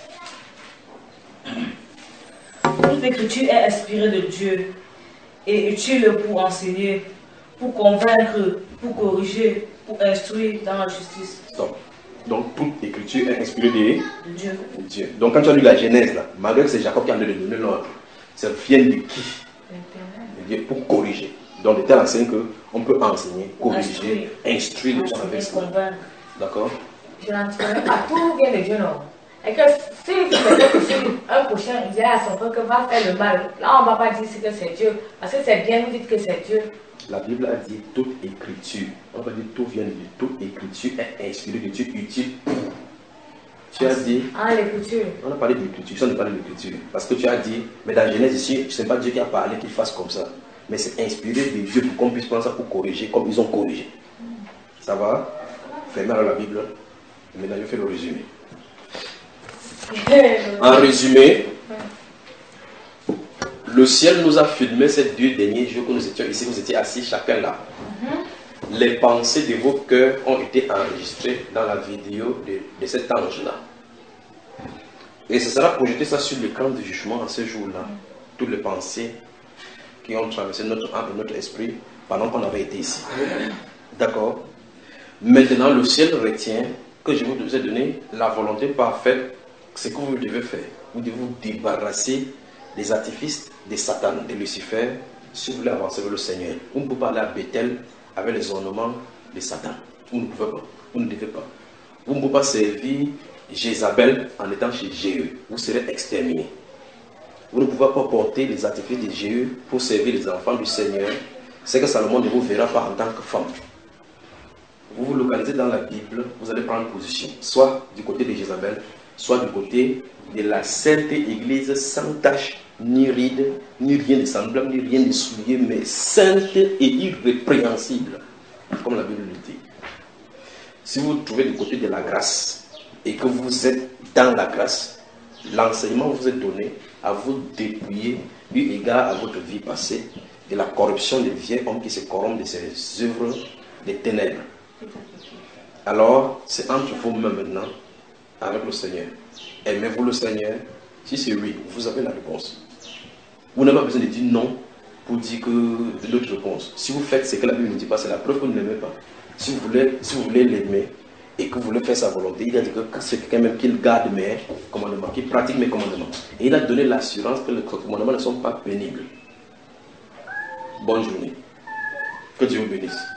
Toute l'écriture est inspirée de Dieu et utile pour enseigner, pour convaincre, pour corriger, pour instruire dans la justice. Donc, donc toute l'écriture est inspirée de Dieu. Dieu. Donc quand tu as lu la Genèse, là, malgré que c'est Jacob qui a donné l'ordre, ça vient de qui? De Dieu, pour corriger. Donc de telle enseigne qu'on peut enseigner, corriger, instruire, instruire les gens avec cela. D'accord? Je n'en connais pas, tout vient de Dieu, non? Et que si un prochain dit à son frère que va faire le mal, là on ne va pas dire que c'est Dieu. Parce que c'est bien, vous dites que c'est Dieu. La Bible a dit toute écriture. On va dire tout vient de Dieu. Toute écriture est inspirée de Dieu, utile pour. Tu as dit. Ah, l'écriture. On a parlé de l'écriture, ça n'est pas de l'écriture. Parce que tu as dit, mais dans Genèse ici, ce n'est pas Dieu qui a parlé qu'il fasse comme ça. Mais c'est inspiré de Dieu pour qu'on puisse prendre ça pour corriger, comme ils ont corrigé. Ça va? Fermez alors la Bible. Maintenant, je fais le résumé. En résumé, le ciel nous a filmé ces deux derniers jours que nous étions ici, vous étiez assis chacun là. Mm-hmm. Les pensées de vos cœurs ont été enregistrées dans la vidéo de, de cet ange-là. Et ce sera projeté ça sur l'écran de jugement en ce jour-là. Mm-hmm. Toutes les pensées qui ont traversé notre âme et notre esprit pendant qu'on avait été ici. D'accord? Maintenant, le ciel retient que je vous ai donné la volonté parfaite, ce que vous devez faire. Vous devez vous débarrasser des artifices de Satan, de Lucifer, si vous voulez avancer vers le Seigneur. Vous ne pouvez pas aller à Bethel avec les ornements de Satan. Vous ne pouvez pas. Vous ne devez pas. Vous ne pouvez pas servir Jézabel en étant chez Jéhu. Vous serez exterminé. Vous ne pouvez pas porter les artifices de Jéhu pour servir les enfants du Seigneur. C'est que Salomon ne vous verra pas en tant que femme. Vous vous localisez dans la Bible, vous allez prendre position, soit du côté de Jézabel, soit du côté de la sainte Église sans tache, ni ride, ni rien de semblable, ni rien de souillé, mais sainte et irrépréhensible, comme la Bible le dit. Si vous vous trouvez du côté de la grâce et que vous êtes dans la grâce, l'enseignement vous est donné à vous dépouiller eu égard à votre vie passée de la corruption des vieux hommes qui se corrompent de ces œuvres des ténèbres. Alors, c'est entre vous-même maintenant avec le Seigneur. Aimez-vous le Seigneur? Si c'est oui, vous avez la réponse. Vous n'avez pas besoin de dire non pour dire que de l'autre réponse. Si vous faites ce que la Bible ne dit pas, c'est la preuve que vous ne l'aimez pas. Si vous voulez, si vous voulez l'aimer et que vous voulez faire sa volonté, il a dit que c'est quelqu'un même qu'il garde mes commandements, qu'il pratique mes commandements. Et il a donné l'assurance que les commandements ne sont pas pénibles. Bonne journée. Que Dieu vous bénisse.